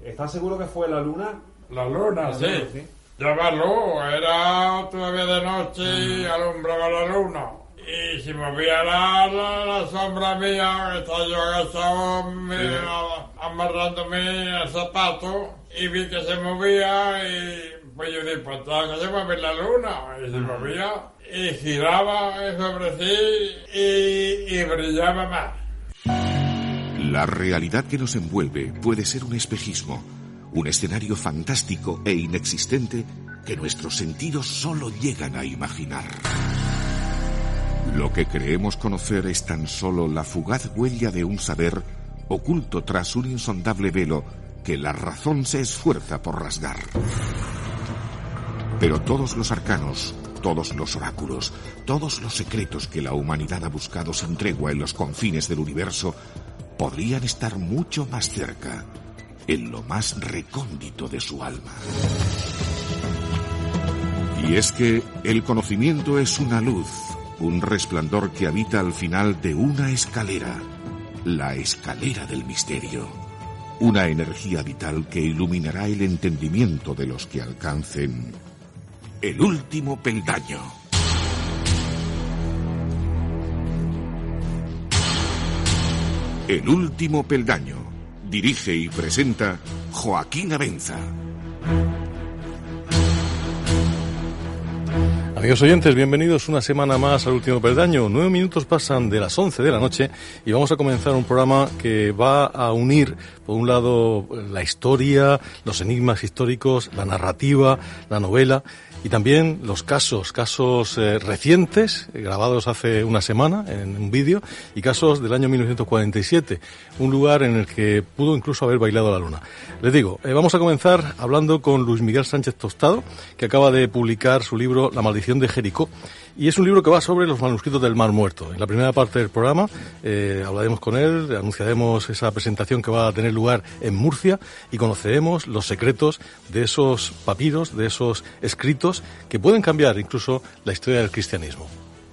¿Estás seguro que fue la luna? La luna, sí. Llevaba luz, era todavía de noche y alumbraba la luna. Y si movía la sombra mía, estaba yo agachado amarrándome el zapato y vi que se movía y pues yo dije, pues estaba que se mueve la luna. Y se movía y giraba sobre sí y brillaba más. La realidad que nos envuelve puede ser un espejismo, un escenario fantástico e inexistente que nuestros sentidos solo llegan a imaginar. Lo que creemos conocer es tan solo la fugaz huella de un saber oculto tras un insondable velo que la razón se esfuerza por rasgar. Pero todos los arcanos, todos los oráculos, todos los secretos que la humanidad ha buscado sin tregua en los confines del universo podrían estar mucho más cerca, en lo más recóndito de su alma. Y es que el conocimiento es una luz, un resplandor que habita al final de una escalera, la escalera del misterio, una energía vital que iluminará el entendimiento de los que alcancen el último peldaño. El último peldaño. Dirige y presenta Joaquín Abenza. Amigos oyentes, bienvenidos una semana más al último peldaño. 9 minutos pasan de las 11 de la noche y vamos a comenzar un programa que va a unir, por un lado, la historia, los enigmas históricos, la narrativa, la novela y también los casos recientes, grabados hace una semana en un vídeo, y casos del año 1947, un lugar en el que pudo incluso haber bailado la luna. Les digo, vamos a comenzar hablando con Luis Miguel Sánchez Tostado, que acaba de publicar su libro La maldición de Jericó, y es un libro que va sobre los manuscritos del Mar Muerto. En la primera parte del programa hablaremos con él, anunciaremos esa presentación que va a tener lugar en Murcia y conoceremos los secretos de esos papiros, de esos escritos que pueden cambiar incluso la historia del cristianismo.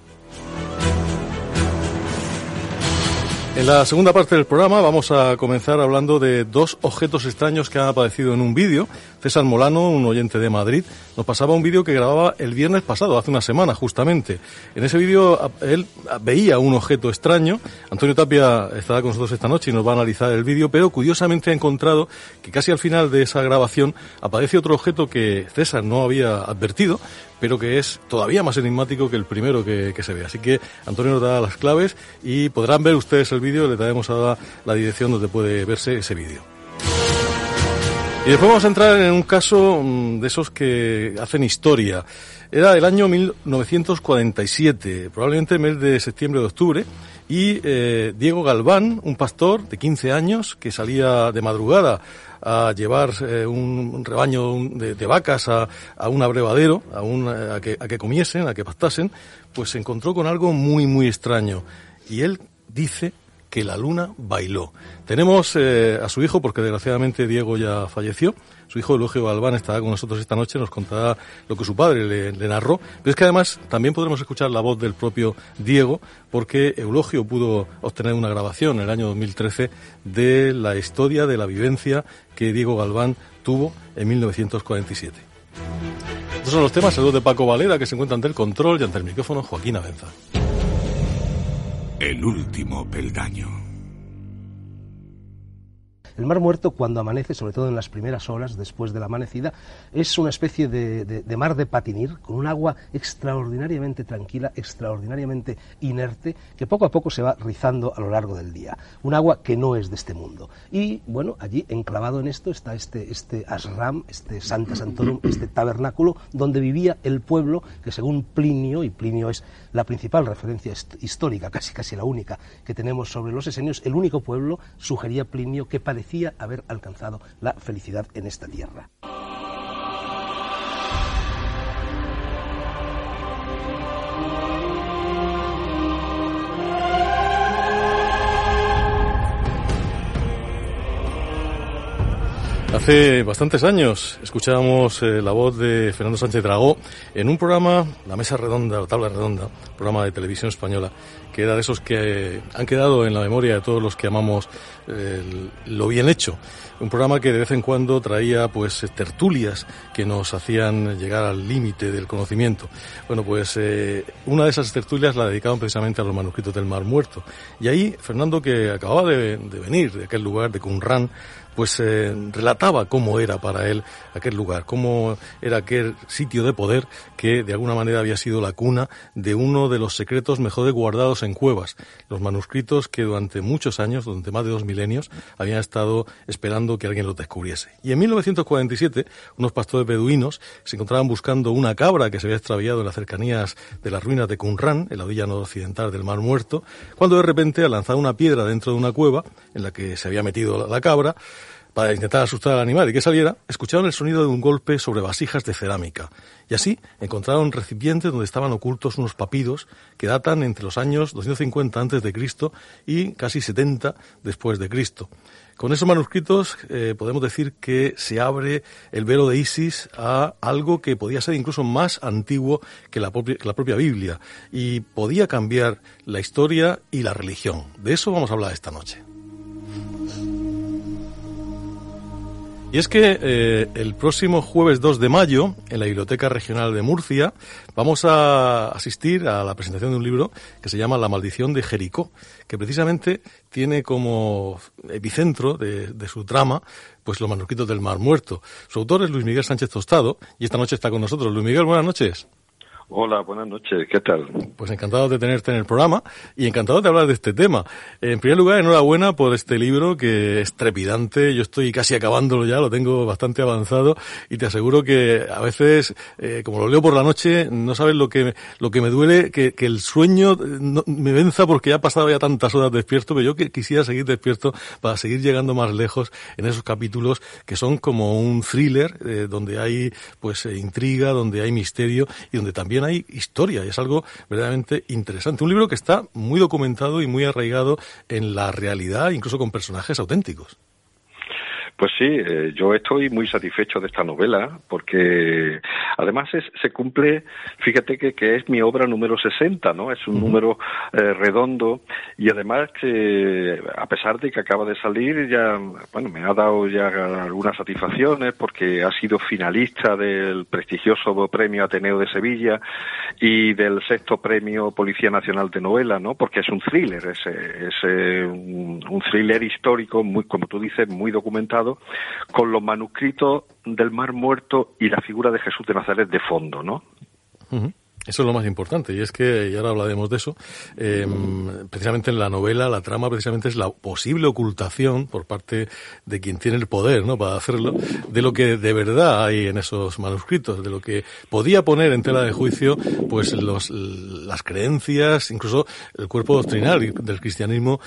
En la segunda parte del programa vamos a comenzar hablando de dos objetos extraños que han aparecido en un vídeo. César Molano, un oyente de Madrid, nos pasaba un vídeo que grababa el viernes pasado, hace una semana justamente. En ese vídeo él veía un objeto extraño. Antonio Tapia estará con nosotros esta noche y nos va a analizar el vídeo, pero curiosamente ha encontrado que casi al final de esa grabación aparece otro objeto que César no había advertido, pero que es todavía más enigmático que el primero que se ve. Así que Antonio nos da las claves y podrán ver ustedes el vídeo, le daremos ahora la dirección donde puede verse ese vídeo. Y después vamos a entrar en un caso de esos que hacen historia. Era el año 1947, probablemente el mes de septiembre o de octubre, y Diego Galván, un pastor de 15 años que salía de madrugada a llevar un rebaño de vacas a un abrevadero, a que comiesen, a que pastasen, pues se encontró con algo muy, muy extraño. Y él dice que la luna bailó. Tenemos a su hijo, porque desgraciadamente Diego ya falleció. Su hijo Eulogio Galván estará con nosotros esta noche, nos contará lo que su padre le narró. Pero es que además también podremos escuchar la voz del propio Diego, porque Eulogio pudo obtener una grabación en el año 2013 de la historia de la vivencia que Diego Galván tuvo en 1947. Estos son los temas. Saludos de Paco Valera, que se encuentra ante el control, y ante el micrófono Joaquín Abenza. El último peldaño. El Mar Muerto, cuando amanece, sobre todo en las primeras horas después de la amanecida, es una especie de mar de patinir, con un agua extraordinariamente tranquila, extraordinariamente inerte, que poco a poco se va rizando a lo largo del día. Un agua que no es de este mundo. Y, bueno, allí, enclavado en esto, está este ashram, este Sancta Sanctorum, este tabernáculo, donde vivía el pueblo que, según Plinio, y Plinio es la principal referencia histórica, casi la única que tenemos sobre los esenios, el único pueblo, sugería Plinio, que parecía haber alcanzado la felicidad en esta tierra. Hace bastantes años escuchábamos la voz de Fernando Sánchez Dragó en un programa, La Mesa Redonda o Tabla Redonda, programa de televisión española, que era de esos que han quedado en la memoria de todos los que amamos lo bien hecho. Un programa que de vez en cuando traía pues tertulias que nos hacían llegar al límite del conocimiento. Bueno, pues una de esas tertulias la dedicaban precisamente a los manuscritos del Mar Muerto. Y ahí Fernando, que acababa de venir de aquel lugar, de Qumrán, pues relataba cómo era para él aquel lugar, cómo era aquel sitio de poder que de alguna manera había sido la cuna de uno de los secretos mejor guardados en cuevas, los manuscritos que durante muchos años, durante más de 2 milenios, habían estado esperando que alguien los descubriese. Y en 1947, unos pastores beduinos se encontraban buscando una cabra que se había extraviado en las cercanías de las ruinas de Qumrán, en la orilla noroccidental del Mar Muerto, cuando de repente, al lanzar una piedra dentro de una cueva en la que se había metido la cabra, para intentar asustar al animal y que saliera, escucharon el sonido de un golpe sobre vasijas de cerámica. Y así encontraron recipientes donde estaban ocultos unos papiros que datan entre los años 250 a.C. y casi 70 después de Cristo. Con esos manuscritos podemos decir que se abre el velo de Isis a algo que podía ser incluso más antiguo que la propia Biblia y podía cambiar la historia y la religión. De eso vamos a hablar esta noche. Y es que el próximo jueves 2 de mayo, en la Biblioteca Regional de Murcia, vamos a asistir a la presentación de un libro que se llama La maldición de Jericó, que precisamente tiene como epicentro de su trama pues los manuscritos del Mar Muerto. Su autor es Luis Miguel Sánchez Tostado y esta noche está con nosotros. Luis Miguel, buenas noches. Hola, buenas noches, ¿qué tal? Pues encantado de tenerte en el programa y encantado de hablar de este tema. En primer lugar, enhorabuena por este libro que es trepidante. Yo estoy casi acabándolo ya, lo tengo bastante avanzado y te aseguro que a veces, como lo leo por la noche, no sabes lo que me duele, que el sueño me venza porque ya he pasado ya tantas horas despierto, pero yo quisiera seguir despierto para seguir llegando más lejos en esos capítulos que son como un thriller, donde hay pues intriga, donde hay misterio y donde también hay historia, y es algo verdaderamente interesante. Un libro que está muy documentado y muy arraigado en la realidad, incluso con personajes auténticos. Pues sí, yo estoy muy satisfecho de esta novela porque además se cumple, fíjate que es mi obra número 60, ¿no? Es un número redondo y además que a pesar de que acaba de salir ya, bueno, me ha dado ya algunas satisfacciones porque ha sido finalista del prestigioso premio Ateneo de Sevilla y del 6º premio Policía Nacional de Novela, ¿no? Porque es un thriller, es un thriller histórico, muy, como tú dices, muy documentado, con los manuscritos del Mar Muerto y la figura de Jesús de Nazaret de fondo, ¿no? Uh-huh. Eso es lo más importante, y es que, y ahora hablaremos de eso, precisamente en la novela, la trama precisamente es la posible ocultación por parte de quien tiene el poder, ¿no?, para hacerlo, de lo que de verdad hay en esos manuscritos, de lo que podía poner en tela de juicio, pues las creencias, incluso el cuerpo doctrinal del cristianismo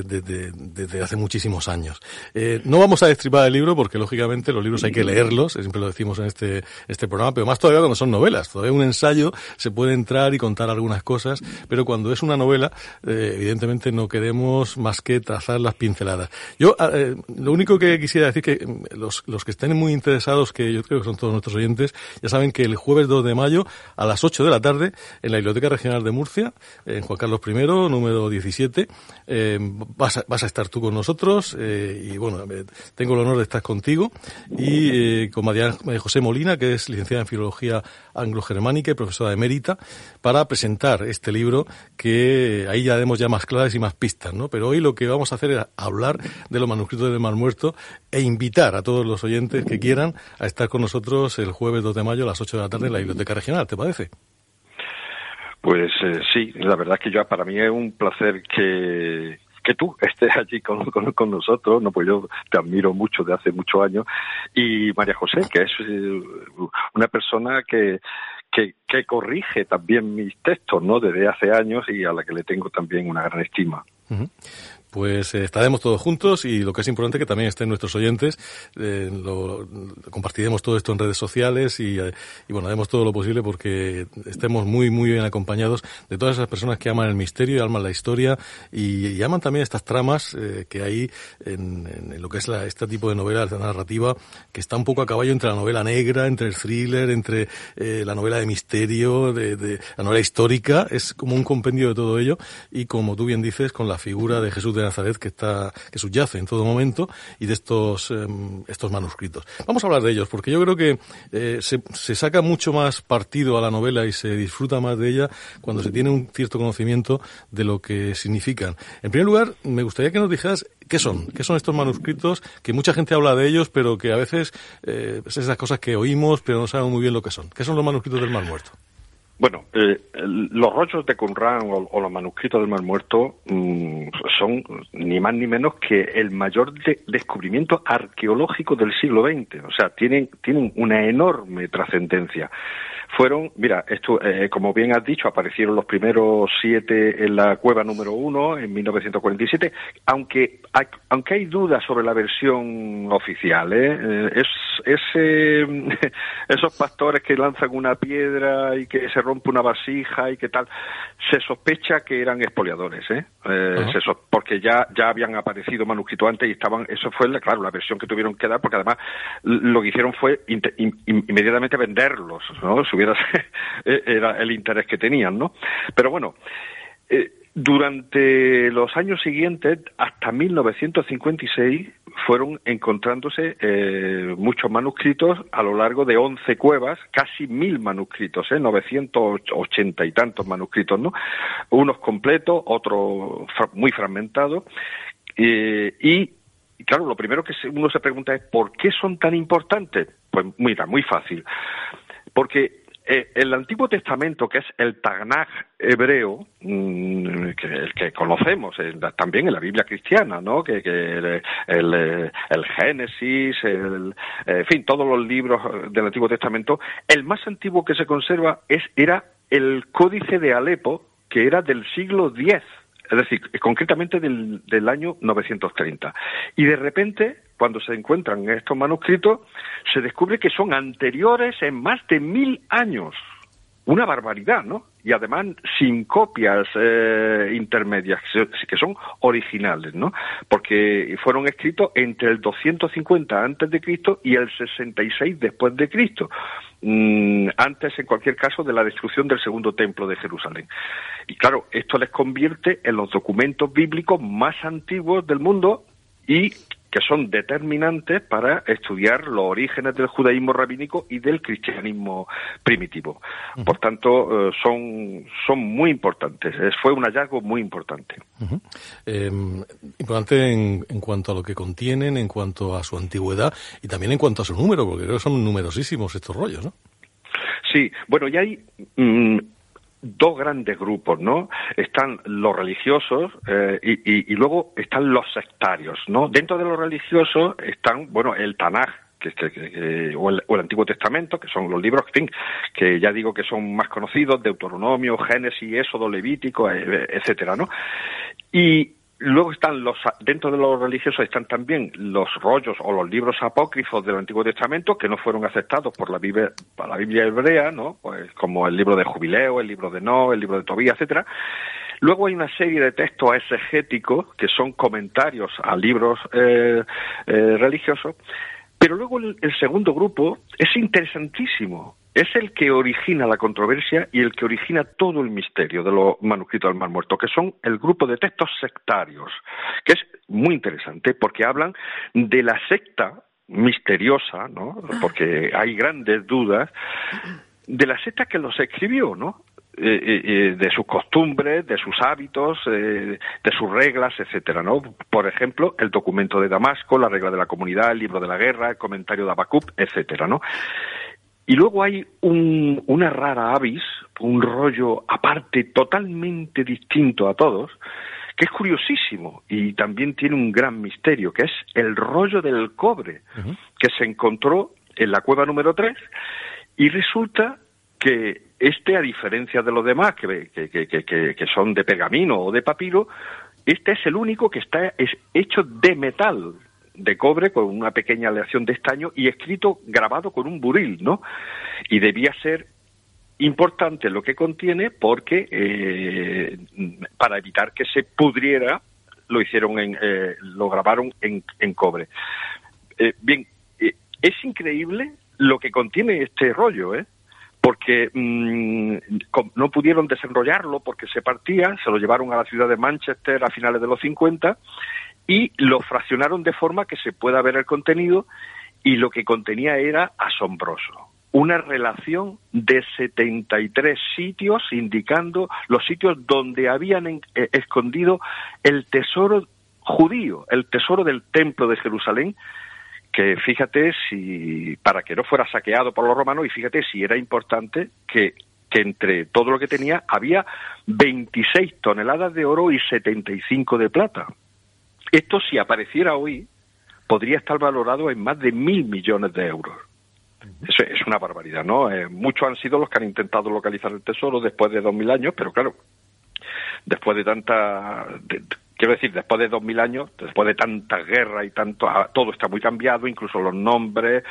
desde hace muchísimos años. No vamos a destripar el libro porque, lógicamente, los libros hay que leerlos, siempre lo decimos en este programa, pero más todavía cuando son novelas, todavía un ensayo se puede entrar y contar algunas cosas, pero cuando es una novela, evidentemente no queremos más que trazar las pinceladas. Yo, lo único que quisiera decir que los que estén muy interesados, que yo creo que son todos nuestros oyentes, ya saben que el jueves 2 de mayo, a las 8 de la tarde, en la Biblioteca Regional de Murcia, en Juan Carlos I, número 17, vas a estar tú con nosotros, y bueno, tengo el honor de estar contigo, y con María José Molina, que es licenciada en Filología Anglo-Germánica y profesora de Mérita, para presentar este libro que ahí ya demos ya más claves y más pistas, ¿no? Pero hoy lo que vamos a hacer es hablar de los manuscritos del Mar Muerto e invitar a todos los oyentes que quieran a estar con nosotros el jueves 2 de mayo a las 8 de la tarde en la Biblioteca Regional, ¿te parece? Pues sí, la verdad es que para mí es un placer que tú estés allí con nosotros, no, pues yo te admiro mucho de hace muchos años, y María José, que es una persona que corrige también mis textos, ¿no?, desde hace años y a la que le tengo también una gran estima. Uh-huh. Pues estaremos todos juntos y lo que es importante que también estén nuestros oyentes, lo compartiremos todo esto en redes sociales y bueno, haremos todo lo posible porque estemos muy muy bien acompañados de todas esas personas que aman el misterio y aman la historia y aman también estas tramas que hay en lo que es este tipo de novela narrativa que está un poco a caballo entre la novela negra, entre el thriller, entre la novela de misterio, de la novela histórica. Es como un compendio de todo ello y como tú bien dices, con la figura de Jesús de Nazaret que subyace en todo momento y de estos manuscritos. Vamos a hablar de ellos porque yo creo que se saca mucho más partido a la novela y se disfruta más de ella cuando se tiene un cierto conocimiento de lo que significan. En primer lugar, me gustaría que nos dijeras qué son estos manuscritos, que mucha gente habla de ellos, pero que a veces es esas cosas que oímos, pero no sabemos muy bien lo que son. ¿Qué son los manuscritos del Mar Muerto? Bueno, los rollos de Qumrán o los manuscritos del Mar Muerto son ni más ni menos que el mayor descubrimiento arqueológico del siglo XX. O sea, tienen una enorme trascendencia. Como bien has dicho, aparecieron los primeros 7 en la cueva número 1 en 1947, aunque hay dudas sobre la versión oficial, esos pastores que lanzan una piedra y que se rompe una vasija y que tal, se sospecha que eran expoliadores, porque ya habían aparecido manuscritos antes y eso fue la versión que tuvieron que dar, porque además lo que hicieron fue inmediatamente venderlos, ¿no? Era el interés que tenían, ¿no? Pero bueno, durante los años siguientes, hasta 1956, fueron encontrándose muchos manuscritos a lo largo de 11 cuevas, casi 1000 manuscritos, 980 y tantos manuscritos, ¿no? Unos completos, otros muy fragmentados, y claro, lo primero que uno se pregunta es ¿por qué son tan importantes? Pues mira, muy fácil. Porque el Antiguo Testamento, que es el Tanaj hebreo, el que conocemos también en la Biblia cristiana, ¿no? Que el Génesis, en fin, todos los libros del Antiguo Testamento, el más antiguo que se conserva era el Códice de Alepo, que era del siglo X. Es decir, concretamente del año 930. Y de repente, cuando se encuentran estos manuscritos, se descubre que son anteriores en más de 1000 años. Una barbaridad, ¿no? Y además sin copias intermedias, que son originales, ¿no? Porque fueron escritos entre el 250 antes de Cristo y el 66 después de Cristo. Antes, en cualquier caso, de la destrucción del segundo templo de Jerusalén. Y claro, esto les convierte en los documentos bíblicos más antiguos del mundo y que son determinantes para estudiar los orígenes del judaísmo rabínico y del cristianismo primitivo. Por tanto, son muy importantes. Fue un hallazgo muy importante. Importante en cuanto a lo que contienen, en cuanto a su antigüedad y también en cuanto a su número, porque creo que son numerosísimos estos rollos, ¿no? Sí, bueno, y hay dos grandes grupos, ¿no? Están los religiosos y luego están los sectarios, ¿no? Dentro de los religiosos están, bueno, el Tanaj, o el Antiguo Testamento, que son los libros, en fin, que ya digo que son más conocidos, Deuteronomio, Génesis, Éxodo, Levítico, etcétera, ¿no? Y luego están dentro de los religiosos están también los rollos o los libros apócrifos del Antiguo Testamento que no fueron aceptados por la Biblia hebrea, ¿no? Pues como el libro de Jubileo, el libro de No, el libro de Tobías, etcétera. Luego hay una serie de textos exegéticos que son comentarios a libros religiosos. Pero luego el segundo grupo es interesantísimo. Es el que origina la controversia y el que origina todo el misterio de los manuscritos del Mar Muerto, que son el grupo de textos sectarios, que es muy interesante porque hablan de la secta misteriosa, ¿no? Porque hay grandes dudas de la secta que los escribió, ¿no? De sus costumbres, de sus hábitos, de sus reglas, etcétera, ¿no? Por ejemplo, el documento de Damasco, la regla de la comunidad, el libro de la guerra, el comentario de Habacuc, etcétera, ¿no? Y luego hay una rara avis, un rollo aparte totalmente distinto a todos, que es curiosísimo y también tiene un gran misterio, que es el rollo del cobre, que se encontró en la cueva número 3 y resulta que a diferencia de los demás, que son de pergamino o de papiro, Este es el único que está hecho de metal, de cobre, con una pequeña aleación de estaño y grabado con un buril, ¿no? Y debía ser importante lo que contiene porque para evitar que se pudriera lo grabaron en cobre. Bien, es increíble lo que contiene este rollo, porque no pudieron desenrollarlo porque se partía, se lo llevaron a la ciudad de Manchester a finales de los 50 y lo fraccionaron de forma que se pueda ver el contenido, y lo que contenía era asombroso. Una relación de 73 sitios indicando los sitios donde habían escondido el tesoro judío, el tesoro del templo de Jerusalén, que fíjate para que no fuera saqueado por los romanos, y fíjate si era importante que entre todo lo que tenía había 26 toneladas de oro y 75 de plata. Esto, si apareciera hoy, podría estar valorado en más de 1.000 millones de euros. Eso es una barbaridad, ¿no? Muchos han sido los que han intentado localizar el tesoro después de 2.000 años, pero claro, después de después de 2.000 años, después de tantas guerras y todo está muy cambiado, incluso los nombres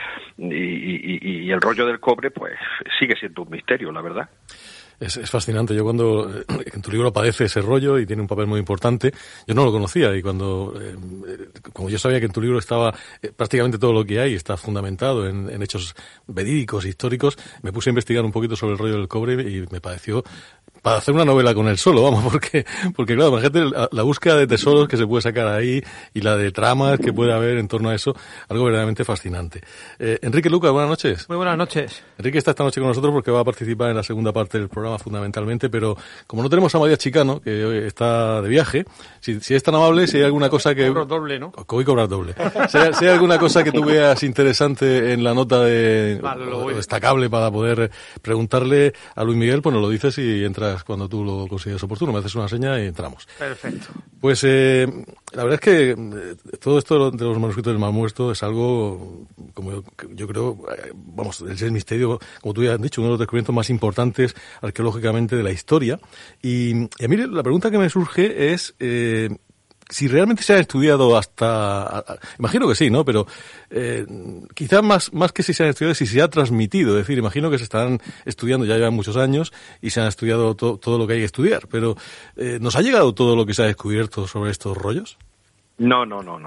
y el rollo del cobre, pues sigue siendo un misterio, la verdad. Es fascinante. Yo cuando en tu libro aparece ese rollo y tiene un papel muy importante, yo no lo conocía, y como yo sabía que en tu libro estaba prácticamente todo lo que hay, está fundamentado en hechos verídicos, históricos, me puse a investigar un poquito sobre el rollo del cobre y me pareció para hacer una novela con él solo, vamos, porque claro, imagínate la búsqueda de tesoros que se puede sacar ahí y la de tramas que puede haber en torno a eso, algo verdaderamente fascinante. Enrique Lucas, buenas noches. Muy buenas noches. Enrique está esta noche con nosotros porque va a participar en la segunda parte del programa fundamentalmente, pero como no tenemos a María Chicano, que hoy está de viaje, si es tan amable, si hay alguna cosa que... Cobro doble, ¿no? Hoy cobras doble. Si hay alguna cosa que tú veas interesante en la nota o destacable para poder preguntarle a Luis Miguel, pues nos lo dices y entras cuando tú lo consideres oportuno, me haces una seña y entramos. Perfecto. Pues la verdad es que todo esto de los manuscritos del Mar Muerto es algo, como yo creo, vamos, el misterio, como tú ya has dicho, uno de los descubrimientos más importantes arqueológicamente de la historia. Y a mí la pregunta que me surge es si realmente se ha estudiado imagino que sí, ¿no? Pero quizás más que si se ha estudiado, si se ha transmitido. Es decir, imagino que se están estudiando, ya llevan muchos años y se han estudiado todo lo que hay que estudiar. Pero ¿nos ha llegado todo lo que se ha descubierto sobre estos rollos? No.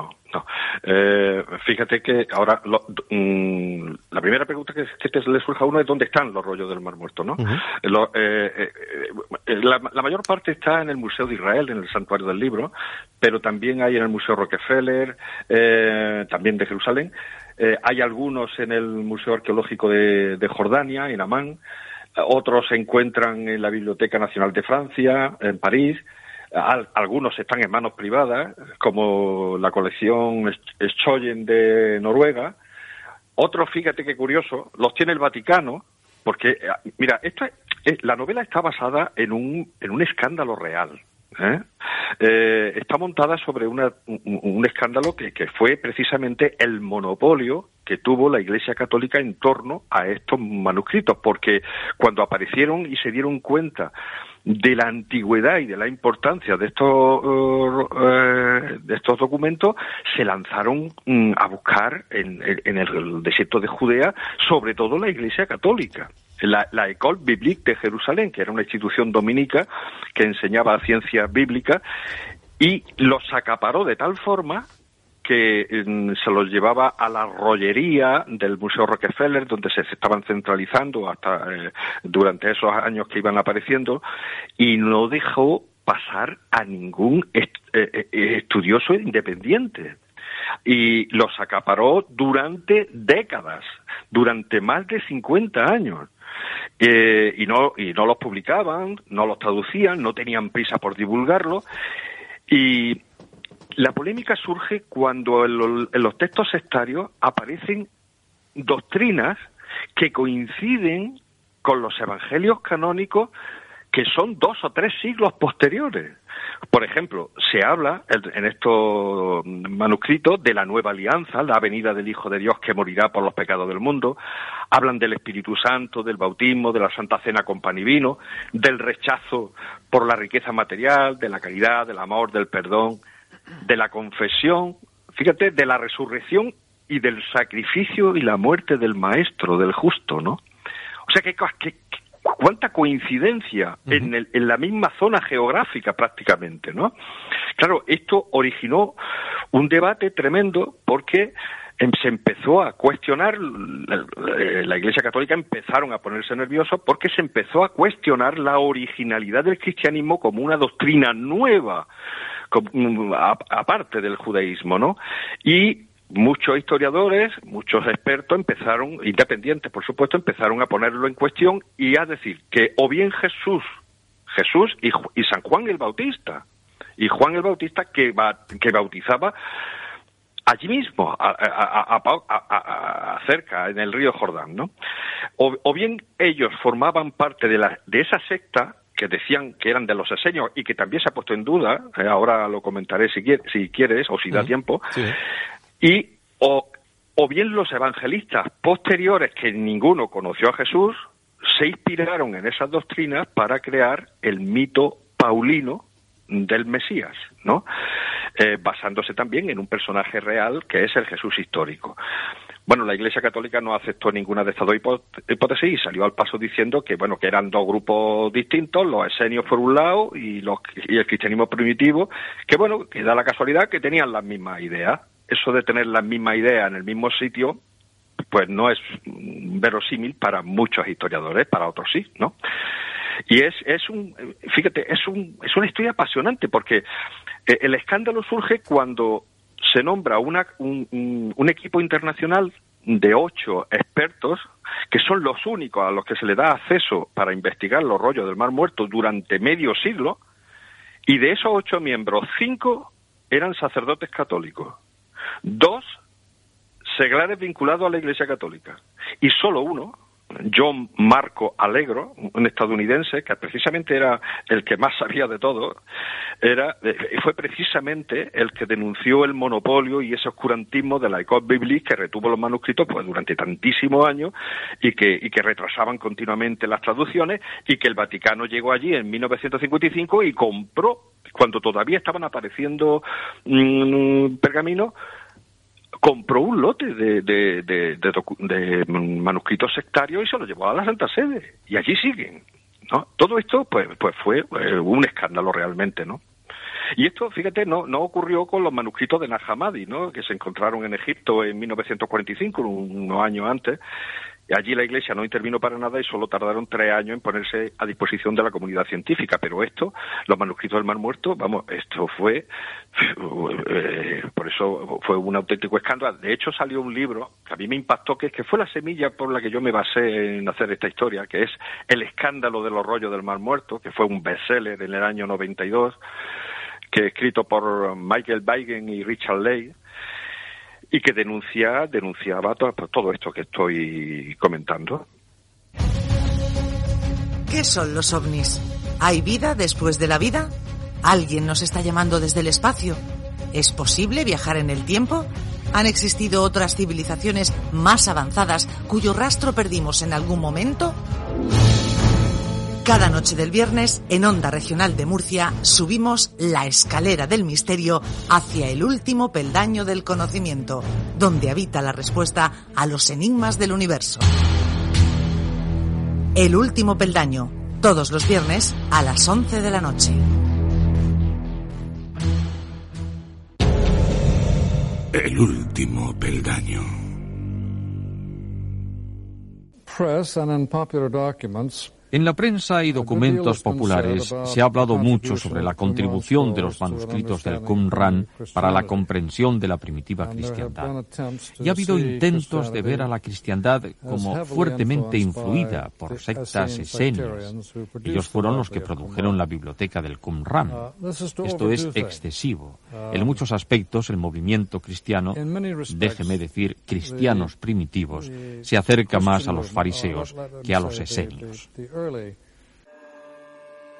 Fíjate que ahora la primera pregunta que le surge a uno es dónde están los rollos del Mar Muerto, ¿no? Uh-huh. La mayor parte está en el Museo de Israel, en el Santuario del Libro, pero también hay en el Museo Rockefeller, también de Jerusalén. Hay algunos en el Museo Arqueológico de Jordania, en Amán. Otros se encuentran en la Biblioteca Nacional de Francia, en París. Algunos están en manos privadas, como la colección Schoyen de Noruega. Otros, fíjate qué curioso, los tiene el Vaticano, porque, mira, la novela está basada en un escándalo real. Está montada sobre un escándalo que fue precisamente el monopolio que tuvo la Iglesia Católica en torno a estos manuscritos, porque cuando aparecieron y se dieron cuenta de la antigüedad y de la importancia de estos documentos, se lanzaron a buscar en el desierto de Judea, sobre todo la Iglesia Católica. La École Biblique de Jerusalén, que era una institución dominica que enseñaba ciencia bíblica, y los acaparó de tal forma que se los llevaba a la rollería del Museo Rockefeller, donde se estaban centralizando hasta durante esos años que iban apareciendo, y no dejó pasar a ningún estudioso independiente. Y los acaparó durante décadas, durante más de 50 años. Y no los publicaban, no los traducían, no tenían prisa por divulgarlo. Y la polémica surge cuando en los textos sectarios aparecen doctrinas que coinciden con los evangelios canónicos que son 2 o 3 siglos posteriores. Por ejemplo, se habla en estos manuscritos de la nueva alianza, la venida del Hijo de Dios que morirá por los pecados del mundo. Hablan del Espíritu Santo, del bautismo, de la Santa Cena con pan y vino, del rechazo por la riqueza material, de la caridad, del amor, del perdón, de la confesión, fíjate, de la resurrección y del sacrificio y la muerte del Maestro, del justo, ¿no? O sea, que cuánta coincidencia en la misma zona geográfica prácticamente, ¿no? Claro, esto originó un debate tremendo porque se empezó a cuestionar, la Iglesia Católica empezaron a ponerse nerviosos porque se empezó a cuestionar la originalidad del cristianismo como una doctrina nueva, aparte del judaísmo, ¿no? Y muchos historiadores, muchos expertos empezaron, independientes por supuesto, empezaron a ponerlo en cuestión y a decir que o bien Jesús y San Juan el Bautista, que bautizaba allí mismo, cerca, en el río Jordán, ¿no? O bien ellos formaban parte de esa secta que decían que eran de los esenios y que también se ha puesto en duda, ahora lo comentaré si quieres o si da tiempo, sí. Y o bien los evangelistas posteriores, que ninguno conoció a Jesús, se inspiraron en esas doctrinas para crear el mito paulino del Mesías, ¿no? Basándose también en un personaje real que es el Jesús histórico. Bueno, la Iglesia Católica no aceptó ninguna de estas dos hipótesis y salió al paso diciendo que, bueno, que eran dos grupos distintos, los esenios por un lado y el cristianismo primitivo, que, bueno, que da la casualidad que tenían las mismas ideas. Eso de tener las mismas ideas en el mismo sitio, pues no es verosímil para muchos historiadores, para otros sí, ¿no? Y fíjate, es una historia apasionante porque el escándalo surge cuando se nombra un equipo internacional de 8 expertos que son los únicos a los que se le da acceso para investigar los rollos del Mar Muerto durante medio siglo, y de esos 8 miembros, 5 eran sacerdotes católicos, 2 seglares vinculados a la Iglesia Católica, y solo uno, John Marco Allegro, un estadounidense que precisamente era el que más sabía de todo, fue precisamente el que denunció el monopolio y ese oscurantismo de la École Biblique que retuvo los manuscritos pues durante tantísimos años y que retrasaban continuamente las traducciones, y que el Vaticano llegó allí en 1955 y compró, cuando todavía estaban apareciendo pergaminos, compró un lote de manuscritos sectarios y se los llevó a la Santa Sede, y allí siguen, ¿no? Todo esto pues fue un escándalo realmente, ¿no? Y esto, fíjate, no ocurrió con los manuscritos de Nag Hammadi, ¿no?, que se encontraron en Egipto en 1945, unos años antes. Allí la Iglesia no intervino para nada y solo tardaron 3 años en ponerse a disposición de la comunidad científica. Pero los manuscritos del Mar Muerto, esto fue, por eso fue un auténtico escándalo. De hecho, salió un libro que a mí me impactó, que fue la semilla por la que yo me basé en hacer esta historia, que es El escándalo de los rollos del Mar Muerto, que fue un bestseller en el año 92, que escrito por Michael Weigen y Richard Leigh, y que denunciaba todo esto que estoy comentando. ¿Qué son los ovnis? ¿Hay vida después de la vida? ¿Alguien nos está llamando desde el espacio? ¿Es posible viajar en el tiempo? ¿Han existido otras civilizaciones más avanzadas cuyo rastro perdimos en algún momento? Cada noche del viernes, en Onda Regional de Murcia, subimos la escalera del misterio hacia el último peldaño del conocimiento, donde habita la respuesta a los enigmas del universo. El último peldaño, todos los viernes a las 11 de la noche. El último peldaño. Press and unpopular documents. En la prensa y documentos populares se ha hablado mucho sobre la contribución de los manuscritos del Qumran para la comprensión de la primitiva cristiandad. Y ha habido intentos de ver a la cristiandad como fuertemente influida por sectas esenias. Ellos fueron los que produjeron la biblioteca del Qumran. Esto es excesivo. En muchos aspectos, el movimiento cristiano, déjeme decir cristianos primitivos, se acerca más a los fariseos que a los esenios.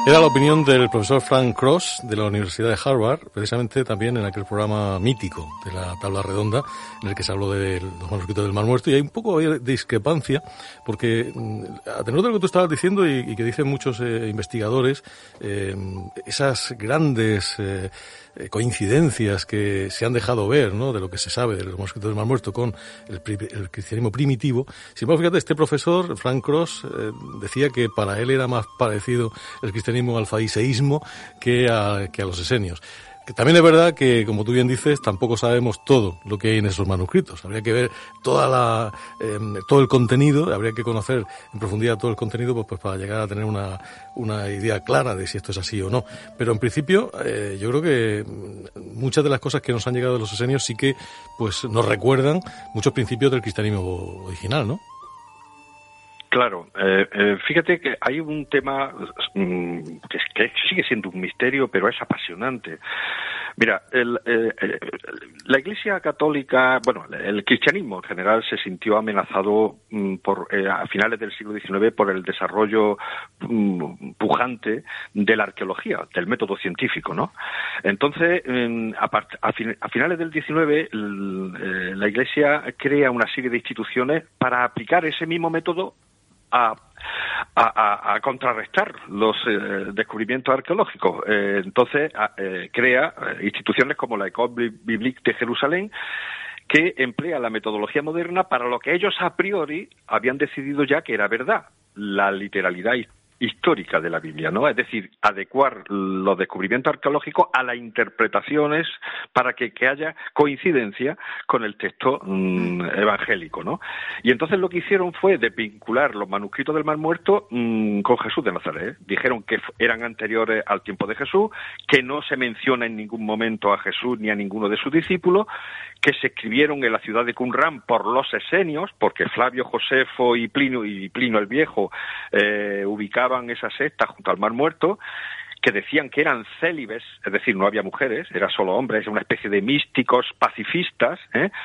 Era la opinión del profesor Frank Cross de la Universidad de Harvard, precisamente también en aquel programa mítico de la tabla redonda, en el que se habló de los manuscritos del Mar Muerto, y hay un poco de discrepancia, porque a tenor de lo que tú estabas diciendo y que dicen muchos investigadores, esas grandes coincidencias que se han dejado ver, ¿no?, de lo que se sabe de los manuscritos del Mar Muerto con el cristianismo primitivo. Sin embargo, fíjate, este profesor, Frank Cross, decía que para él era más parecido el cristianismo al fariseísmo que a los esenios. Que también es verdad que, como tú bien dices, tampoco sabemos todo lo que hay en esos manuscritos. Habría que ver todo el contenido, habría que conocer en profundidad todo el contenido, pues para llegar a tener una idea clara de si esto es así o no. Pero en principio, yo creo que muchas de las cosas que nos han llegado de los esenios sí que, pues, nos recuerdan muchos principios del cristianismo original, ¿no? Claro, fíjate que hay un tema que sigue siendo un misterio, pero es apasionante. Mira, la Iglesia Católica, bueno, el cristianismo en general se sintió amenazado a finales del siglo XIX por el desarrollo pujante de la arqueología, del método científico, ¿no? Entonces, a finales del XIX, la Iglesia crea una serie de instituciones para aplicar ese mismo método a contrarrestar los descubrimientos arqueológicos. Entonces, crea instituciones como la École Biblique de Jerusalén, que emplea la metodología moderna para lo que ellos a priori habían decidido ya que era verdad, la literalidad histórica de la Biblia, ¿no? Es decir, adecuar los descubrimientos arqueológicos a las interpretaciones para que haya coincidencia con el texto evangélico, ¿no? Y entonces lo que hicieron fue desvincular los manuscritos del Mar Muerto con Jesús de Nazaret. Dijeron que eran anteriores al tiempo de Jesús, que no se menciona en ningún momento a Jesús ni a ninguno de sus discípulos, que se escribieron en la ciudad de Qumrán por los esenios, porque Flavio Josefo y Plinio el Viejo ubicaban esa secta junto al Mar Muerto, que decían que eran célibes, es decir, no había mujeres, era solo hombres, una especie de místicos pacifistas,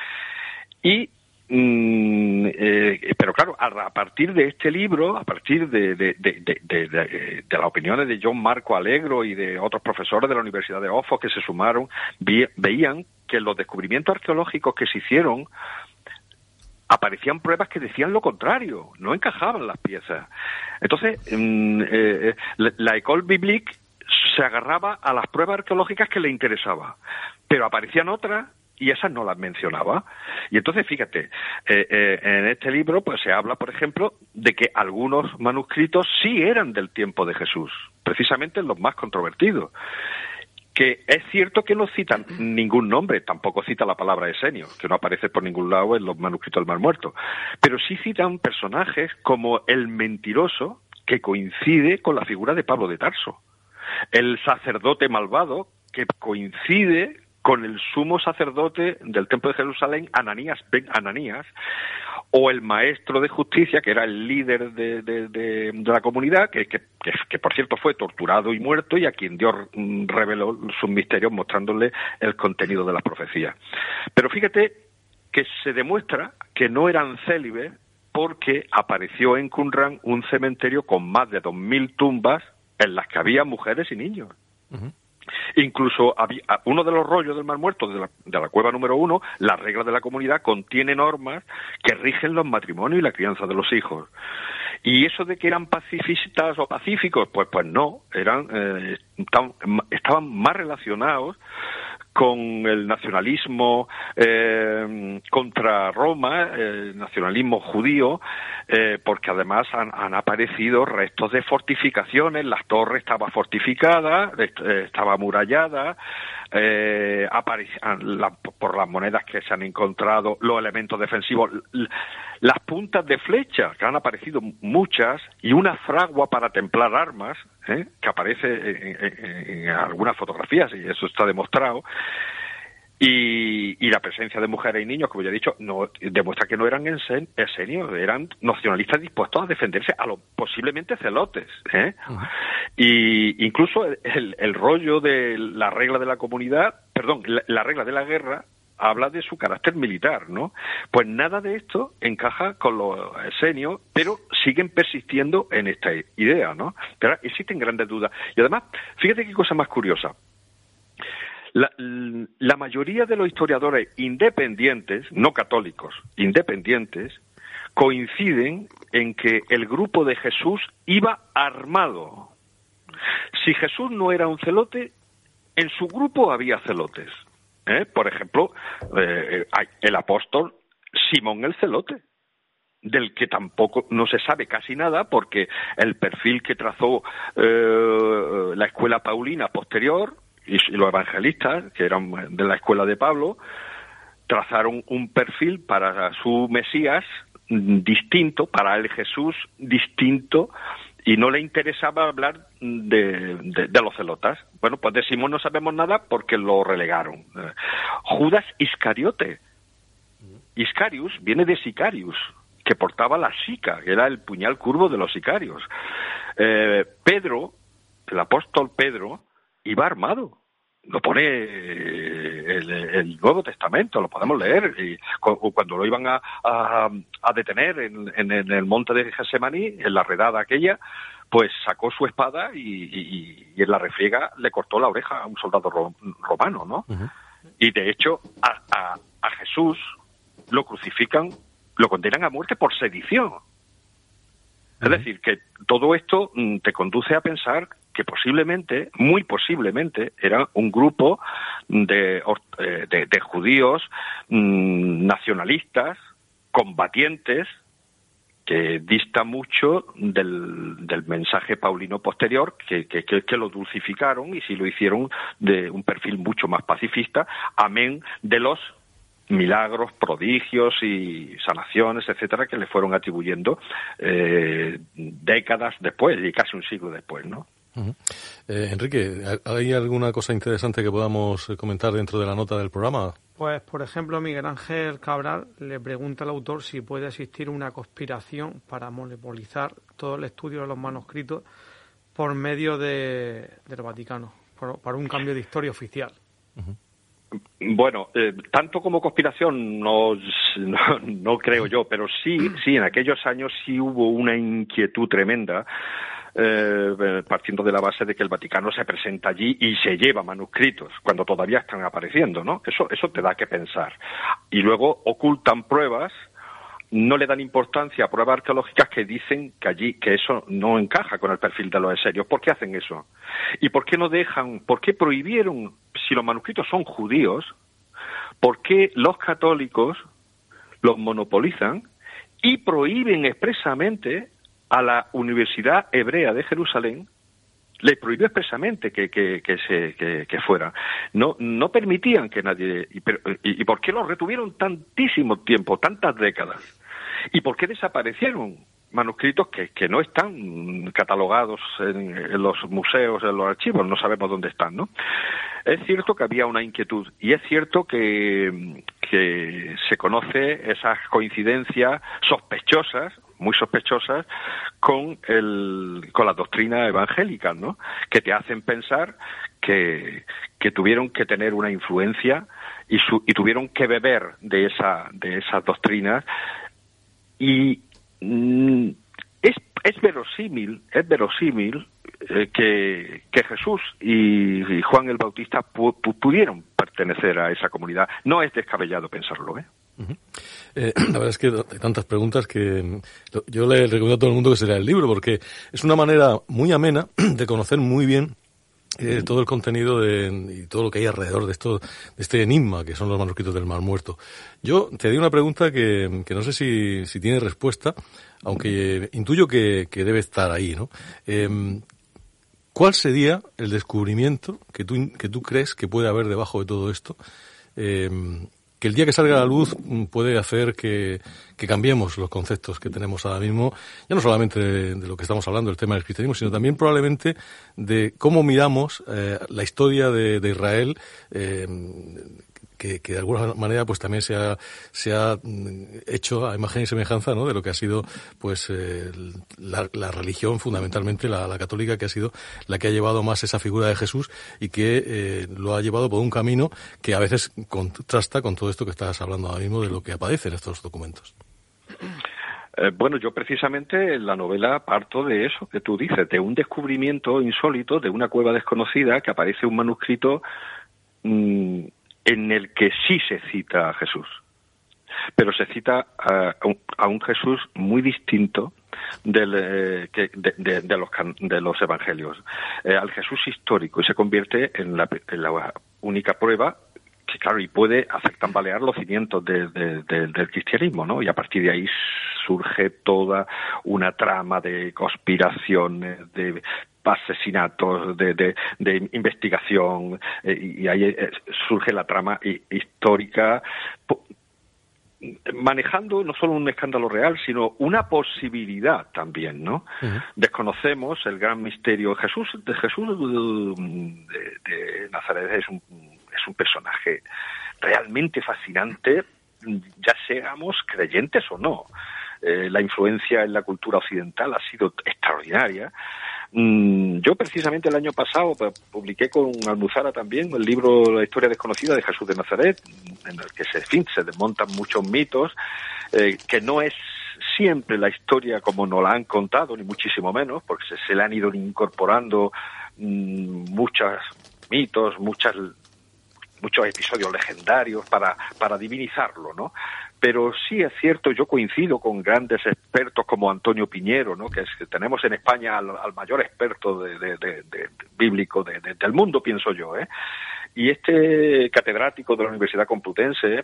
pero claro, a partir de este libro, a partir de las opiniones de John Marco Allegro y de otros profesores de la Universidad de Oxford que se sumaron, veían que los descubrimientos arqueológicos que se hicieron aparecían pruebas que decían lo contrario, no encajaban las piezas. Entonces, la École Biblique se agarraba a las pruebas arqueológicas que le interesaba, pero aparecían otras y esas no las mencionaba. Y entonces, fíjate, en este libro pues se habla, por ejemplo, de que algunos manuscritos sí eran del tiempo de Jesús, precisamente los más controvertidos. Que es cierto que no citan ningún nombre, tampoco cita la palabra esenio, que no aparece por ningún lado en los manuscritos del Mar Muerto, pero sí citan personajes como el mentiroso, que coincide con la figura de Pablo de Tarso, el sacerdote malvado, que coincide con el sumo sacerdote del Templo de Jerusalén, Ananías ben Ananías, o el maestro de justicia, que era el líder de la comunidad, que por cierto fue torturado y muerto, y a quien Dios reveló sus misterios mostrándole el contenido de las profecías. Pero fíjate que se demuestra que no eran célibes porque apareció en Qumrán un cementerio con más de 2.000 tumbas en las que había mujeres y niños. Uh-huh. Incluso había uno de los rollos del Mar Muerto, de la cueva número 1, la regla de la comunidad, contiene normas que rigen los matrimonios y la crianza de los hijos. Y eso de que eran pacifistas o pacíficos, pues no, estaban más relacionados con el nacionalismo contra Roma, el nacionalismo judío, porque además han aparecido restos de fortificaciones, la torre estaba fortificada, estaba amurallada, por las monedas que se han encontrado, los elementos defensivos, las puntas de flecha, que han aparecido muchas, y una fragua para templar armas, que aparece en algunas fotografías, y eso está demostrado, y la presencia de mujeres y niños, como ya he dicho, no demuestra que no eran esenios, eran nacionalistas dispuestos a defenderse a los posiblemente celotes, Uh-huh. Y incluso el rollo de la regla de la comunidad, la regla de la guerra, habla de su carácter militar, ¿no? Pues nada de esto encaja con los esenios, pero siguen persistiendo en esta idea, ¿no? Pero existen grandes dudas. Y además, fíjate qué cosa más curiosa. La mayoría de los historiadores independientes, no católicos, independientes, coinciden en que el grupo de Jesús iba armado. Si Jesús no era un celote, en su grupo había celotes. Por ejemplo, el apóstol Simón el Celote, del que tampoco no se sabe casi nada, porque el perfil que trazó la escuela paulina posterior y los evangelistas, que eran de la escuela de Pablo, trazaron un perfil para su Mesías distinto, para el Jesús distinto, y no le interesaba hablar de los celotas. Bueno, pues de Simón no sabemos nada porque lo relegaron. Judas Iscariote. Iscarius viene de Sicarius, que portaba la sica, que era el puñal curvo de los sicarios. Pedro, el apóstol Pedro, iba armado. Lo pone el Nuevo Testamento, lo podemos leer. Y cuando lo iban a detener en el monte de Getsemaní, en la redada aquella, pues sacó su espada y en la refriega le cortó la oreja a un soldado romano, ¿no? Uh-huh. Y de hecho a Jesús lo crucifican, lo condenan a muerte por sedición. Uh-huh. Es decir, que todo esto te conduce a pensar que posiblemente, muy posiblemente, era un grupo de judíos nacionalistas, combatientes, que dista mucho del mensaje paulino posterior, que lo dulcificaron, y sí lo hicieron de un perfil mucho más pacifista, amén de los milagros, prodigios y sanaciones, etcétera, que le fueron atribuyendo décadas después, y casi un siglo después, ¿no? Uh-huh. Enrique, ¿hay alguna cosa interesante que podamos comentar dentro de la nota del programa? Pues, por ejemplo, Miguel Ángel Cabral le pregunta al autor si puede existir una conspiración para monopolizar todo el estudio de los manuscritos por medio del Vaticano, para un cambio de historia oficial. Uh-huh. Bueno, tanto como conspiración no creo yo, pero sí, en aquellos años sí hubo una inquietud tremenda, partiendo de la base de que el Vaticano se presenta allí y se lleva manuscritos cuando todavía están apareciendo, ¿no? Eso te da que pensar. Y luego ocultan pruebas, no le dan importancia a pruebas arqueológicas que dicen que eso no encaja con el perfil de los esenios. ¿Por qué hacen eso? ¿Y por qué no dejan, por qué prohibieron, si los manuscritos son judíos, por qué los católicos los monopolizan y prohíben expresamente a la Universidad Hebrea de Jerusalén? Le prohibió expresamente que fuera. No permitían que nadie... ¿Y por qué los retuvieron tantísimo tiempo, tantas décadas? ¿Y por qué desaparecieron manuscritos que no están catalogados en los museos, en los archivos? No sabemos dónde están, ¿no? Es cierto que había una inquietud, y es cierto que se conoce esas coincidencias sospechosas, muy sospechosas, con la doctrina evangélica, ¿no? Que te hacen pensar que tuvieron que tener una influencia y tuvieron que beber de esas doctrinas, y es verosímil que Jesús y Juan el Bautista pudieron pertenecer a esa comunidad. No es descabellado pensarlo, ¿eh? Uh-huh. La verdad es que hay tantas preguntas que yo le recomiendo a todo el mundo que se lea el libro, porque es una manera muy amena de conocer muy bien todo el contenido y todo lo que hay alrededor de este enigma que son los manuscritos del Mar Muerto. Yo te di una pregunta que no sé si tiene respuesta, aunque intuyo que debe estar ahí, ¿no? ¿Cuál sería el descubrimiento que tú crees que puede haber debajo de todo esto? Que el día que salga a la luz puede hacer que cambiemos los conceptos que tenemos ahora mismo, ya no solamente de lo que estamos hablando, el tema del cristianismo, sino también probablemente de cómo miramos la historia de Israel, de alguna manera pues también se ha hecho a imagen y semejanza, ¿no?, de lo que ha sido pues la religión, fundamentalmente la católica, que ha sido la que ha llevado más esa figura de Jesús y que lo ha llevado por un camino que a veces contrasta con todo esto que estás hablando ahora mismo de lo que aparece en estos documentos. Bueno, yo precisamente en la novela parto de eso que tú dices, de un descubrimiento insólito de una cueva desconocida, que aparece un manuscrito en el que sí se cita a Jesús, pero se cita a un Jesús muy distinto de los evangelios, al Jesús histórico, y se convierte en la única prueba que, claro, y puede hacer tambalear los cimientos del cristianismo, ¿no? Y a partir de ahí surge toda una trama de conspiraciones, de asesinatos, de investigación, y ahí surge la trama histórica, manejando no solo un escándalo real, sino una posibilidad también, ¿no? Uh-huh. Desconocemos el gran misterio de Jesús de Nazaret. Es un personaje realmente fascinante, ya seamos creyentes o no. La influencia en la cultura occidental ha sido extraordinaria. Yo precisamente el año pasado publiqué con Almuzara también el libro La historia desconocida de Jesús de Nazaret, en el que se desmontan muchos mitos, que no es siempre la historia como nos la han contado, ni muchísimo menos, porque se le han ido incorporando muchos mitos, muchos episodios legendarios para divinizarlo, ¿no? Pero sí es cierto, yo coincido con grandes expertos como Antonio Piñero, ¿no?, que tenemos en España al mayor experto de bíblico del mundo, pienso yo, ¿eh? Y este catedrático de la Universidad Complutense,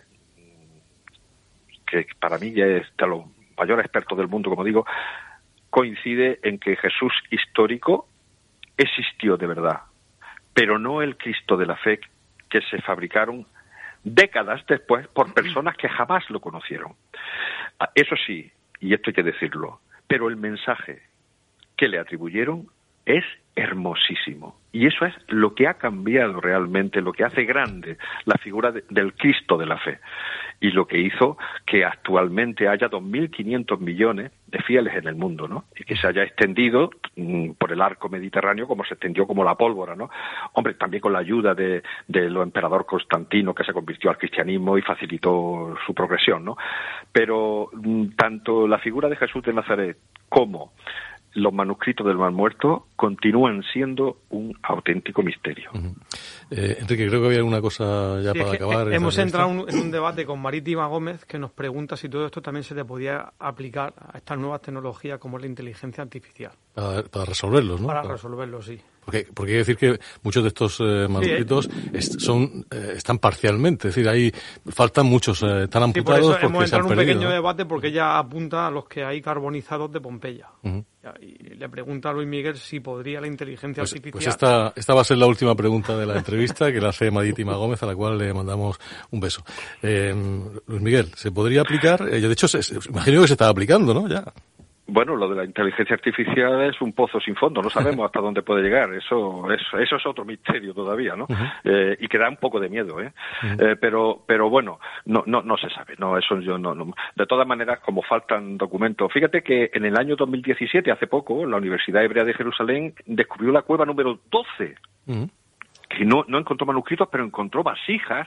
que para mí ya es de los mayores expertos del mundo, como digo, coincide en que Jesús histórico existió de verdad, pero no el Cristo de la fe que se fabricaron décadas después por personas que jamás lo conocieron. Eso sí, y esto hay que decirlo, pero el mensaje que le atribuyeron es hermosísimo. Y eso es lo que ha cambiado realmente, lo que hace grande la figura del Cristo de la fe. Y lo que hizo que actualmente haya 2.500 millones de fieles en el mundo, ¿no? Y que se haya extendido por el arco mediterráneo como se extendió como la pólvora, ¿no? Hombre, también con la ayuda del emperador Constantino, que se convirtió al cristianismo y facilitó su progresión, ¿no? Pero tanto la figura de Jesús de Nazaret como los manuscritos del Mar Muerto continúan siendo un auténtico misterio. Uh-huh. Enrique, creo que había alguna cosa ya para acabar. Hemos entrado en un debate con Marítima Gómez, que nos pregunta si todo esto también se le podía aplicar a estas nuevas tecnologías como es la inteligencia artificial. Para resolverlos, ¿no? Para resolverlos, sí. Porque hay que decir que muchos de estos manuscritos están parcialmente, es decir, ahí faltan muchos, están amputados. Por eso porque hemos entrado en un perdido, pequeño ¿no? debate, porque ella apunta a los que hay carbonizados de Pompeya. Uh-huh. Y le pregunta a Luis Miguel si podría la inteligencia artificial... Pues esta va a ser la última pregunta de la entrevista, que la hace Marítima Gómez, a la cual le mandamos un beso. Luis Miguel, ¿se podría aplicar? De hecho, imagino que se está aplicando, ¿no? Ya. Bueno, lo de la inteligencia artificial es un pozo sin fondo, no sabemos hasta dónde puede llegar, eso es otro misterio todavía, ¿no? Uh-huh. Y que da un poco de miedo, ¿eh? Uh-huh. Pero bueno, no se sabe, no, eso yo no. De todas maneras, como faltan documentos, fíjate que en el año 2017, hace poco, la Universidad Hebrea de Jerusalén descubrió la cueva número 12, uh-huh, que no encontró manuscritos, pero encontró vasijas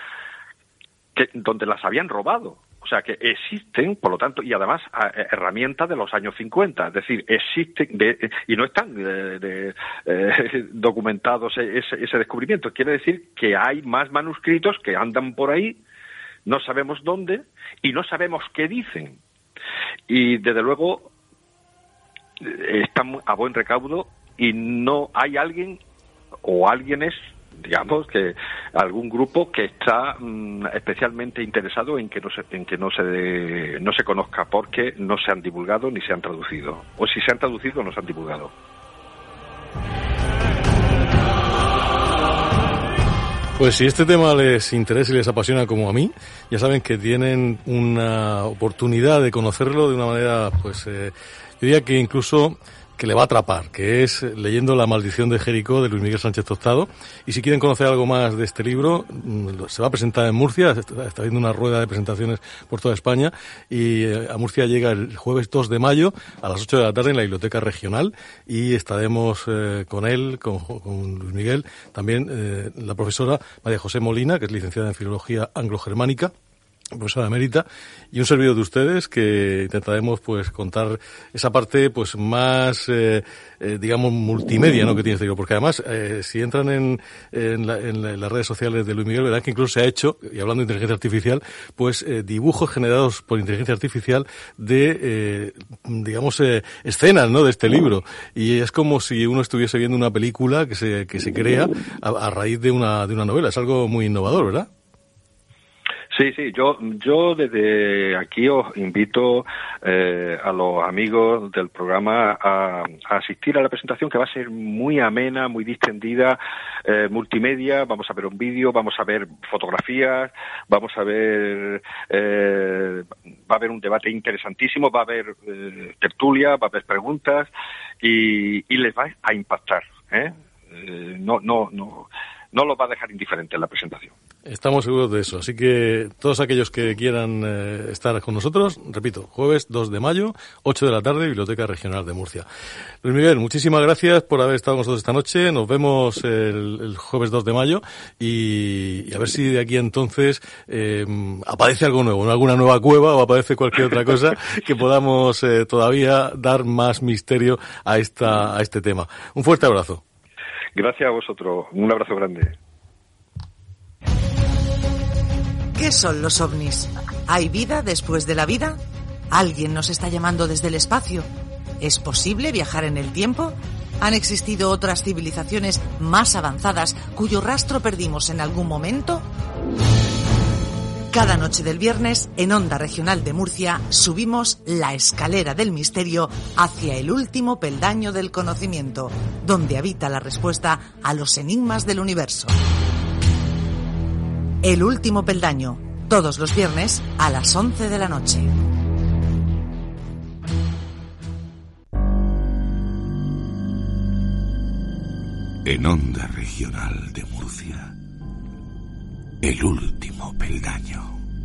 donde las habían robado. O sea, que existen, por lo tanto, y además herramientas de los años 50, es decir, existen, y no están documentados ese descubrimiento. Quiere decir que hay más manuscritos que andan por ahí, no sabemos dónde, y no sabemos qué dicen. Y, desde luego, están a buen recaudo, y no hay alguien, o alguienes, digamos, que algún grupo que está especialmente interesado en que no se conozca, porque no se han divulgado ni se han traducido, o si se han traducido no se han divulgado. Pues si este tema les interesa y les apasiona como a mí, ya saben que tienen una oportunidad de conocerlo de una manera, pues yo diría que incluso que le va a atrapar, que es Leyendo la maldición de Jericó, de Luis Miguel Sánchez Tostado. Y si quieren conocer algo más de este libro, se va a presentar en Murcia, está habiendo una rueda de presentaciones por toda España, y a Murcia llega el jueves 2 de mayo a las 8 de la tarde en la Biblioteca Regional, y estaremos con él, con Luis Miguel, también la profesora María José Molina, que es licenciada en Filología Anglo-Germánica, profesora emérita, y un servidor de ustedes, que intentaremos pues contar esa parte pues más digamos multimedia, ¿no?, que tiene este libro, porque además si entran en las redes sociales de Luis Miguel, verán que incluso se ha hecho, y hablando de inteligencia artificial, pues dibujos generados por inteligencia artificial de digamos escenas, ¿no?, de este libro, y es como si uno estuviese viendo una película que se crea a raíz de una novela. Es algo muy innovador, ¿verdad? Sí, yo desde aquí os invito a los amigos del programa a asistir a la presentación, que va a ser muy amena, muy distendida, multimedia. Vamos a ver un vídeo, vamos a ver fotografías, vamos a ver, va a haber un debate interesantísimo, va a haber tertulia, va a haber preguntas, y les va a impactar, no los va a dejar indiferentes en la presentación. Estamos seguros de eso, así que todos aquellos que quieran estar con nosotros, repito, jueves 2 de mayo, 8 de la tarde, Biblioteca Regional de Murcia. Luis Miguel, muchísimas gracias por haber estado con nosotros esta noche. Nos vemos el jueves 2 de mayo y a ver si de aquí a entonces aparece algo nuevo, ¿no?, alguna nueva cueva, o aparece cualquier otra cosa que podamos todavía dar más misterio a este tema. Un fuerte abrazo. Gracias a vosotros. Un abrazo grande. ¿Qué son los ovnis? ¿Hay vida después de la vida? ¿Alguien nos está llamando desde el espacio? ¿Es posible viajar en el tiempo? ¿Han existido otras civilizaciones más avanzadas cuyo rastro perdimos en algún momento? Cada noche del viernes, en Onda Regional de Murcia, subimos la escalera del misterio hacia el último peldaño del conocimiento, donde habita la respuesta a los enigmas del universo. El último peldaño, todos los viernes a las 11 de la noche. En Onda Regional de Murcia, el último peldaño.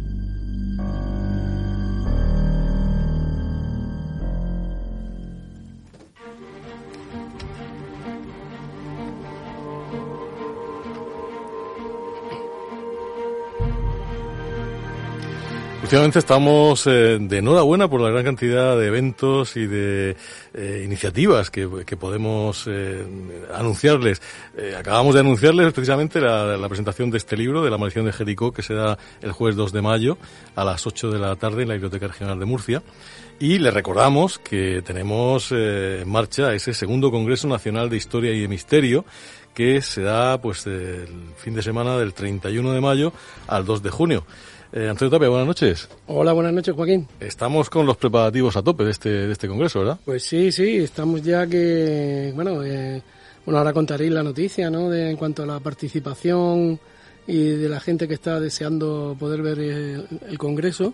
Últimamente estamos de enhorabuena por la gran cantidad de eventos y de iniciativas que podemos anunciarles. Acabamos de anunciarles precisamente la presentación de este libro, de La maldición de Jericó, que será el jueves 2 de mayo a las 8 de la tarde en la Biblioteca Regional de Murcia. Y les recordamos que tenemos en marcha ese segundo Congreso Nacional de Historia y de Misterio, que se da pues el fin de semana del 31 de mayo al 2 de junio. Antonio Tapia, buenas noches. Hola, buenas noches, Joaquín. Estamos con los preparativos a tope de este congreso, ¿verdad? Pues sí, estamos ya que, bueno, ahora contaréis la noticia, ¿no?, en cuanto a la participación y de la gente que está deseando poder ver el congreso.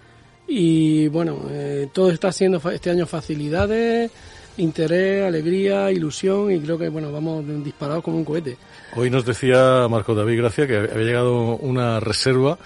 Y bueno, todo está haciendo este año facilidades, interés, alegría, ilusión, y creo que, bueno, vamos disparados como un cohete. Hoy nos decía Marco David Gracia que había llegado una reserva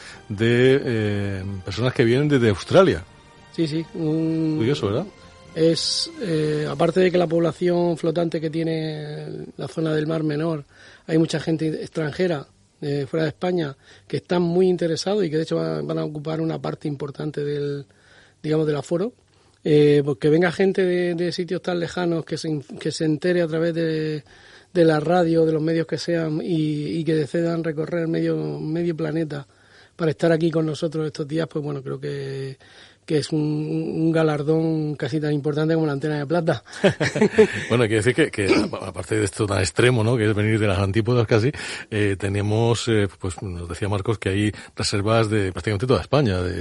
de personas que vienen desde Australia. Sí. Curioso, ¿verdad? Es, aparte de que la población flotante que tiene la zona del Mar Menor, hay mucha gente extranjera fuera de España que están muy interesados y que de hecho van a ocupar una parte importante del aforo. Porque venga gente de sitios tan lejanos que se entere a través de la radio, de los medios que sean, y que decidan recorrer medio planeta para estar aquí con nosotros estos días, pues bueno, creo que es un galardón casi tan importante como la Antena de Plata. Bueno, hay que decir que aparte de esto tan extremo, ¿no?, que es venir de las antípodas casi, tenemos, pues nos decía Marcos que hay reservas de prácticamente toda España, de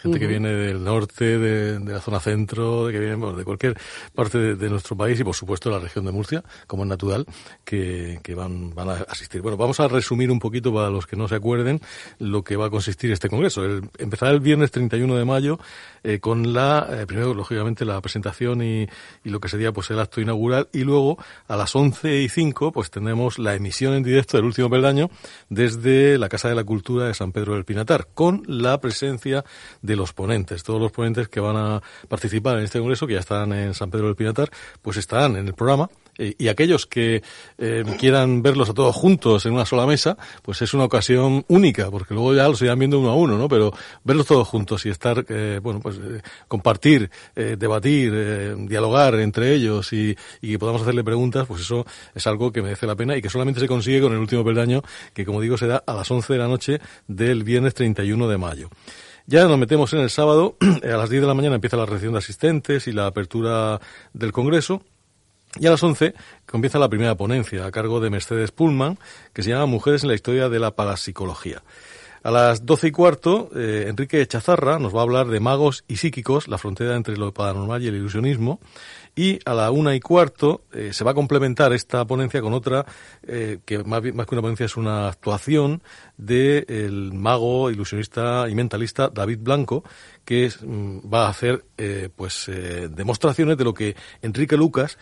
gente que viene del norte, de la zona centro, que viene de cualquier parte de nuestro país y, por supuesto, de la región de Murcia, como es natural, que van a asistir. Bueno, vamos a resumir un poquito para los que no se acuerden lo que va a consistir este congreso. Empezará el viernes 31 de mayo con primero, lógicamente, la presentación y lo que sería pues el acto inaugural, y luego a las 11:05 pues tenemos la emisión en directo del Último Peldaño desde la Casa de la Cultura de San Pedro del Pinatar, con la presencia de los ponentes. Todos los ponentes que van a participar en este congreso, que ya están en San Pedro del Pinatar, pues estarán en el programa, y aquellos que quieran verlos a todos juntos en una sola mesa, pues es una ocasión única, porque luego ya los irán viendo uno a uno, ¿no? Pero verlos todos juntos y estar, compartir, debatir, dialogar entre ellos y que podamos hacerle preguntas, pues eso es algo que merece la pena y que solamente se consigue con el Último Peldaño, que, como digo, se da a las 11 de la noche del viernes 31 de mayo. Ya nos metemos en el sábado. A las 10 de la mañana empieza la recepción de asistentes y la apertura del congreso. Y a las 11 comienza la primera ponencia a cargo de Mercedes Pullman, que se llama Mujeres en la historia de la parapsicología. A las 12:15, Enrique Chazarra nos va a hablar de magos y psíquicos, la frontera entre lo paranormal y el ilusionismo. Y a la 1:15 se va a complementar esta ponencia con otra, que más que una ponencia es una actuación del mago, ilusionista y mentalista David Blanco, que va a hacer demostraciones de lo que Enrique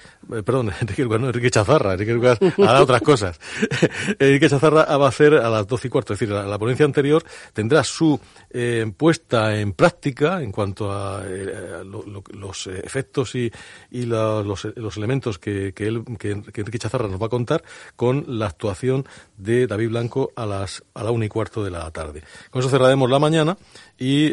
Chazarra hará otras cosas. Enrique Chazarra va a hacer a las 12:15, es decir, la ponencia anterior tendrá su puesta en práctica en cuanto a los efectos y los elementos que Enrique Chazarra nos va a contar, con la actuación de David Blanco a la 1:15 de la tarde. Con eso cerraremos la mañana y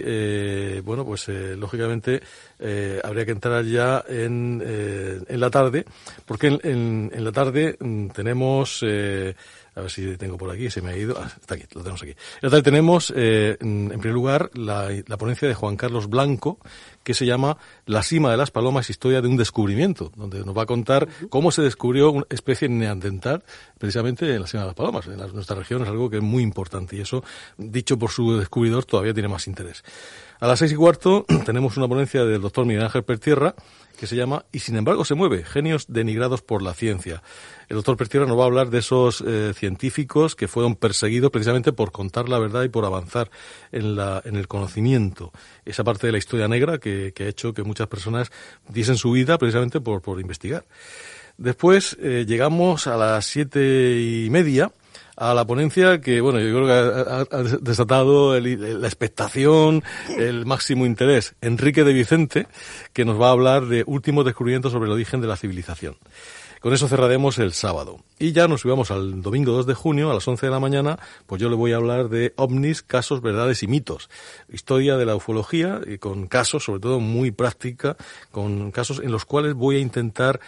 lógicamente habría que entrar ya en la tarde, porque en la tarde tenemos a ver si tengo por aquí, se me ha ido. Está aquí, lo tenemos aquí. En la tarde tenemos, en primer lugar, la ponencia de Juan Carlos Blanco, que se llama La cima de las palomas, historia de un descubrimiento, donde nos va a contar cómo se descubrió una especie neandertal precisamente en la cima de las palomas. En nuestra región es algo que es muy importante, y eso, dicho por su descubridor, todavía tiene más interés. A las 6:15 tenemos una ponencia del doctor Miguel Ángel Pertierra, que se llama Y sin embargo se mueve, genios denigrados por la ciencia. El doctor Pertierra nos va a hablar de esos científicos que fueron perseguidos precisamente por contar la verdad y por avanzar en el conocimiento. Esa parte de la historia negra que ha hecho que muchas personas diesen su vida precisamente por investigar. Después llegamos a las 7:30 a la ponencia que, yo creo que ha desatado la expectación, el máximo interés. Enrique de Vicente, que nos va a hablar de últimos descubrimientos sobre el origen de la civilización. Con eso cerraremos el sábado. Y ya nos subamos al domingo 2 de junio a las 11 de la mañana, pues yo le voy a hablar de ovnis, casos, verdades y mitos. Historia de la ufología, y con casos, sobre todo muy práctica, con casos en los cuales voy a intentar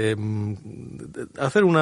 hacer un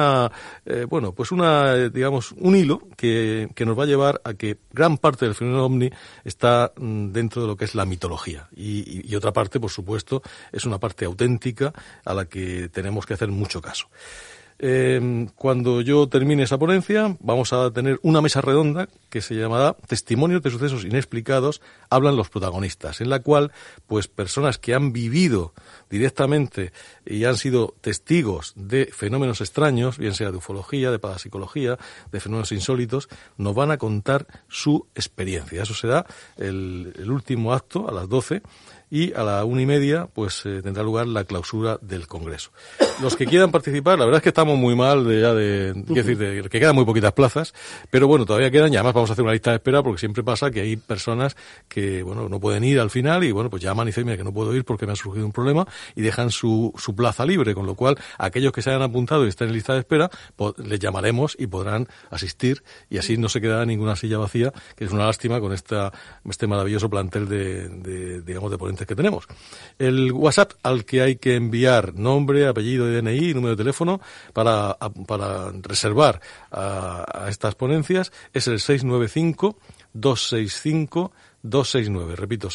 hilo que nos va a llevar a que gran parte del fenómeno ovni está dentro de lo que es la mitología. Y otra parte, por supuesto, es una parte auténtica a la que tenemos que hacer mucho caso. Cuando yo termine esa ponencia, vamos a tener una mesa redonda que se llamará Testimonios de sucesos inexplicados, hablan los protagonistas, en la cual, pues, personas que han vivido directamente y han sido testigos de fenómenos extraños, bien sea de ufología, de parapsicología, de fenómenos insólitos, nos van a contar su experiencia. Eso será el último acto a las 12. Y a la 1:30, pues tendrá lugar la clausura del Congreso. Los que quieran participar, la verdad es que estamos muy mal que quedan muy poquitas plazas, pero bueno, todavía quedan, y además vamos a hacer una lista de espera, porque siempre pasa que hay personas que, no pueden ir al final y, pues llaman y dicen, mira, que no puedo ir porque me ha surgido un problema, y dejan su plaza libre, con lo cual, aquellos que se hayan apuntado y estén en lista de espera, pues les llamaremos y podrán asistir, y así no se quedará ninguna silla vacía, que es una lástima con este maravilloso plantel de ponentes que tenemos. El WhatsApp al que hay que enviar nombre, apellido, DNI y número de teléfono para reservar a estas ponencias es el 695-265 269. Repito,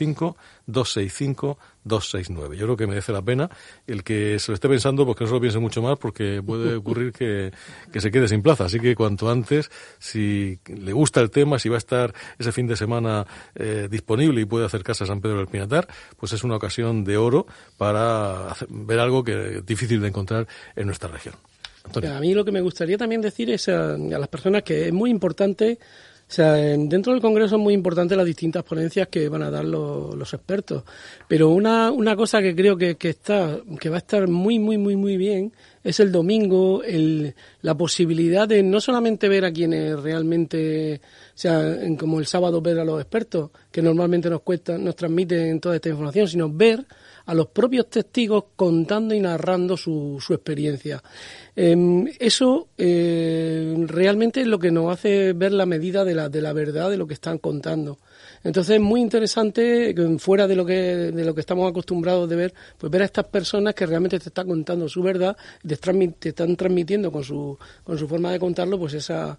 695-265-269. Yo creo que merece la pena el que se lo esté pensando, porque no se lo piense mucho más, porque puede ocurrir que se quede sin plaza. Así que cuanto antes, si le gusta el tema, si va a estar ese fin de semana disponible y puede acercarse a San Pedro del Pinatar, pues es una ocasión de oro para ver algo que es difícil de encontrar en nuestra región. Antonio. A mí lo que me gustaría también decir es a las personas que es muy importante. O sea, dentro del Congreso es muy importante las distintas ponencias que van a dar los expertos. Pero una cosa que creo que va a estar muy bien es el domingo, la posibilidad de no solamente ver a quienes realmente, o sea, como el sábado ver a los expertos, que normalmente nos transmiten toda esta información, sino ver a los propios testigos contando y narrando su experiencia. Eso realmente es lo que nos hace ver la medida de la verdad de lo que están contando. Entonces es muy interesante, fuera de lo que estamos acostumbrados de ver, pues ver a estas personas que realmente te están contando su verdad, te están transmitiendo con su forma de contarlo, pues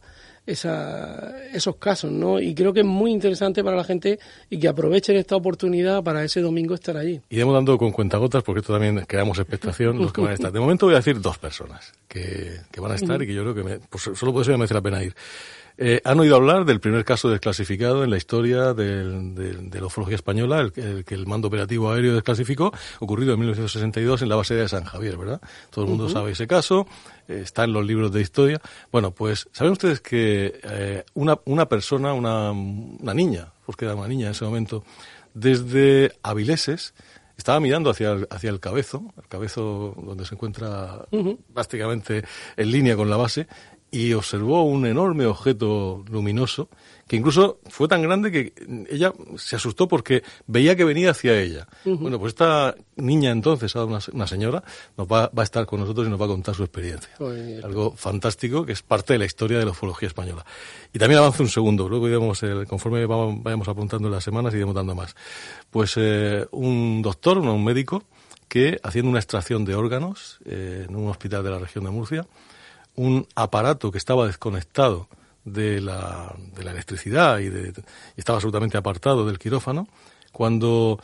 esos casos, ¿no? Y creo que es muy interesante para la gente y que aprovechen esta oportunidad para ese domingo estar allí. Iremos dando con cuentagotas, porque esto también creamos expectación, los que van a estar. De momento voy a decir 2 personas que van a estar y que yo creo que solo por eso me merece la pena ir. ¿Han oído hablar del primer caso desclasificado en la historia de la ufología española, el que el mando operativo aéreo desclasificó, ocurrido en 1962 en la base de San Javier, ¿verdad? Todo el mundo sabe ese caso, está en los libros de historia. Bueno, pues, ¿saben ustedes que una persona, una niña, porque era una niña en ese momento, desde Avileses, estaba mirando hacia el cabezo donde se encuentra prácticamente en línea con la base, y observó un enorme objeto luminoso que incluso fue tan grande que ella se asustó porque veía que venía hacia ella. Bueno, pues esta niña entonces, una señora, va a estar con nosotros y nos va a contar su experiencia. Algo fantástico que es parte de la historia de la ufología española. Y también avanza un segundo, luego iremos, conforme vayamos apuntando en las semanas, iremos dando más. Pues un doctor, un médico, que haciendo una extracción de órganos en un hospital de la región de Murcia, un aparato que estaba desconectado de la electricidad y estaba absolutamente apartado del quirófano, cuando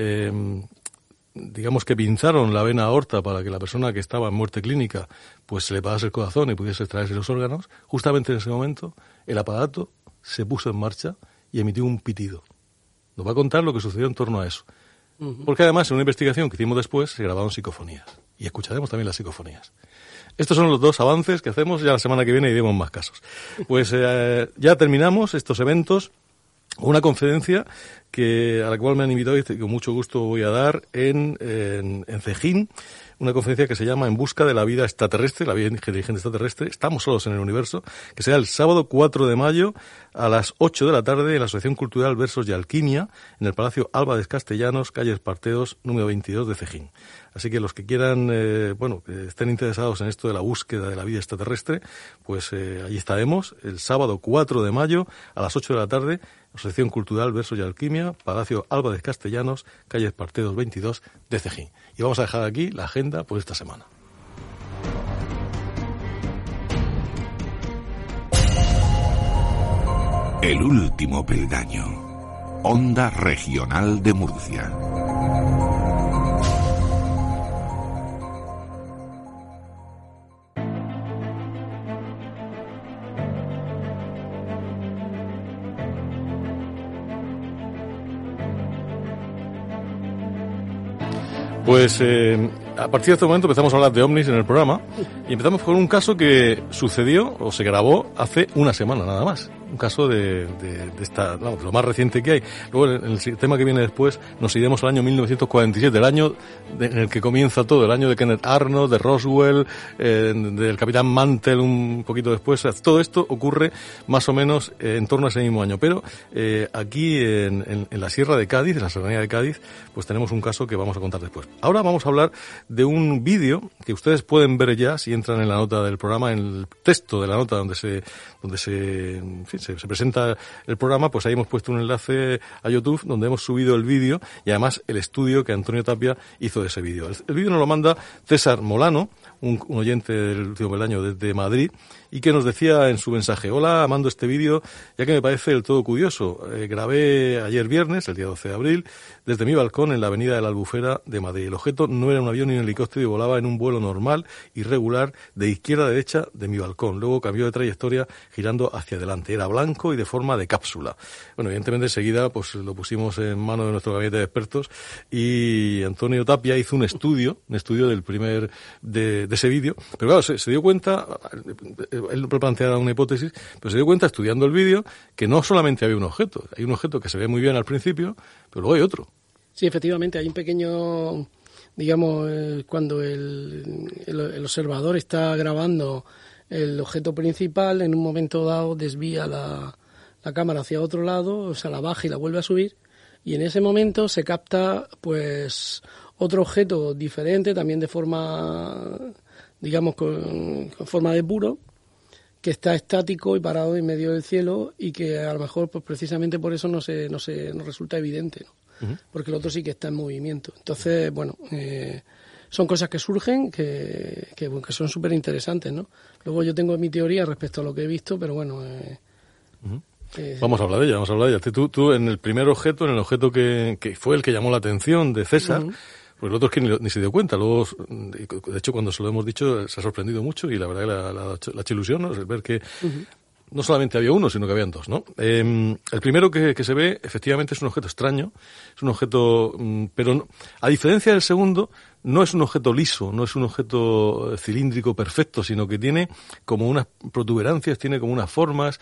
digamos que pinzaron la vena aorta para que la persona que estaba en muerte clínica pues se le parase el corazón y pudiese extraerse los órganos, justamente en ese momento el aparato se puso en marcha y emitió un pitido. Nos va a contar lo que sucedió en torno a eso. Porque además en una investigación que hicimos después se grabaron psicofonías y escucharemos también las psicofonías. Estos son los 2 avances que hacemos, ya la semana que viene iremos más casos. Pues ya terminamos estos eventos, una conferencia a la cual me han invitado y con mucho gusto voy a dar en Cejín, una conferencia que se llama En busca de la vida extraterrestre, la vida inteligente extraterrestre, estamos solos en el universo, que será el sábado 4 de mayo a las 8 de la tarde en la Asociación Cultural Versos y Alquimia, en el Palacio Álvarez Castellanos, calle Esparteos, número 22 de Cejín. Así que los que quieran, que estén interesados en esto de la búsqueda de la vida extraterrestre, pues allí estaremos el sábado 4 de mayo a las 8 de la tarde, Asociación Cultural Versos y Alquimia, Palacio Álvarez Castellanos, calle Esparteos 22 de Cejín. Y vamos a dejar aquí la agenda por esta semana. El último peldaño. Onda Regional de Murcia. Pues a partir de este momento empezamos a hablar de ovnis en el programa y empezamos con un caso que sucedió o se grabó hace una semana nada más. Un caso de lo más reciente que hay. Luego en el tema que viene después nos iremos al año 1947, el año en el que comienza todo, el año de Kenneth Arnold, de Roswell, del Capitán Mantell un poquito después. O sea, todo esto ocurre más o menos en torno a ese mismo año. Pero aquí en la Sierra de Cádiz, en la Serranía de Cádiz, pues tenemos un caso que vamos a contar después. Ahora vamos a hablar de un vídeo que ustedes pueden ver ya si entran en la nota del programa, en el texto de la nota donde se se presenta el programa, pues ahí hemos puesto un enlace a YouTube donde hemos subido el vídeo y además el estudio que Antonio Tapia hizo de ese vídeo. El vídeo nos lo manda César Molano, un oyente del último peldaño desde Madrid, y que nos decía en su mensaje: hola, mando este vídeo ya que me parece del todo curioso. Grabé ayer viernes, el día 12 de abril, desde mi balcón en la avenida de la Albufera de Madrid. El objeto no era un avión ni un helicóptero y volaba en un vuelo normal y regular de izquierda a derecha de mi balcón. Luego cambió de trayectoria girando hacia adelante. Era blanco y de forma de cápsula. Bueno, evidentemente enseguida pues lo pusimos en manos de nuestro gabinete de expertos y Antonio Tapia hizo un estudio del primer de ese vídeo. Pero claro, se dio cuenta, él planteaba una hipótesis, pero se dio cuenta estudiando el vídeo que no solamente había un objeto. Hay un objeto que se ve muy bien al principio, pero luego hay otro. Sí, efectivamente, hay un pequeño, digamos, cuando el observador está grabando el objeto principal, en un momento dado desvía la cámara hacia otro lado, o sea, la baja y la vuelve a subir, y en ese momento se capta, pues, otro objeto diferente, también de forma, digamos, con forma de puro, que está estático y parado en medio del cielo y que a lo mejor, pues, precisamente por eso no resulta evidente, ¿no? Porque el otro sí que está en movimiento. Entonces, bueno, son cosas que surgen que son súper interesantes, ¿no? Luego yo tengo mi teoría respecto a lo que he visto, pero bueno... Vamos a hablar de ella. Tú en el primer objeto, en el objeto que fue el que llamó la atención de César, pues el otro es que ni se dio cuenta. Luego, de hecho, cuando se lo hemos dicho, se ha sorprendido mucho y la verdad que le ha hecho ilusión, ¿no? El ver que... No solamente había uno, sino que habían dos, ¿no? El primero que se ve, efectivamente, es un objeto extraño, es un objeto, pero no, a diferencia del segundo, no es un objeto liso, no es un objeto cilíndrico perfecto, sino que tiene como unas protuberancias, tiene como unas formas,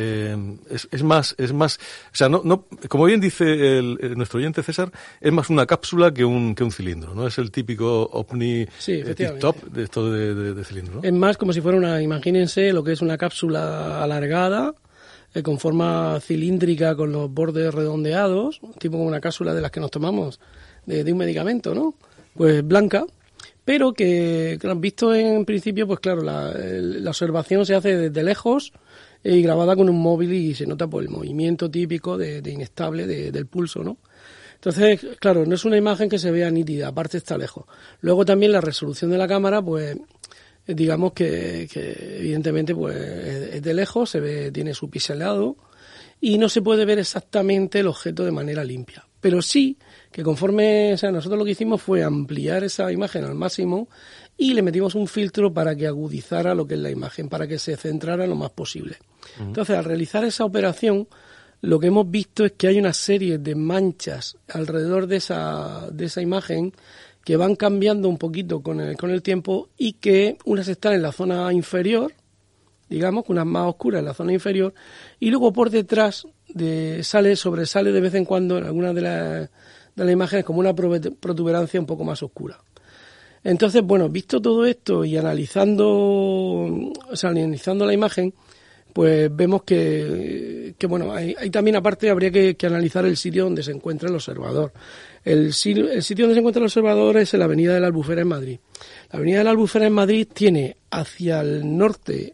es más, o sea, no, como bien dice nuestro oyente César, es más una cápsula que un cilindro, ¿no? Es el típico ovni tip-top de esto de cilindro, ¿no? Es más como si fuera imagínense lo que es una cápsula alargada, con forma cilíndrica, con los bordes redondeados, tipo como una cápsula de las que nos tomamos de un medicamento, ¿no? Pues blanca, pero que visto en principio, pues claro, la observación se hace desde lejos y grabada con un móvil y se nota por el movimiento típico de inestable del pulso, ¿no? Entonces, claro, no es una imagen que se vea nítida, aparte está lejos. Luego también la resolución de la cámara, pues digamos que evidentemente pues es de lejos, se ve, tiene su pixelado y no se puede ver exactamente el objeto de manera limpia. Pero sí que conforme, o sea, nosotros lo que hicimos fue ampliar esa imagen al máximo y le metimos un filtro para que agudizara lo que es la imagen, para que se centrara lo más posible. Entonces, al realizar esa operación, lo que hemos visto es que hay una serie de manchas alrededor de esa imagen que van cambiando un poquito con el tiempo y que unas están en la zona inferior, digamos, unas más oscuras en la zona inferior, y luego por detrás sobresale de vez en cuando en algunas de las imágenes como una protuberancia un poco más oscura. Entonces, bueno, visto todo esto y analizando la imagen, pues vemos que bueno, hay también aparte habría que analizar el sitio donde se encuentra el observador. El sitio donde se encuentra el observador es en la avenida de la Albufera en Madrid. La avenida de la Albufera en Madrid tiene hacia el norte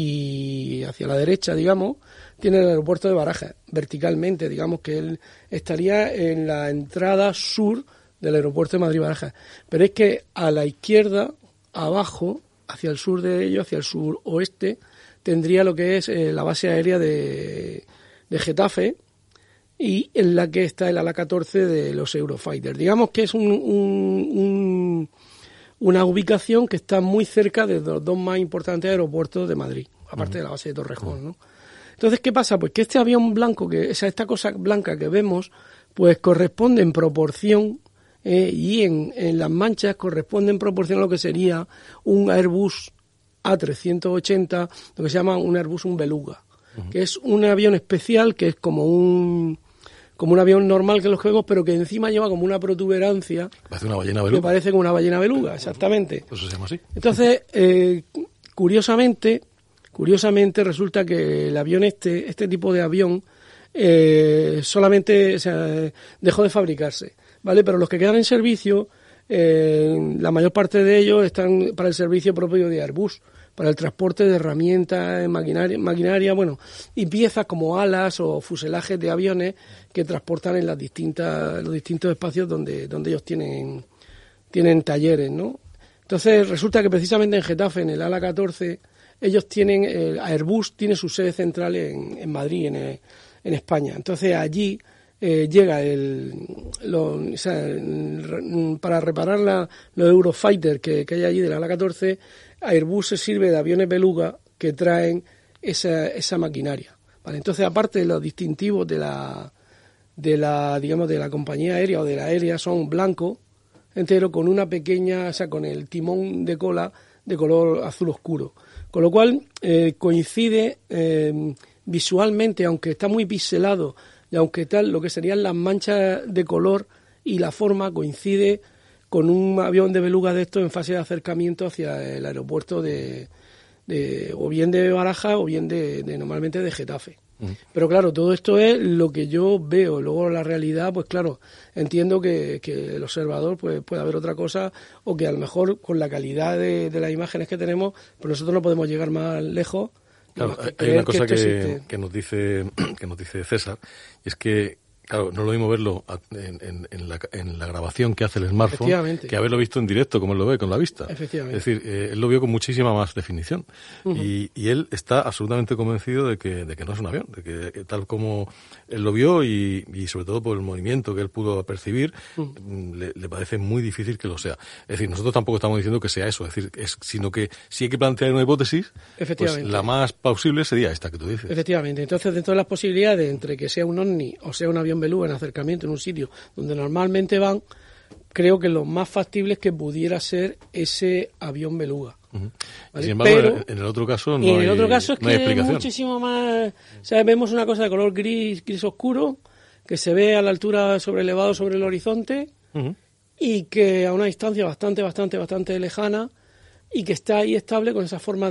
y hacia la derecha, digamos, tiene el aeropuerto de Barajas, verticalmente, digamos que él estaría en la entrada sur del aeropuerto de Madrid-Barajas. Pero es que a la izquierda, abajo, hacia el sur de ello, hacia el suroeste, tendría lo que es la base aérea de Getafe y en la que está el ala 14 de los Eurofighters. Digamos que es una ubicación que está muy cerca de los dos más importantes aeropuertos de Madrid, aparte de la base de Torrejón, ¿no? Entonces, ¿qué pasa? Pues que este avión blanco, esta cosa blanca que vemos, pues corresponde en proporción y en las manchas corresponde en proporción a lo que sería un Airbus A380, lo que se llama un Airbus, un Beluga, que es un avión especial que es como un avión normal que los que vemos, pero que encima lleva como una protuberancia. Parece una ballena beluga. Que parece como una ballena beluga, exactamente. Eso se llama así. Entonces, curiosamente resulta que el avión este tipo de avión solamente dejó de fabricarse, ¿vale? Pero los que quedan en servicio, la mayor parte de ellos están para el servicio propio de Airbus, para el transporte de herramientas, maquinaria, bueno, y piezas como alas o fuselajes de aviones que transportan en los distintos espacios donde ellos tienen talleres, ¿no? Entonces resulta que precisamente en Getafe, en el ala 14, ellos tienen, Airbus tiene su sede central en Madrid, en España. Entonces allí llega para reparar los Eurofighter que hay allí del ala 14, Airbus se sirve de aviones Beluga que traen esa maquinaria, ¿vale? Entonces, aparte de los distintivos de la compañía aérea o de la aérea, son blancos entero con una pequeña, o sea, con el timón de cola de color azul oscuro, con lo cual coincide visualmente, aunque está muy pixelado y aunque tal, lo que serían las manchas de color y la forma coincide con un avión de Beluga de estos en fase de acercamiento hacia el aeropuerto o bien de Barajas o bien normalmente de Getafe. Pero claro, todo esto es lo que yo veo. Luego la realidad, pues claro, entiendo que el observador pues puede haber otra cosa, o que a lo mejor con la calidad de las imágenes que tenemos, pues nosotros no podemos llegar más lejos. Claro, hay una cosa que nos dice César, y es que, claro, no es lo mismo verlo en la grabación que hace el smartphone que haberlo visto en directo, como él lo ve con la vista. Efectivamente. Es decir, él lo vio con muchísima más definición. Y él está absolutamente convencido de que no es un avión, de que tal como él lo vio y sobre todo por el movimiento que él pudo percibir, le parece muy difícil que lo sea. Es decir, nosotros tampoco estamos diciendo que sea eso, sino que si hay que plantear una hipótesis, pues la más plausible sería esta que tú dices. Efectivamente. Entonces, dentro de las posibilidades entre que sea un ovni o sea un avión Beluga en acercamiento en un sitio donde normalmente van, creo que lo más factible es que pudiera ser ese avión Beluga. ¿Vale? Sin embargo, en el otro caso no hay explicación. Es muchísimo más. O sea, vemos una cosa de color gris oscuro que se ve a la altura elevado sobre el horizonte y que a una distancia bastante lejana, y que está ahí estable con esa forma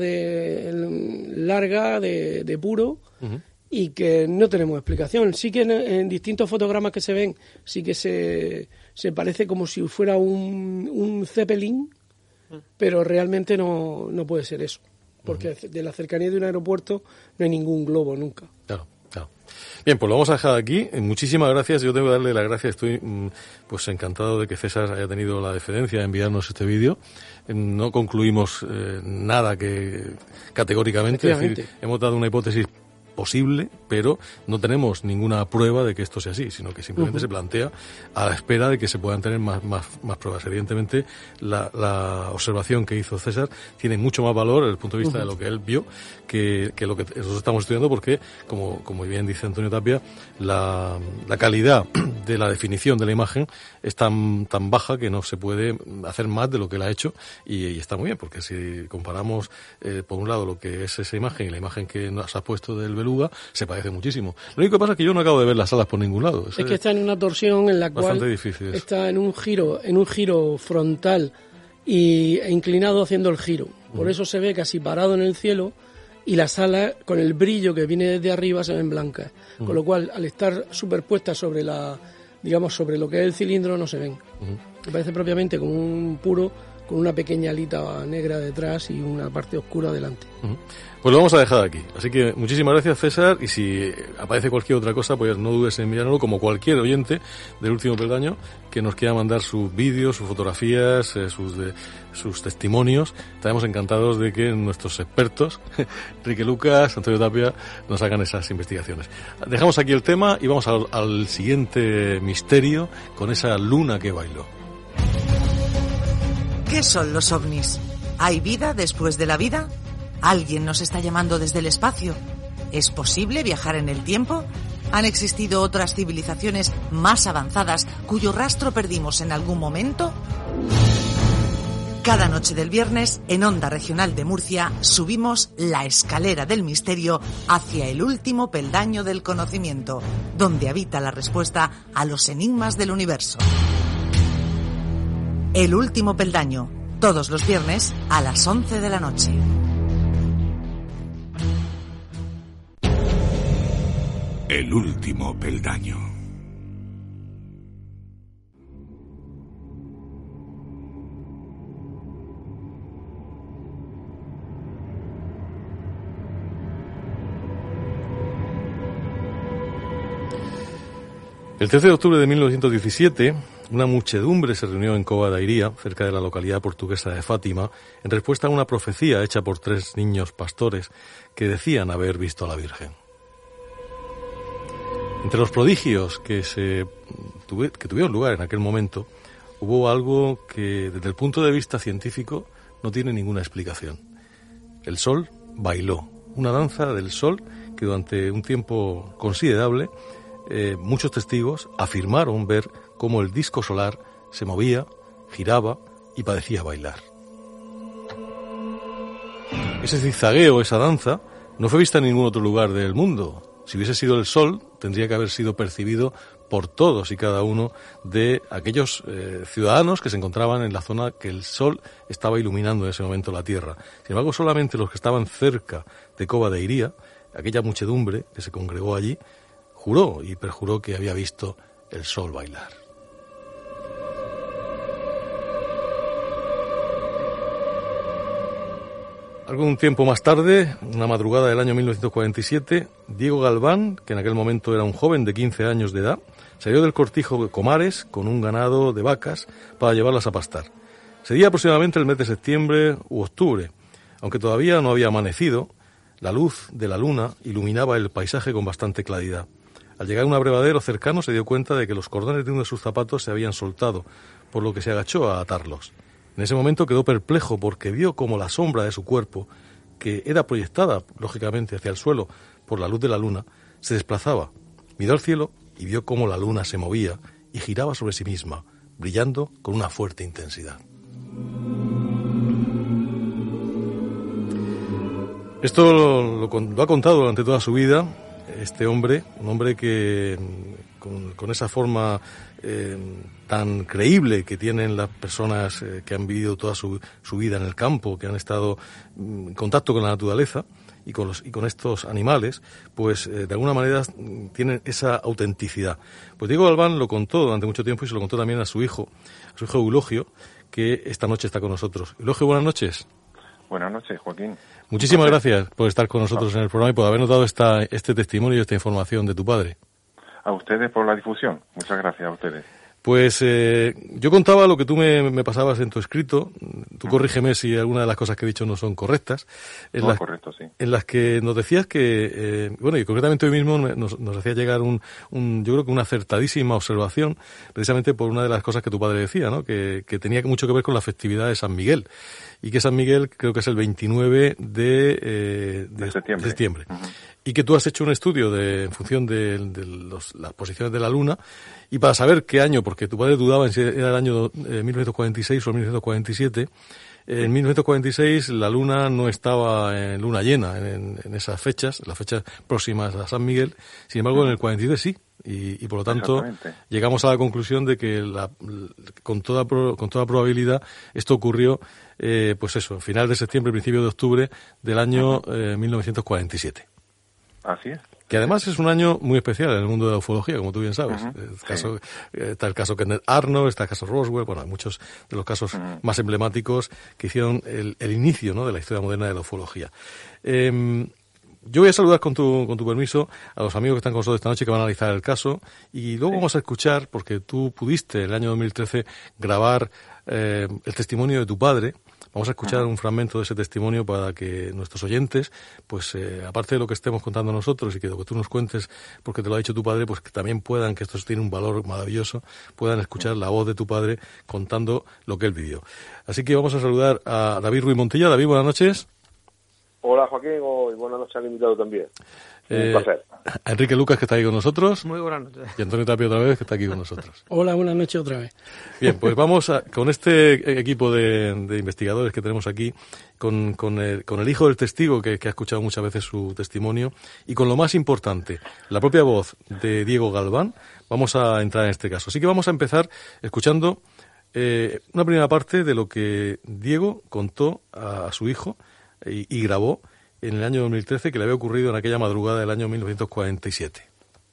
larga de puro. Y que no tenemos explicación. Sí que en distintos fotogramas que se ven, sí que se parece como si fuera un Zeppelin, pero realmente no puede ser eso, porque de la cercanía de un aeropuerto no hay ningún globo nunca. Claro. Bien, pues lo vamos a dejar aquí. Muchísimas gracias. Yo tengo que darle las gracias. Estoy pues encantado de que César haya tenido la deferencia de enviarnos este vídeo. No concluimos nada categóricamente. Es decir, hemos dado una hipótesis posible, pero no tenemos ninguna prueba de que esto sea así, sino que simplemente se plantea a la espera de que se puedan tener más pruebas. Evidentemente, la observación que hizo César tiene mucho más valor desde el punto de vista de lo que él vio que lo que nosotros estamos estudiando, porque, como bien dice Antonio Tapia, la calidad de la definición de la imagen es tan baja que no se puede hacer más de lo que él ha hecho, y está muy bien, porque si comparamos por un lado lo que es esa imagen y la imagen que nos has puesto del Beluga, se parece muchísimo. Lo único que pasa es que yo no acabo de ver las alas por ningún lado. Es que está en una torsión en la cual está en un giro frontal e inclinado haciendo el giro. Por eso se ve casi parado en el cielo, y las alas, con el brillo que viene desde arriba, se ven blancas. Con lo cual, al estar superpuestas sobre sobre lo que es el cilindro, no se ven. Me parece propiamente como un puro con una pequeña alita negra detrás y una parte oscura delante. Pues lo vamos a dejar aquí. Así que muchísimas gracias, César, y si aparece cualquier otra cosa, pues no dudes en enviárnoslo, como cualquier oyente del Último Peldaño que nos quiera mandar sus vídeos, sus fotografías, sus testimonios. Estaremos encantados de que nuestros expertos, Enrique Lucas, Antonio Tapia, nos hagan esas investigaciones. Dejamos aquí el tema y vamos al siguiente misterio, con esa luna que bailó. ¿Qué son los ovnis? ¿Hay vida después de la vida? ¿Alguien nos está llamando desde el espacio? ¿Es posible viajar en el tiempo? ¿Han existido otras civilizaciones más avanzadas cuyo rastro perdimos en algún momento? Cada noche del viernes, en Onda Regional de Murcia, subimos la escalera del misterio hacia el último peldaño del conocimiento, donde habita la respuesta a los enigmas del universo. El último peldaño, todos los viernes a las 11 de la noche. El último peldaño. El 13 de octubre de 1917, una muchedumbre se reunió en Cova da Iria, cerca de la localidad portuguesa de Fátima, en respuesta a una profecía hecha por 3 niños pastores que decían haber visto a la Virgen. Entre los prodigios que tuvieron lugar en aquel momento, hubo algo que, desde el punto de vista científico, no tiene ninguna explicación. El sol bailó, una danza del sol que durante un tiempo considerable muchos testigos afirmaron ver cómo el disco solar se movía, giraba y parecía bailar. Ese zigzagueo, esa danza, no fue vista en ningún otro lugar del mundo. Si hubiese sido el sol, tendría que haber sido percibido por todos y cada uno de aquellos ciudadanos que se encontraban en la zona que el sol estaba iluminando en ese momento la tierra. Sin embargo, solamente los que estaban cerca de Cova da Iria, aquella muchedumbre que se congregó allí, juró y perjuró que había visto el sol bailar. Algún tiempo más tarde, una madrugada del año 1947, Diego Galván, que en aquel momento era un joven de 15 años de edad, salió del cortijo de Comares con un ganado de vacas para llevarlas a pastar. Sería aproximadamente el mes de septiembre u octubre. Aunque todavía no había amanecido, la luz de la luna iluminaba el paisaje con bastante claridad. Al llegar a un abrevadero cercano se dio cuenta de que los cordones de uno de sus zapatos se habían soltado, por lo que se agachó a atarlos. En ese momento quedó perplejo porque vio como la sombra de su cuerpo, que era proyectada, lógicamente, hacia el suelo por la luz de la luna, se desplazaba. Miró al cielo y vio cómo la luna se movía y giraba sobre sí misma, brillando con una fuerte intensidad. Esto lo ha contado durante toda su vida este hombre, un hombre que con esa forma tan creíble que tienen las personas que han vivido toda su vida en el campo, que han estado en contacto con la naturaleza y con estos animales, pues de alguna manera tienen esa autenticidad. Pues Diego Galván lo contó durante mucho tiempo y se lo contó también a su hijo Eulogio, que esta noche está con nosotros. Eulogio, buenas noches. Buenas noches, Joaquín. Muchísimas gracias por estar con nosotros en el programa y por habernos dado este testimonio y esta información de tu padre. A ustedes por la difusión. Muchas gracias a ustedes. Pues yo contaba lo que tú me pasabas en tu escrito. Tú corrígeme si alguna de las cosas que he dicho no son correctas. Correcto, sí. En las que nos decías que, y concretamente hoy mismo nos hacía llegar yo creo que una acertadísima observación, precisamente por una de las cosas que tu padre decía, ¿no? Que tenía mucho que ver con la festividad de San Miguel. Y que San Miguel creo que es el 29 de septiembre. Uh-huh. Y que tú has hecho un estudio en función de las posiciones de la luna y para saber qué año, porque tu padre dudaba en si era el año 1946 o 1947. En 1946 la luna no estaba en luna llena en esas fechas, las fechas próximas a San Miguel. Sin embargo, en el 47 sí. Y por lo tanto llegamos a la conclusión de que con toda probabilidad esto ocurrió final de septiembre, principio de octubre del año 1947. Así es. Que además es un año muy especial en el mundo de la ufología, como tú bien sabes. Está el caso Kenneth Arnold, está el caso Roswell, hay muchos de los casos más emblemáticos que hicieron el inicio, ¿no?, de la historia moderna de la ufología. Yo voy a saludar con tu permiso a los amigos que están con nosotros esta noche que van a analizar el caso y luego vamos a escuchar, porque tú pudiste en el año 2013 grabar el testimonio de tu padre. Vamos a escuchar un fragmento de ese testimonio para que nuestros oyentes, pues aparte de lo que estemos contando nosotros y que lo que tú nos cuentes, porque te lo ha dicho tu padre, pues que también puedan, que esto tiene un valor maravilloso, puedan escuchar la voz de tu padre contando lo que él vivió. Así que vamos a saludar a David Ruiz Montilla. David, buenas noches. Hola, Joaquín, y buenas noches al invitado también. Un placer. A Enrique Lucas, que está aquí con nosotros. Muy buenas noches. Y Antonio Tapia otra vez, que está aquí con nosotros. Hola, buenas noches otra vez. Bien, pues vamos con este equipo de investigadores que tenemos aquí, con el hijo del testigo que ha escuchado muchas veces su testimonio, y con lo más importante, la propia voz de Diego Galván, vamos a entrar en este caso. Así que vamos a empezar escuchando una primera parte de lo que Diego contó a su hijo y grabó en el año 2013, que le había ocurrido en aquella madrugada del año 1947.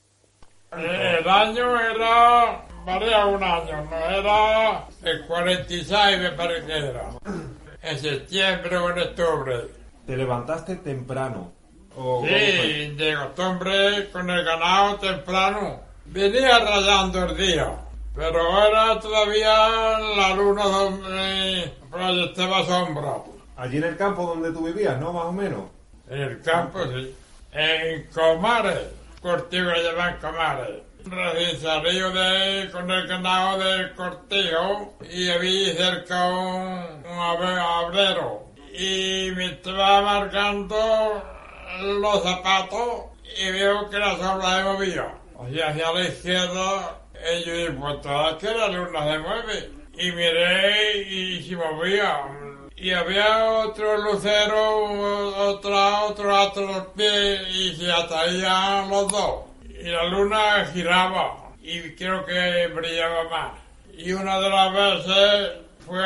El año varía un año, no era el 46, me parece que era. En septiembre o en octubre. ¿Te levantaste temprano? Sí, de costumbre con el ganado temprano. venía rayando el día, pero era todavía la luna donde proyectaba sombra. Allí en el campo donde tú vivías, ¿no? Más o menos. En el campo, sí. En Comares, Cortijo que lleva en Comares. Recién salido con el ganado del Cortijo y había cerca un abrero. Y me estaba marcando los zapatos y veo que la sombra se movía. O sea, hacia la izquierda, y yo dije, pues toda que la luna se mueve. Y miré y se movía. Y había otro lucero, otro a los pies, y se atraían los dos. Y la luna giraba, y creo que brillaba más. Y una de las veces fue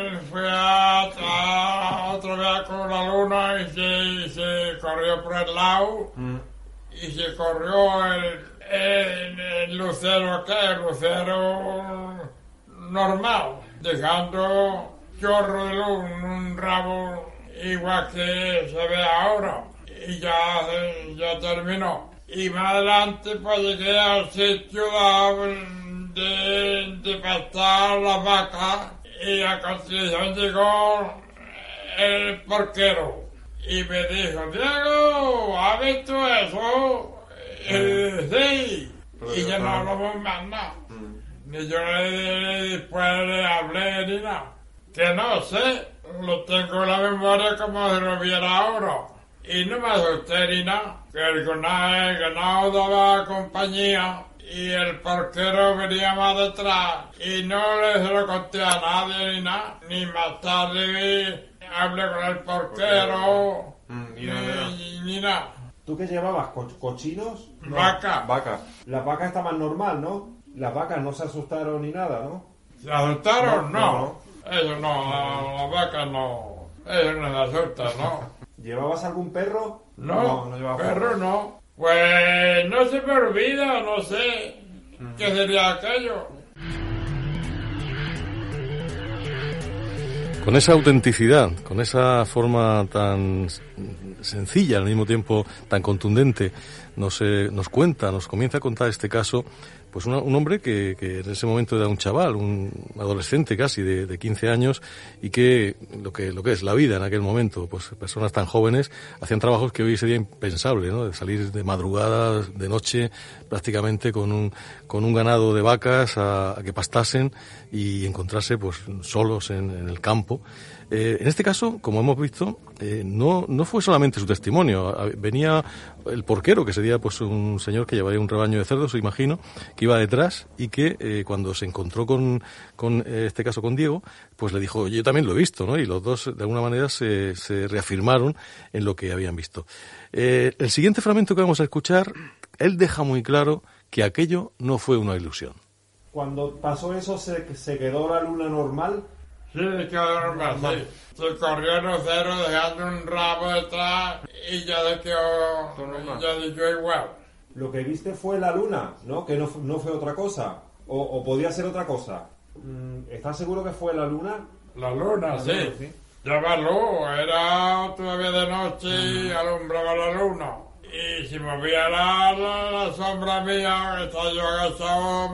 a otra vez con la luna y se corrió por el lado, y se corrió el lucero, el lucero normal, dejando chorro de luz, un rabo igual que se ve ahora, y ya terminó. Y más adelante pues llegué al sitio de pastar las vacas, y a continuación llegó el porquero y me dijo, Diego, ¿has visto eso? Sí. Y ya no hablamos más nada. Ni yo después le hablé ni nada. Que no sé, lo tengo en la memoria como si lo viera ahora. Y no me asusté ni nada, que el ganado daba compañía y el porquero venía más detrás. Y no se lo conté a nadie ni nada, ni más tarde hablé con el porquero, ni nada. ¿Tú qué llevabas? ¿Cochinos? No. Vaca. Las vacas estaban normal, ¿no? Las vacas no se asustaron ni nada, ¿no? ¿Se asustaron? No. Ellos no, las vacas no. Ellos no se asustan, ¿no? ¿Llevabas algún perro? No llevaba perro, no. Pues no se me olvida, no sé qué sería aquello. Con esa autenticidad, con esa forma tan sencilla, al mismo tiempo tan contundente, nos comienza a contar este caso, pues un hombre que en ese momento era un chaval, un adolescente casi de 15 años, y que lo que es la vida en aquel momento, pues personas tan jóvenes hacían trabajos que hoy sería impensable, ¿no? De salir de madrugada, de noche, prácticamente con un ganado de vacas a que pastasen y encontrarse pues solos en el campo. En este caso, como hemos visto, no fue solamente su testimonio. Venía el porquero, que sería pues un señor que llevaría un rebaño de cerdos, imagino, que iba detrás y que cuando se encontró con este caso con Diego, pues le dijo, yo también lo he visto, ¿no? Y los dos de alguna manera se reafirmaron en lo que habían visto. El siguiente fragmento que vamos a escuchar, él deja muy claro que aquello no fue una ilusión. Cuando pasó eso, ¿se quedó la luna normal? Sí, quedó normal, sí. Se corrió el lucero dejando un rabo detrás y ya se quedó igual. Lo que viste fue la luna, ¿no? Que no fue otra cosa. O podía ser otra cosa. ¿Estás seguro que fue la luna? La luna, sí. Llevaba luz, era todavía de noche y alumbraba la luna. Y si movía la sombra mía, estaba yo agachado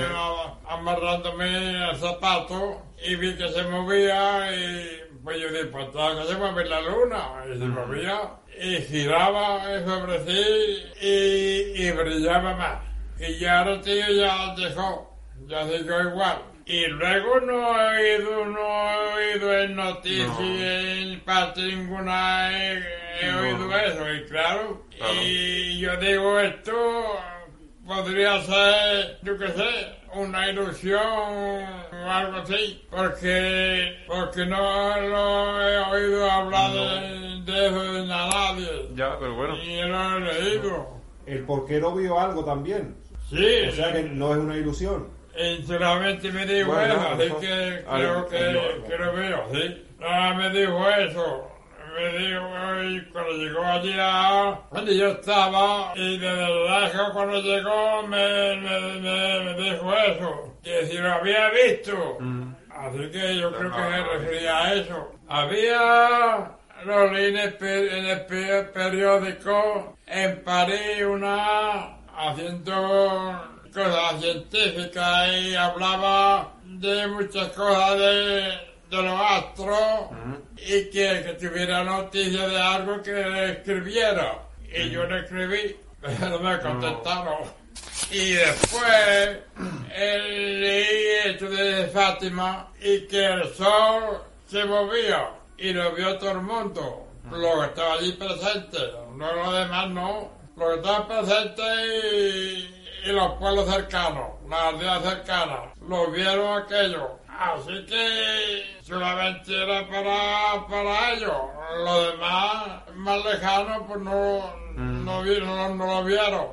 amarrándome el zapato y vi que se movía y pues yo dije, pues que se mueve la luna. Y se movía y giraba sobre sí y brillaba más. Y ya el tío ya dejó, ya siguió igual. Y luego no he oído en noticias, en parte ninguna he oído eso, y claro, y yo digo, esto podría ser, yo qué sé, una ilusión o algo así, porque no lo he oído hablar de eso de nadie. Ya, pero bueno. Y no lo he leído. ¿El porquero vio algo también? Sí. O sea que no es una ilusión. Sinceramente me dijo eso, así que creo que lo veo, ¿sí? No, me dijo eso. Me dijo, y cuando llegó allí donde yo estaba, y desde lejos cuando llegó me dijo eso, que si lo había visto. Así que yo creo que se refería a eso. Había, lo leí en el periódico, en París, haciendo cosas científicas y hablaba de muchas cosas de los astros y que tuviera noticia de algo que escribiera. Y yo le escribí, pero me contestaron. Y después leí esto de Fátima y que el sol se movía y lo vio todo el mundo, lo que estaba allí presente, no lo demás no, lo que estaba presente y los pueblos cercanos, las aldeas cercanas, lo vieron aquello. Así que solamente era para ellos, los demás más lejanos pues no lo vieron.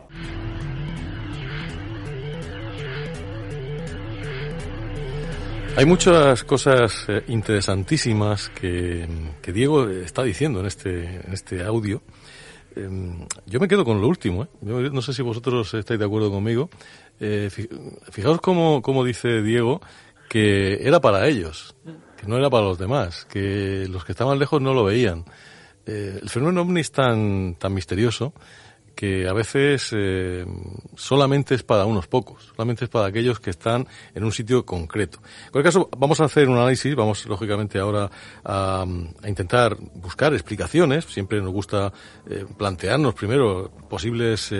Hay muchas cosas interesantísimas que Diego está diciendo en este audio. Yo me quedo con lo último, Yo no sé si vosotros estáis de acuerdo conmigo. Fijaos cómo dice Diego que era para ellos, que no era para los demás, que los que estaban lejos no lo veían. El fenómeno ovni es tan misterioso que a veces solamente es para unos pocos, solamente es para aquellos que están en un sitio concreto. En cualquier caso, vamos a hacer un análisis, vamos lógicamente ahora a intentar buscar explicaciones. Siempre nos gusta plantearnos primero posibles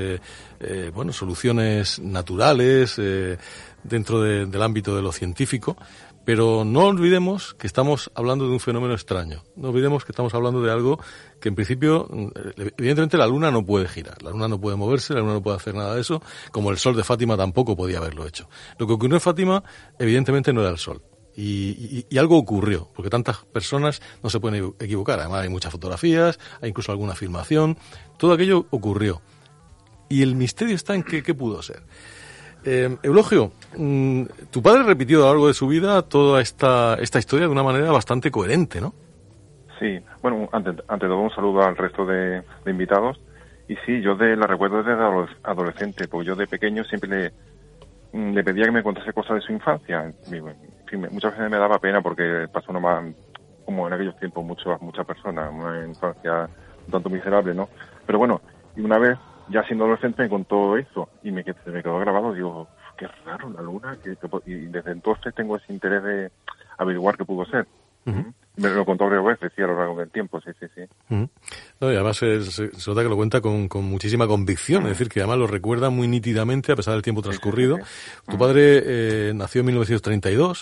soluciones naturales dentro del ámbito de lo científico. Pero no olvidemos que estamos hablando de un fenómeno extraño. No olvidemos que estamos hablando de algo que en principio, evidentemente la luna no puede girar, la luna no puede moverse, la luna no puede hacer nada de eso, como el sol de Fátima tampoco podía haberlo hecho. Lo que ocurrió en Fátima evidentemente no era el sol. Y algo ocurrió, porque tantas personas no se pueden equivocar. Además hay muchas fotografías, hay incluso alguna filmación. Todo aquello ocurrió. Y el misterio está en qué pudo ser. Eulogio, tu padre repitió a lo largo de su vida toda esta historia de una manera bastante coherente, ¿no? Sí, bueno, ante todo un saludo al resto de invitados. Y sí, yo la recuerdo desde adolescente, porque yo de pequeño siempre le pedía que me contase cosas de su infancia. En fin, muchas veces me daba pena porque pasó nomás, como en aquellos tiempos, muchas personas, una infancia un tanto miserable, ¿no? Pero bueno, y una vez, ya siendo adolescente, me contó eso y me quedó grabado. Digo, qué raro, la luna. Y desde entonces tengo ese interés de averiguar qué pudo ser. Uh-huh. Me lo contó varias veces, sí, a lo largo del tiempo, sí. Uh-huh. No, y además se nota que lo cuenta con muchísima convicción, es decir, que además lo recuerda muy nítidamente a pesar del tiempo transcurrido. Sí. Tu padre nació en 1932,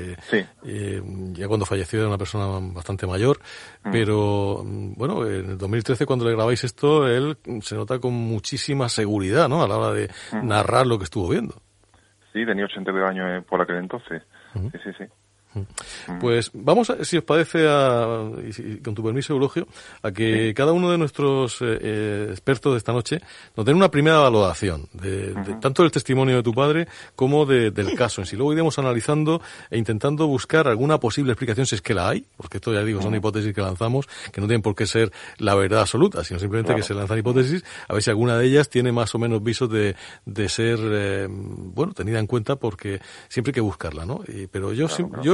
ya cuando falleció era una persona bastante mayor, pero bueno, en el 2013 cuando le grabáis esto, él se nota con muchísima seguridad, ¿no?, a la hora de narrar lo que estuvo viendo. Sí, tenía 82 años por aquel entonces. Uh-huh. Sí. Pues vamos, si os parece, y con tu permiso, Eulogio, a que cada uno de nuestros expertos de esta noche nos den una primera valoración de tanto del testimonio de tu padre como del caso en sí. Luego iremos analizando e intentando buscar alguna posible explicación, si es que la hay, porque esto, ya digo, son hipótesis que lanzamos, que no tienen por qué ser la verdad absoluta, sino simplemente que se lanzan hipótesis, a ver si alguna de ellas tiene más o menos visos de ser, tenida en cuenta, porque siempre hay que buscarla, ¿no? Pero yo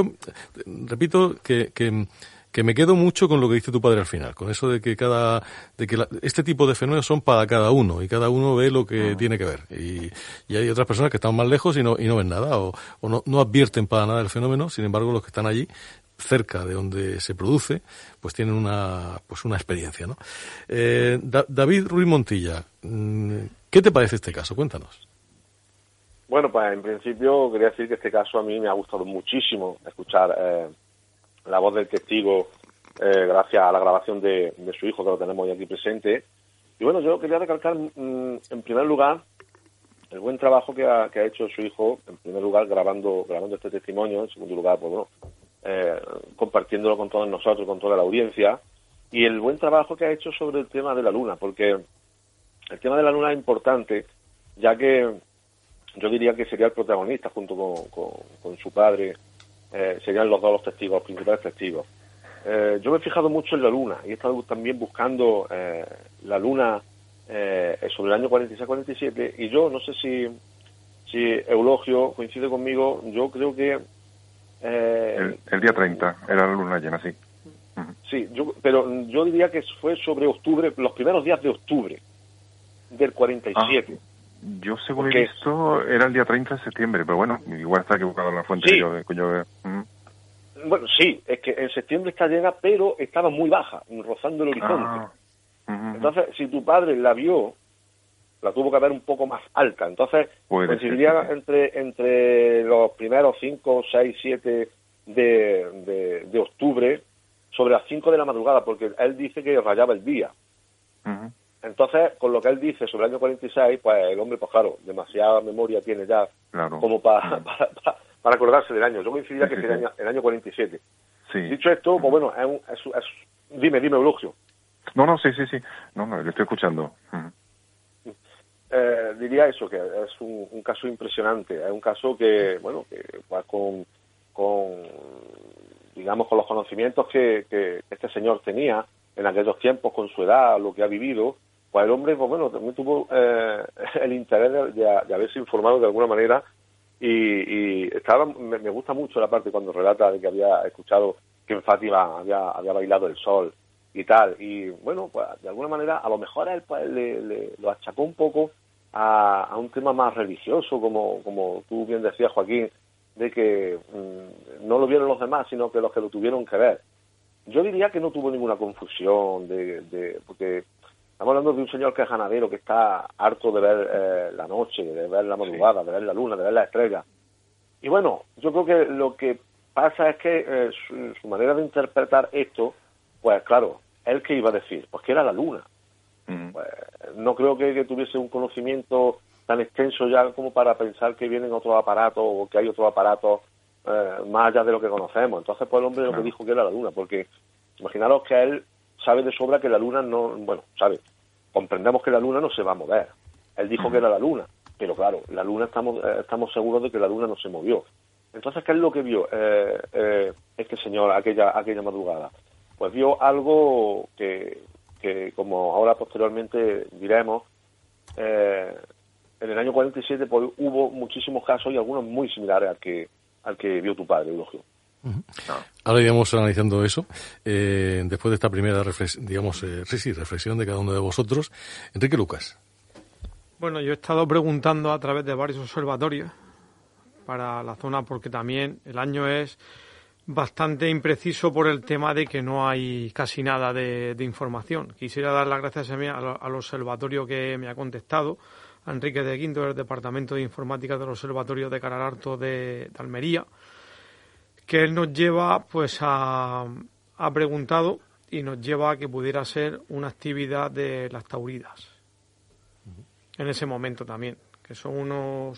repito que me quedo mucho con lo que dice tu padre al final, con eso de que este tipo de fenómenos son para cada uno y cada uno ve lo que tiene que ver, y hay otras personas que están más lejos y no ven nada o no advierten para nada el fenómeno. Sin embargo, los que están allí cerca de donde se produce pues tienen una experiencia, ¿no? David Ruiz Montilla, ¿qué te parece este caso? Cuéntanos. Bueno, pues en principio quería decir que este caso a mí me ha gustado muchísimo escuchar la voz del testigo gracias a la grabación de su hijo, que lo tenemos hoy aquí presente. Y bueno, yo quería recalcar en primer lugar el buen trabajo que ha hecho su hijo, en primer lugar grabando este testimonio, en segundo lugar, pues compartiéndolo con todos nosotros, con toda la audiencia, y el buen trabajo que ha hecho sobre el tema de la luna, porque el tema de la luna es importante, ya que yo diría que sería el protagonista junto con su padre, serían los testigos, los principales testigos. Yo me he fijado mucho en la luna y he estado también buscando la luna sobre el año 46-47, y yo no sé si Eulogio coincide conmigo. Yo creo que el día 30 era la luna llena, sí. Uh-huh. Sí, pero yo diría que fue sobre octubre, los primeros días de octubre del 47. Yo, según he visto, era el día 30 de septiembre, pero bueno, igual está equivocado la fuente. Sí. Bueno, sí, es que en septiembre está llena, pero estaba muy baja, rozando el horizonte. Entonces, si tu padre la vio, la tuvo que ver un poco más alta. Entonces, coincidiría entre los primeros 5, 6, 7 de octubre, sobre las 5 de la madrugada, porque él dice que rayaba el día. Entonces, con lo que él dice sobre el año 46, pues el hombre, pues claro, demasiada memoria tiene ya como para acordarse del año. Yo coincidiría que sería el año 47. Sí. Dicho esto, pues bueno, dime, Eulogio. No, sí. No, le estoy escuchando. Diría eso, que es un caso impresionante. Es un caso que, bueno, que pues con los conocimientos que este señor tenía en aquellos tiempos, con su edad, lo que ha vivido, pues el hombre, pues bueno, también tuvo el interés de haberse informado de alguna manera y me gusta mucho la parte cuando relata de que había escuchado que en Fátima había bailado el sol y tal, y bueno, pues de alguna manera a lo mejor a él pues, le lo achacó un poco a un tema más religioso, como tú bien decías, Joaquín, de que no lo vieron los demás, sino que los que lo tuvieron que ver. Yo diría que no tuvo ninguna confusión, porque estamos hablando de un señor que es ganadero, que está harto de ver la noche, de ver la madrugada, de ver la luna, de ver las estrellas. Y bueno, yo creo que lo que pasa es que su manera de interpretar esto, pues claro, ¿él qué iba a decir? Pues que era la luna. Pues, no creo que tuviese un conocimiento tan extenso ya como para pensar que vienen otros aparatos o que hay otros aparatos más allá de lo que conocemos. Entonces, pues el hombre lo que dijo que era la luna, porque imaginaros que él sabe de sobra que la luna comprendemos que la luna no se va a mover. Él dijo que era la luna, pero claro, la luna estamos seguros de que la luna no se movió. Entonces, ¿qué es lo que vio este señor aquella madrugada? Pues vio algo que como ahora posteriormente diremos, en el año 47 pues, hubo muchísimos casos y algunos muy similares al que vio tu padre, Eulogio. Ahora iremos analizando eso después de esta primera reflexión de cada uno de vosotros. Enrique Lucas. Bueno, yo he estado preguntando a través de varios observatorios para la zona, porque también el año es bastante impreciso por el tema de que no hay casi nada de información. Quisiera dar las gracias al observatorio que me ha contestado, a Enrique de Guindo, del Departamento de Informática del Observatorio de Carararto de Almería, que él nos lleva, pues ha preguntado y nos lleva a que pudiera ser una actividad de las tauridas. En ese momento también, que son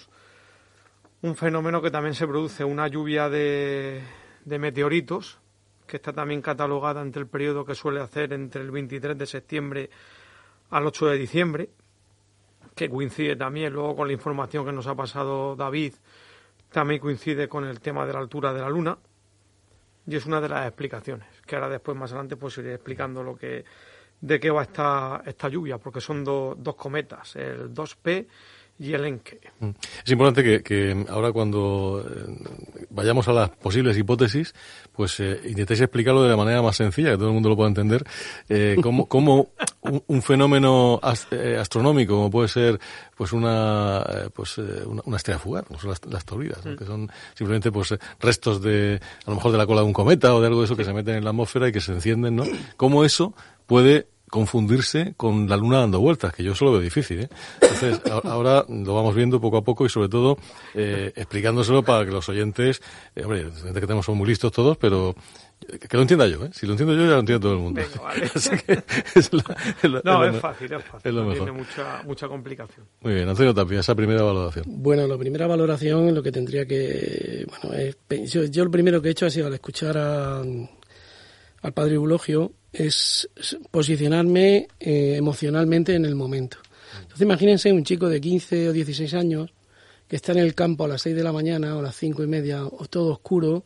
un fenómeno que también se produce, una lluvia de meteoritos, que está también catalogada entre el periodo que suele hacer entre el 23 de septiembre al 8 de diciembre, que coincide también luego con la información que nos ha pasado David, también coincide con el tema de la altura de la luna, y es una de las explicaciones, que ahora después más adelante pues iré explicando de qué va esta lluvia, porque son dos cometas, el 2P y el Encke. Es importante que ahora cuando vayamos a las posibles hipótesis, pues intentéis explicarlo de la manera más sencilla, que todo el mundo lo pueda entender, cómo un fenómeno astronómico, como puede ser pues una estrella fugaz, como son las tauridas, ¿no? Que son simplemente pues restos a lo mejor de la cola de un cometa o de algo de eso que se meten en la atmósfera y que se encienden, ¿no? Cómo eso puede confundirse con la luna dando vueltas, que yo eso lo veo difícil, ¿eh? Entonces, ahora lo vamos viendo poco a poco y sobre todo explicándoselo para que los oyentes, hombre, los oyentes que tenemos son muy listos todos, pero que lo entienda yo, ¿eh? Si lo entiendo yo, ya lo entiende todo el mundo. Venga, vale. Así que es fácil. Es lo no mejor. tiene mucha complicación. Muy bien, Antonio Tapia, esa primera valoración. Bueno, la primera valoración, lo que tendría que... yo lo primero que he hecho ha sido, al escuchar al padre Eulogio, es posicionarme emocionalmente en el momento. Entonces imagínense un chico de 15 o 16 años que está en el campo a las 6 de la mañana o a las 5:30 o todo oscuro,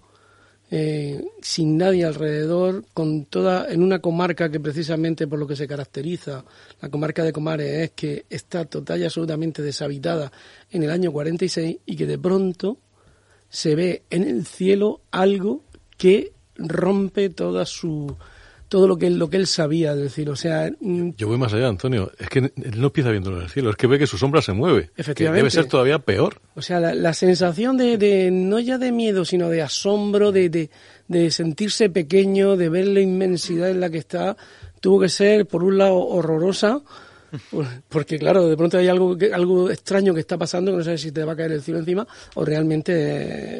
sin nadie alrededor, en una comarca que precisamente por lo que se caracteriza, la comarca de Comares, es que está total y absolutamente deshabitada en el año 46 y que de pronto se ve en el cielo algo que rompe toda su todo lo que él sabía, es decir, o sea... Yo voy más allá, Antonio, es que él no empieza viéndolo en el cielo, es que ve que su sombra se mueve, efectivamente, que debe ser todavía peor. O sea, la sensación de no ya de miedo, sino de asombro, de sentirse pequeño, de ver la inmensidad en la que está, tuvo que ser, por un lado, horrorosa, porque claro, de pronto hay algo extraño que está pasando, que no sabes si te va a caer el cielo encima, o realmente,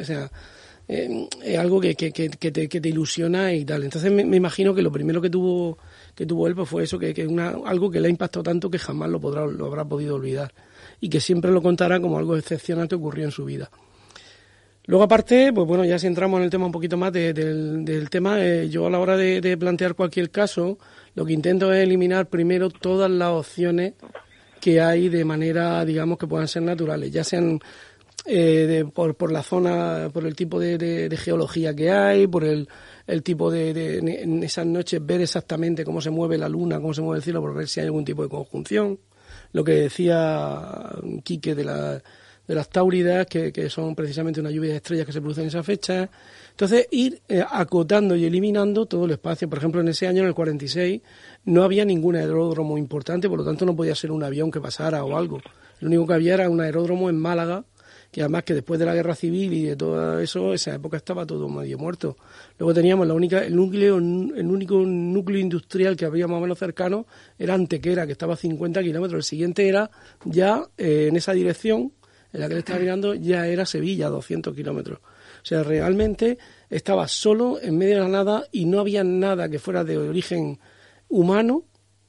es algo que te ilusiona y tal. Entonces me imagino que lo primero que tuvo él pues fue eso, algo que le ha impactado tanto que jamás lo habrá podido olvidar, y que siempre lo contará como algo excepcional que ocurrió en su vida. Luego, aparte, pues bueno, ya si entramos en el tema un poquito más del tema, yo a la hora de plantear cualquier caso, lo que intento es eliminar primero todas las opciones que hay de manera, digamos, que puedan ser naturales, ya sean por la zona, por el tipo de geología que hay, por el tipo en esas noches ver exactamente cómo se mueve la luna, cómo se mueve el cielo, por ver si hay algún tipo de conjunción. Lo que decía Quique de las Táuridas, que son precisamente una lluvia de estrellas que se producen en esa fecha. Entonces, ir acotando y eliminando todo el espacio. Por ejemplo, en ese año, en el 46, no había ningún aeródromo importante, por lo tanto no podía ser un avión que pasara o algo. Lo único que había era un aeródromo en Málaga, que además que después de la guerra civil y de todo eso, esa época estaba todo medio muerto. Luego teníamos el único núcleo industrial que había más o menos cercano, era Antequera, que estaba a 50 kilómetros. El siguiente era ya en esa dirección, en la que le estaba mirando, ya era Sevilla, 200 kilómetros. O sea, realmente estaba solo en medio de la nada y no había nada que fuera de origen humano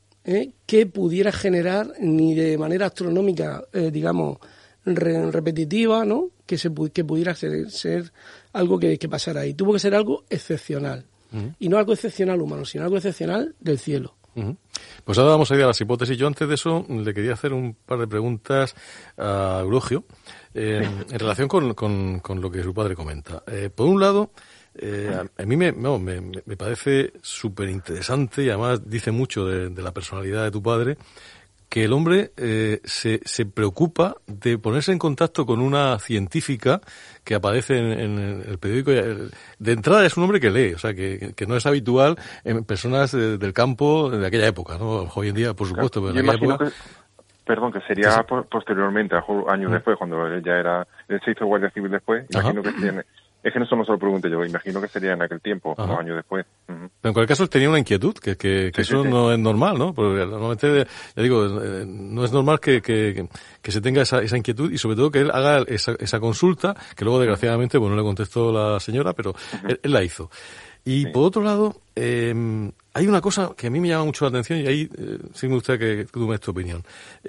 que pudiera generar ni de manera astronómica, digamos, repetitiva, ¿no? Que pudiera ser algo que pasara ahí. Tuvo que ser algo excepcional. Uh-huh. Y no algo excepcional humano, sino algo excepcional del cielo. Uh-huh. Pues ahora vamos a ir a las hipótesis. Yo antes de eso le quería hacer un par de preguntas a Eulogio en relación con lo que su padre comenta. Por un lado, a mí me parece súper interesante y además dice mucho de la personalidad de tu padre, que el hombre se preocupa de ponerse en contacto con una científica que aparece en el periódico. De entrada es un hombre que lee, o sea, que no es habitual en personas del campo de aquella época, ¿no? Hoy en día, por supuesto, pero en aquella época... que sería sí. Posteriormente, años después, cuando él se hizo guardia civil después, imagino que tiene... Es que eso no se lo pregunté yo, imagino que sería en aquel tiempo, unos años después. Uh-huh. Pero en cualquier caso él tenía una inquietud, que sí, eso sí. No es normal, ¿no? Porque normalmente, ya digo, no es normal que se tenga esa inquietud y sobre todo que él haga esa consulta, que luego desgraciadamente, no le contestó la señora, pero él la hizo. Y por otro lado, hay una cosa que a mí me llama mucho la atención y ahí sí me gustaría que tú me des tu opinión.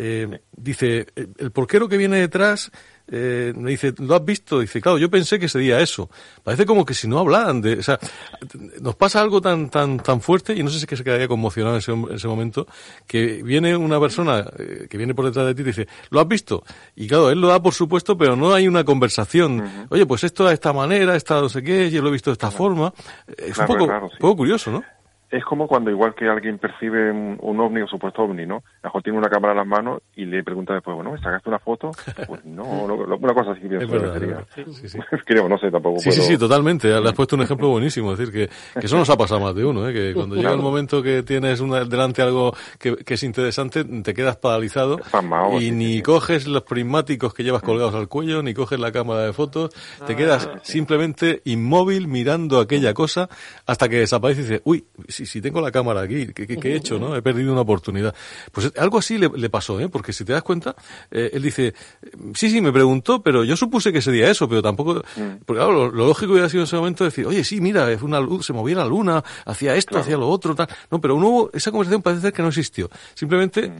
Dice, el porquero que viene detrás... me dice, ¿lo has visto? Dice, claro, yo pensé que sería eso. Parece como que si no hablaran o sea, nos pasa algo tan fuerte y no sé si es que se quedaría conmocionado en ese momento, que viene una persona que viene por detrás de ti y dice, ¿lo has visto? Y claro, él lo da por supuesto, pero no hay una conversación. Uh-huh. Oye, pues esto de esta manera, esta no sé qué, yo lo he visto de esta forma. Es un poco curioso, ¿no? Es como cuando igual que alguien percibe un ovni o supuesto ovni, ¿no? A lo mejor tiene una cámara en las manos y le pregunta después, bueno, ¿me sacaste una foto? Pues no, una cosa así. Es verdad. Sí. Creo, no sé, tampoco puedo... Sí, totalmente. Le has puesto un ejemplo buenísimo. Es decir, que eso nos ha pasado más de uno, que cuando llega el momento que tienes delante algo que es interesante, te quedas paralizado y ni coges los prismáticos que llevas colgados al cuello, ni coges la cámara de fotos, te quedas simplemente inmóvil mirando aquella cosa hasta que desaparece y dices, uy, si tengo la cámara aquí, ¿qué he hecho, no? He perdido una oportunidad. Pues algo así le pasó, porque si te das cuenta, él dice, sí, me preguntó, pero yo supuse que sería eso, pero tampoco... Porque claro, lo lógico hubiera sido en ese momento decir, oye, sí, mira, una luz, se movía la luna, hacía esto, hacía lo otro, tal. No, pero esa conversación parece ser que no existió. Simplemente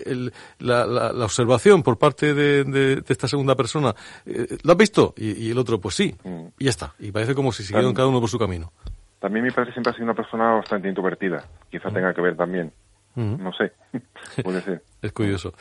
la observación por parte de esta segunda persona, ¿lo has visto? Y el otro, pues sí, y ya está. Y parece como si siguieran cada uno por su camino. También mi padre siempre ha sido una persona bastante introvertida. Quizá tenga que ver también. No sé. Puede ser. Es curioso.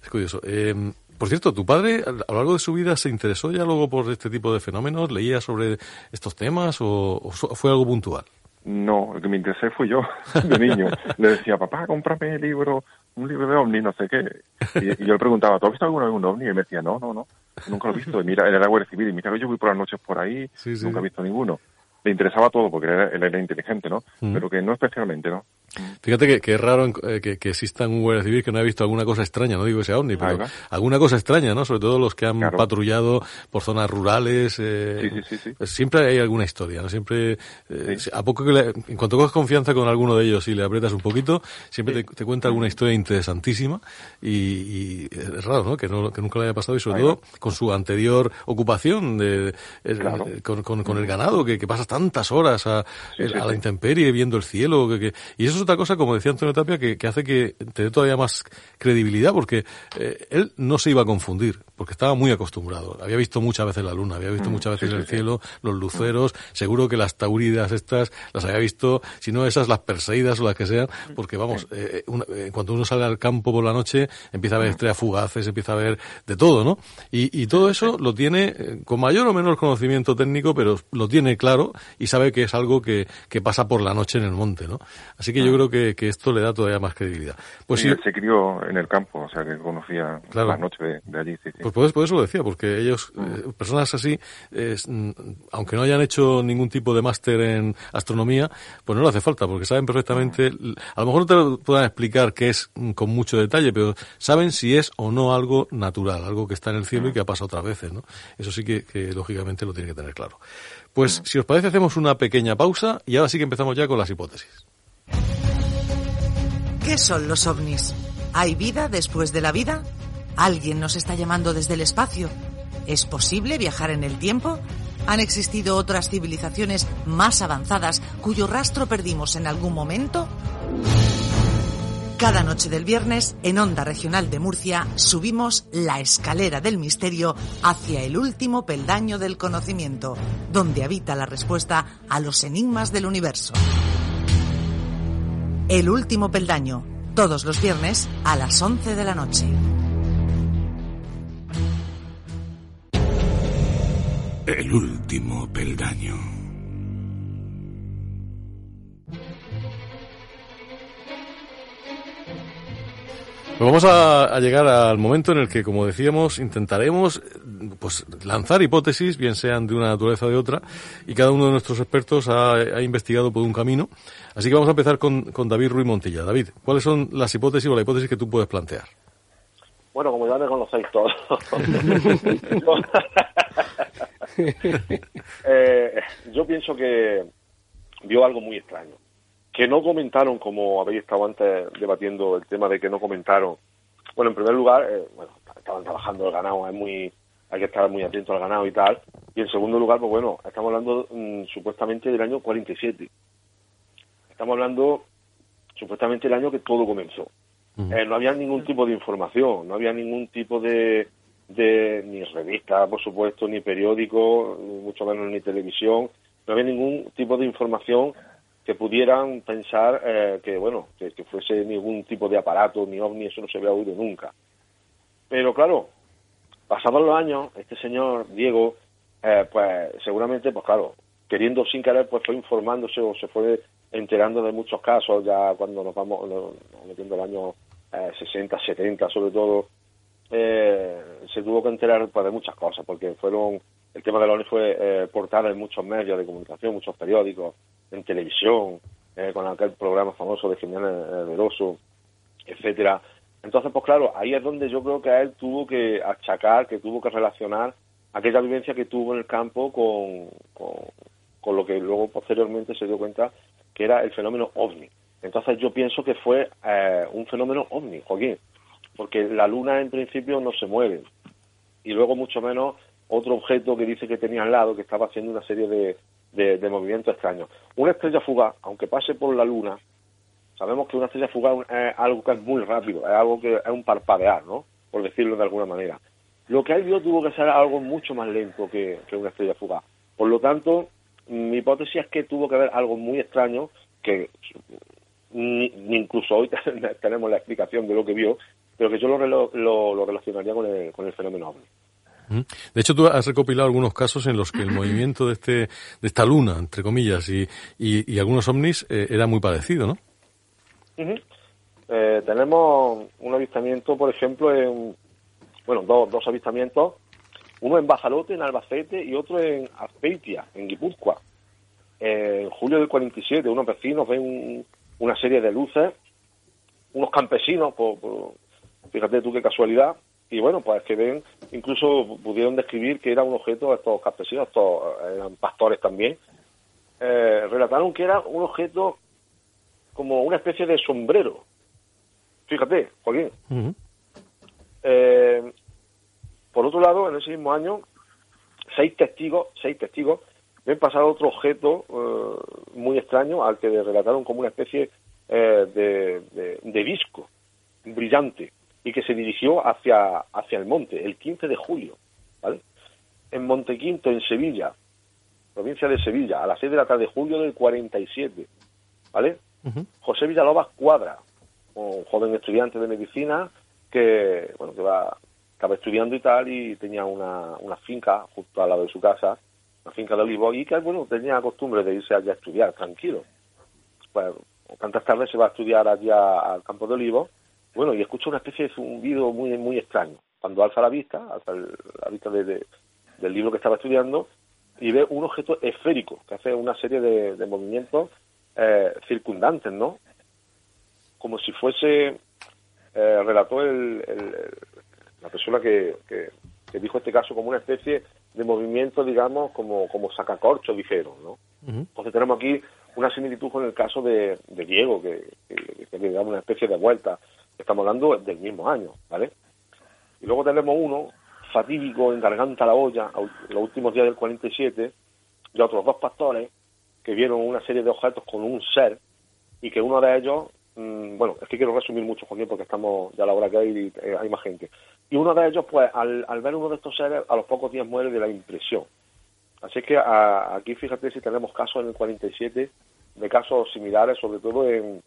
Por cierto, ¿tu padre a lo largo de su vida se interesó ya luego por este tipo de fenómenos? ¿Leía sobre estos temas o fue algo puntual? No, el que me interesé fui yo, de niño. Le decía, papá, cómprame un libro de ovni, no sé qué. Y yo le preguntaba, ¿tú has visto alguna vez un ovni? Y me decía, no, nunca lo he visto. Y mira, él era guardia civil, y mira que yo voy por las noches por ahí, nunca he visto ninguno. le interesaba todo porque él era inteligente, ¿no? Pero que no especialmente, ¿no? Fíjate que es raro que exista en un guardia civil que no haya visto alguna cosa extraña, no digo que sea ovni, pero alguna cosa extraña, ¿no? Sobre todo los que han patrullado por zonas rurales. Sí. Pues siempre hay alguna historia, ¿no? Siempre, a poco en cuanto coges confianza con alguno de ellos y le aprietas un poquito, siempre te cuenta alguna historia interesantísima y es raro, ¿no? Que nunca le haya pasado y sobre todo con su anterior ocupación con el ganado, que pasas tantas horas a la intemperie viendo el cielo, y eso es otra cosa, como decía Antonio Tapia, que hace que te dé todavía más credibilidad, porque él no se iba a confundir, porque estaba muy acostumbrado. Había visto muchas veces la luna, había visto muchas veces el cielo, los luceros, seguro que las tauridas estas las había visto, si no esas, las perseidas o las que sean, porque vamos, cuando uno sale al campo por la noche, empieza a ver estrellas fugaces, empieza a ver de todo, ¿no? Y todo eso lo tiene con mayor o menor conocimiento técnico, pero lo tiene claro y sabe que es algo que pasa por la noche en el monte, ¿no? Así que yo creo que esto le da todavía más credibilidad. Pues sí, él se crió en el campo, o sea que conocía las noches de allí. Sí. Pues por eso lo decía, porque ellos, personas así, aunque no hayan hecho ningún tipo de máster en astronomía, pues no le hace falta, porque saben perfectamente, a lo mejor no te lo puedan explicar qué es con mucho detalle, pero saben si es o no algo natural, algo que está en el cielo y que ha pasado otras veces, ¿no? Eso sí que lógicamente lo tiene que tener claro. Pues si os parece hacemos una pequeña pausa y ahora sí que empezamos ya con las hipótesis. ¿Qué son los ovnis? ¿Hay vida después de la vida? ¿Alguien nos está llamando desde el espacio? ¿Es posible viajar en el tiempo? ¿Han existido otras civilizaciones más avanzadas cuyo rastro perdimos en algún momento? Cada noche del viernes, en Onda Regional de Murcia, subimos la escalera del misterio hacia el último peldaño del conocimiento, donde habita la respuesta a los enigmas del universo. El último peldaño, todos los viernes a las 11 de la noche. El último peldaño. Pues vamos a llegar al momento en el que, como decíamos, intentaremos pues lanzar hipótesis, bien sean de una naturaleza o de otra, y cada uno de nuestros expertos ha investigado por un camino. Así que vamos a empezar con David Ruiz Montilla. David, ¿cuáles son las hipótesis o la hipótesis que tú puedes plantear? Bueno, como ya me conocéis todos. Yo pienso que vio algo muy extraño. Que no comentaron, como habéis estado antes debatiendo el tema de que no comentaron. Bueno, en primer lugar, estaban trabajando el ganado, hay que estar muy atento al ganado y tal. Y en segundo lugar, pues bueno, estamos hablando supuestamente del año 47. Estamos hablando supuestamente del año que todo comenzó. No había ningún tipo de información, no había ningún tipo de ni revista, por supuesto, ni periódico, mucho menos ni televisión. No había ningún tipo de información que pudieran pensar que fuese ningún tipo de aparato, ni ovni, eso no se había oído nunca. Pero claro, pasados los años, este señor Diego, pues seguramente, pues claro, queriendo sin querer, pues fue informándose o se fue enterando de muchos casos, ya cuando nos vamos metiendo el año 60, 70 sobre todo, se tuvo que enterar pues, de muchas cosas, porque el tema de la ONU fue portada en muchos medios de comunicación, muchos periódicos, en televisión, con aquel programa famoso de Jiménez Veloso, etcétera. Entonces, pues claro, ahí es donde yo creo que a él tuvo que achacar, que tuvo que relacionar aquella vivencia que tuvo en el campo con lo que luego posteriormente se dio cuenta que era el fenómeno ovni. Entonces yo pienso que fue un fenómeno ovni, Joaquín, porque la luna en principio no se mueve, y luego mucho menos otro objeto que dice que tenía al lado, que estaba haciendo una serie de movimientos extraños. Una estrella fugaz, aunque pase por la luna, sabemos que una estrella fugaz es algo que es muy rápido, es algo que es un parpadear, ¿no? Por decirlo de alguna manera. Lo que él vio tuvo que ser algo mucho más lento que una estrella fugaz. Por lo tanto, mi hipótesis es que tuvo que haber algo muy extraño, que ni incluso hoy tenemos la explicación de lo que vio, pero que yo lo relacionaría con el fenómeno ovni. De hecho, tú has recopilado algunos casos en los que el movimiento de esta luna, entre comillas, y algunos ovnis era muy parecido, ¿no? Tenemos un avistamiento, por ejemplo, dos avistamientos, uno en Bajalote, en Albacete, y otro en Azpeitia, en Guipúzcoa. en julio del 47, unos vecinos ven una serie de luces, unos campesinos, fíjate tú qué casualidad, y bueno, pues que ven, incluso pudieron describir que era un objeto, estos campesinos, estos eran pastores también, relataron que era un objeto como una especie de sombrero. Fíjate, Joaquín. Uh-huh. Por otro lado, en ese mismo año, seis testigos ven pasar otro objeto muy extraño al que relataron como una especie de disco brillante y que se dirigió hacia el monte el 15 de julio, ¿vale? En Montequinto, en Sevilla, provincia de Sevilla, a las 6 de la tarde, julio del 47, ¿vale? Uh-huh. José Villalobos Cuadra, un joven estudiante de medicina que estaba estudiando y tal, y tenía una finca justo al lado de su casa, una finca de olivos, y que, bueno, tenía costumbre de irse allá a estudiar, tranquilo. Pues tantas tardes se va a estudiar allá al campo de olivos, bueno, y escucha una especie de zumbido muy, muy extraño. Cuando alza la vista del libro que estaba estudiando, y ve un objeto esférico que hace una serie de movimientos circundantes, ¿no? Como si fuese, relató la persona que dijo este caso, como una especie de movimiento, digamos, como sacacorcho, dijeron, ¿no? Uh-huh. Entonces tenemos aquí una similitud con el caso de Diego, que digamos una especie de vuelta. Estamos hablando del mismo año, ¿vale? Y luego tenemos uno fatídico en Garganta la Olla, los últimos días del 47, de otros dos pastores que vieron una serie de objetos con un ser, y que uno de ellos, bueno, es que quiero resumir mucho, Joaquín, porque estamos ya a la hora que hay más gente. Y uno de ellos, pues, al ver uno de estos seres, a los pocos días muere de la impresión. Así que aquí, fíjate, si tenemos casos en el 47, de casos similares, sobre todo en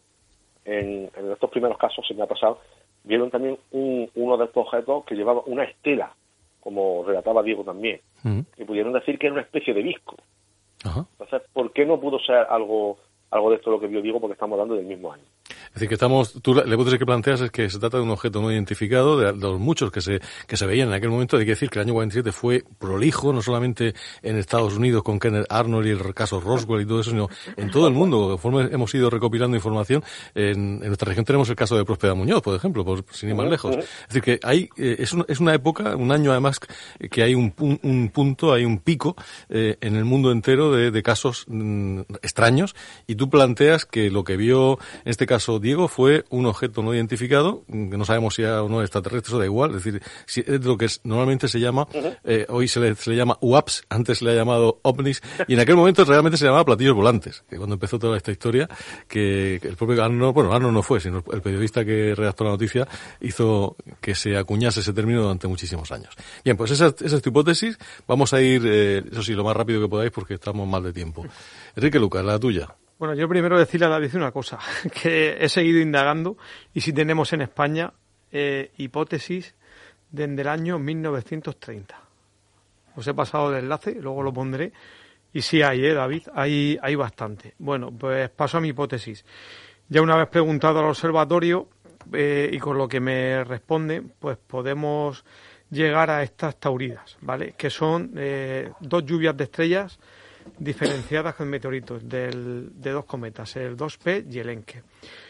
estos primeros casos se me ha pasado, vieron también uno de estos objetos que llevaba una estela, como relataba Diego también, y pudieron decir que era una especie de disco. Uh-huh. Entonces, ¿por qué no pudo ser algo de esto lo que vio Diego? Porque estamos hablando del mismo año. Es decir, que la hipótesis que planteas es que se trata de un objeto no identificado, de los muchos que se veían en aquel momento. Hay que decir que el año 47 fue prolijo, no solamente en Estados Unidos con Kenneth Arnold y el caso Roswell y todo eso, sino en todo el mundo. Conforme hemos ido recopilando información, en nuestra región tenemos el caso de Próspera Muñoz, por ejemplo, sin ir más lejos. Es decir, que hay es una época, un año además, que hay un punto, hay un pico en el mundo entero de casos extraños, y tú planteas que lo que vio en este caso Diego fue un objeto no identificado, que no sabemos si era o no extraterrestre, eso da igual, es decir, si es lo que normalmente se llama, hoy se le llama UAPs, antes se le ha llamado OVNIs, y en aquel momento realmente se llamaba platillos volantes, que cuando empezó toda esta historia, que el propio Arnold no fue, sino el periodista que redactó la noticia hizo que se acuñase ese término durante muchísimos años. Bien, pues esa es tu hipótesis, vamos a ir, eso sí, lo más rápido que podáis porque estamos mal de tiempo. Enrique Lucas, la tuya. Bueno, yo primero decirle a David una cosa, que he seguido indagando, y si tenemos en España hipótesis desde el año 1930. Os he pasado el enlace, luego lo pondré, y sí hay, David, hay bastante. Bueno, pues paso a mi hipótesis. Ya una vez preguntado al observatorio, y con lo que me responden, pues podemos llegar a estas tauridas, ¿vale? Que son dos lluvias de estrellas diferenciadas con meteoritos de dos cometas, el 2P y el Encke.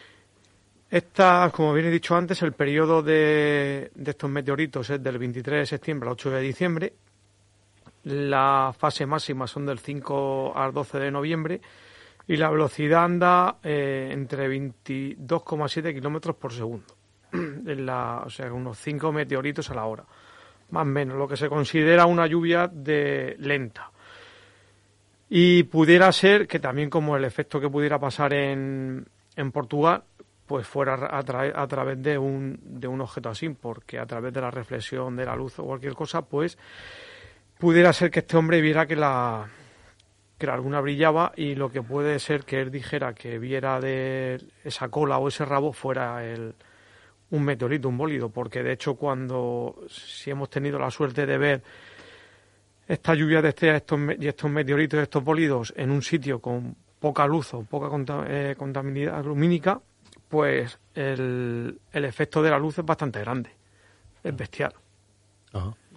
Como bien he dicho antes, el periodo de estos meteoritos es del 23 de septiembre al 8 de diciembre. La fase máxima son del 5 al 12 de noviembre y la velocidad anda entre 22,7 kilómetros por segundo. O sea, unos 5 meteoritos a la hora, más o menos, lo que se considera una lluvia lenta. Y pudiera ser que también, como el efecto que pudiera pasar en Portugal, pues fuera a través de un objeto así, porque a través de la reflexión de la luz o cualquier cosa, pues pudiera ser que este hombre viera que la luna brillaba, y lo que puede ser que él dijera que viera de esa cola o ese rabo fuera un meteorito, un bólido, porque de hecho si hemos tenido la suerte de ver esta lluvia de estrellas y estos meteoritos, estos bólidos, en un sitio con poca luz o poca contaminidad lumínica, pues el efecto de la luz es bastante grande, es bestial. Ajá.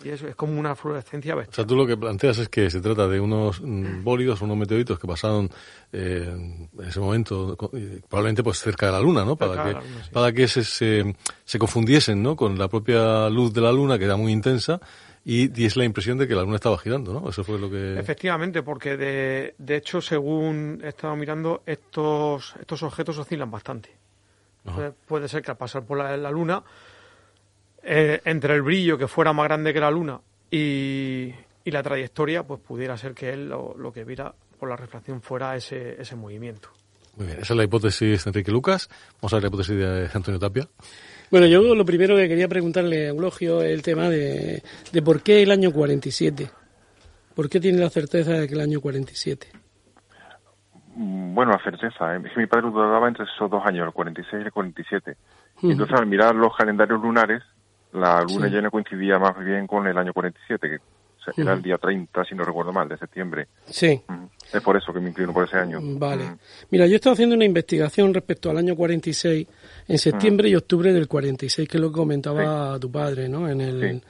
Y eso es como una fluorescencia bestial. O sea, tú lo que planteas es que se trata de unos bólidos, unos meteoritos que pasaron en ese momento, probablemente pues cerca de la Luna, ¿no? Para que se confundiesen, ¿no? Con la propia luz de la Luna, que era muy intensa, y diese la impresión de que la Luna estaba girando, ¿no? Eso fue lo que... Efectivamente, porque de hecho, según he estado mirando, estos objetos oscilan bastante. Entonces, puede ser que al pasar por la Luna, entre el brillo que fuera más grande que la Luna y la trayectoria, pues pudiera ser que él lo que viera por la refracción fuera ese movimiento. Muy bien, esa es la hipótesis de Enrique Lucas. Vamos a ver la hipótesis de Antonio Tapia. Bueno, yo lo primero que quería preguntarle a Eulogio es el tema de por qué el año 47. ¿Por qué tiene la certeza de que el año 47? Bueno, la certeza. Mi padre dudaba entre esos 2 años, el 46 y el 47. Entonces, al mirar los calendarios lunares, la luna llena coincidía más bien con el año 47, que era el día 30, si no recuerdo mal, de septiembre. Sí. Es por eso que me inclino por ese año. Vale. Mira, yo he estado haciendo una investigación respecto al año 46 en septiembre y octubre del 46, que es lo que comentaba tu padre, ¿no? En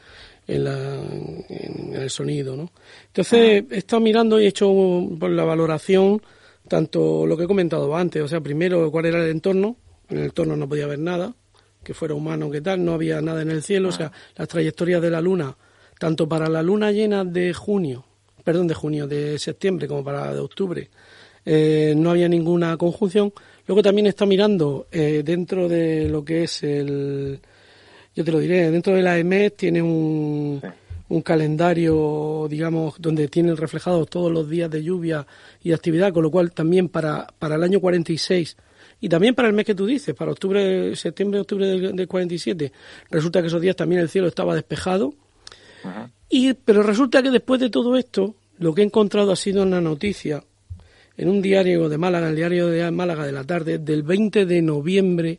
el sonido, ¿no? Entonces, he estado mirando y he hecho por la valoración tanto lo que he comentado antes, o sea, primero cuál era el entorno. En el entorno no podía haber nada que fuera humano, que tal, no había nada en el cielo, o sea, las trayectorias de la luna, tanto para la luna llena de septiembre como para la de octubre, no había ninguna conjunción. Luego también está mirando dentro de lo que es yo te lo diré, dentro de la EMET tiene un calendario, digamos, donde tienen reflejados todos los días de lluvia y actividad, con lo cual también para el año 46 y también para el mes que tú dices, para septiembre-octubre del 47, resulta que esos días también el cielo estaba despejado. Pero resulta que después de todo esto, lo que he encontrado ha sido una noticia en un diario de Málaga, el diario de Málaga de la tarde, del 20 de noviembre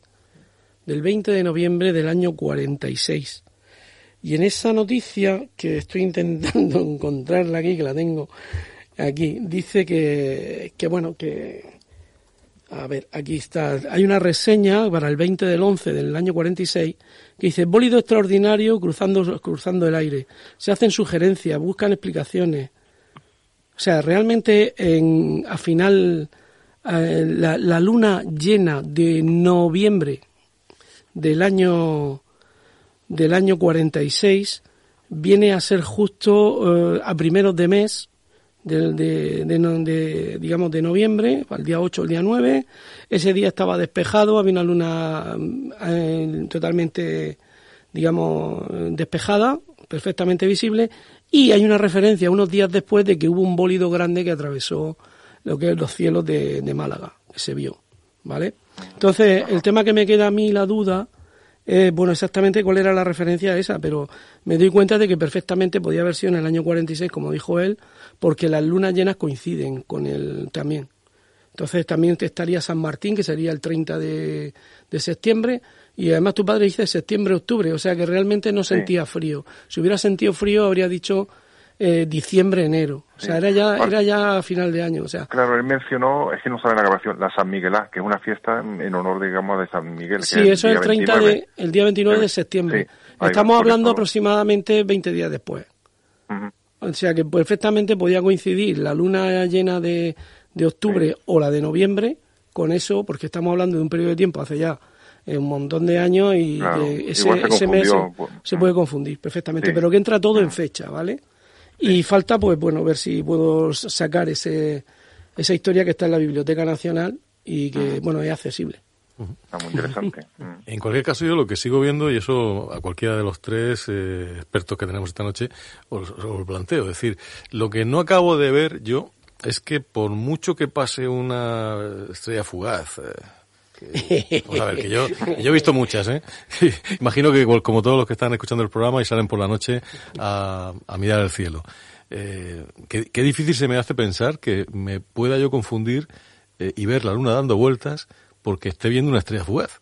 del año 46. Y en esa noticia, que estoy intentando encontrarla aquí, que la tengo aquí, dice a ver, aquí está. Hay una reseña para el 20 del 11 del año 46 que dice: bólido extraordinario cruzando el aire. Se hacen sugerencias, buscan explicaciones. O sea, realmente a final la luna llena de noviembre del año 46 viene a ser justo a primeros de mes digamos de noviembre, al día 8 o el día 9. Ese día estaba despejado, había una luna totalmente, digamos, despejada, perfectamente visible, y hay una referencia unos días después de que hubo un bólido grande que atravesó lo que es los cielos de Málaga, que se vio, ¿vale? Entonces, el tema que me queda a mí la duda es, bueno, exactamente cuál era la referencia esa, pero me doy cuenta de que perfectamente podía haber sido en el año 46, como dijo él, porque las lunas llenas coinciden con él también. Entonces también estaría San Martín, que sería el 30 de septiembre, y además tu padre dice septiembre-octubre, o sea que realmente no sentía frío. Si hubiera sentido frío habría dicho diciembre-enero, o sea, era ya a final de año, o sea. Claro, él mencionó, es que no sale en la grabación, la San Miguelá, que es una fiesta en honor, digamos, de San Miguel. Sí, eso es el día 29 de septiembre. Sí, estamos hablando aproximadamente 20 días después. O sea que perfectamente podía coincidir la luna llena de octubre o la de noviembre con eso, porque estamos hablando de un periodo de tiempo hace ya un montón de años y claro, ese mes se puede confundir perfectamente, pero que entra todo en fecha, ¿vale? Y falta, pues bueno, ver si puedo sacar esa historia que está en la Biblioteca Nacional y que, bueno, es accesible. Está muy interesante. En cualquier caso, yo lo que sigo viendo, y eso a cualquiera de los tres expertos que tenemos esta noche os lo planteo, es decir, lo que no acabo de ver yo es que por mucho que pase una estrella fugaz, vamos a ver, que yo he visto muchas, imagino que como todos los que están escuchando el programa y salen por la noche a mirar el cielo, qué difícil se me hace pensar que me pueda yo confundir y ver la luna dando vueltas porque esté viendo una estrella fugaz.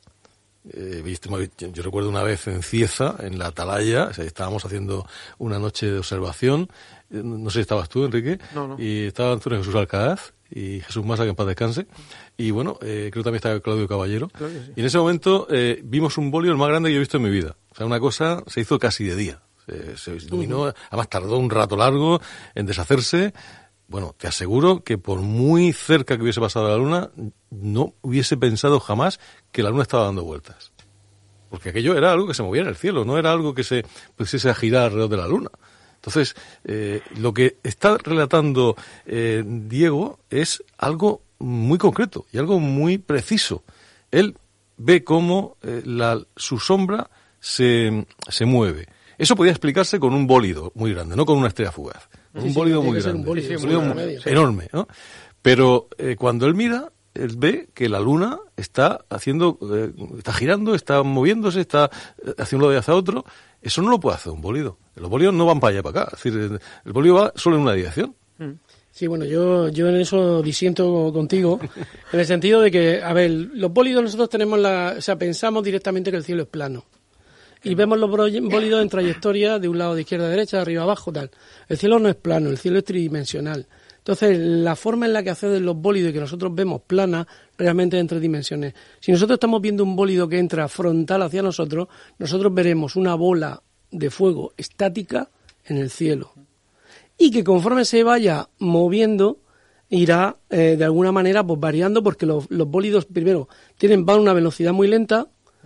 Yo recuerdo una vez en Cieza, en la Atalaya, o sea, estábamos haciendo una noche de observación, no sé si estabas tú, Enrique, no. Y estaba Antonio Jesús Alcaraz y Jesús Masa, que en paz descanse, y bueno, creo que también estaba Claudio Caballero, claro que sí. Y en ese momento vimos un bólido el más grande que yo he visto en mi vida, o sea, una cosa se hizo casi de día, o Se iluminó, además tardó un rato largo en deshacerse. Bueno, te aseguro que por muy cerca que hubiese pasado la Luna, no hubiese pensado jamás que la Luna estaba dando vueltas. Porque aquello era algo que se movía en el cielo, no era algo que se pusiese a girar alrededor de la Luna. Entonces, lo que está relatando Diego es algo muy concreto y algo muy preciso. Él ve cómo su sombra se mueve. Eso podía explicarse con un bólido muy grande, no con una estrella fugaz. Un bólido muy grande, un bólido enorme, ¿no? Pero cuando él mira, él ve que la Luna está está girando, está moviéndose, está hacia un lado y hacia otro. Eso no lo puede hacer un bólido. Los bólidos no van para allá y para acá. Es decir, el bólido va solo en una dirección. Sí, bueno, yo en eso disiento contigo, en el sentido de que, a ver, los bólidos nosotros tenemos pensamos directamente que el cielo es plano. Y vemos los bólidos en trayectoria de un lado de izquierda a derecha, de arriba a abajo, tal. El cielo no es plano, el cielo es tridimensional. Entonces, la forma en la que acceden los bólidos y que nosotros vemos plana, realmente es en 3 dimensiones. Si nosotros estamos viendo un bólido que entra frontal hacia nosotros veremos una bola de fuego estática en el cielo. Y que conforme se vaya moviendo, irá de alguna manera pues variando, porque los bólidos primero van a una velocidad muy lenta,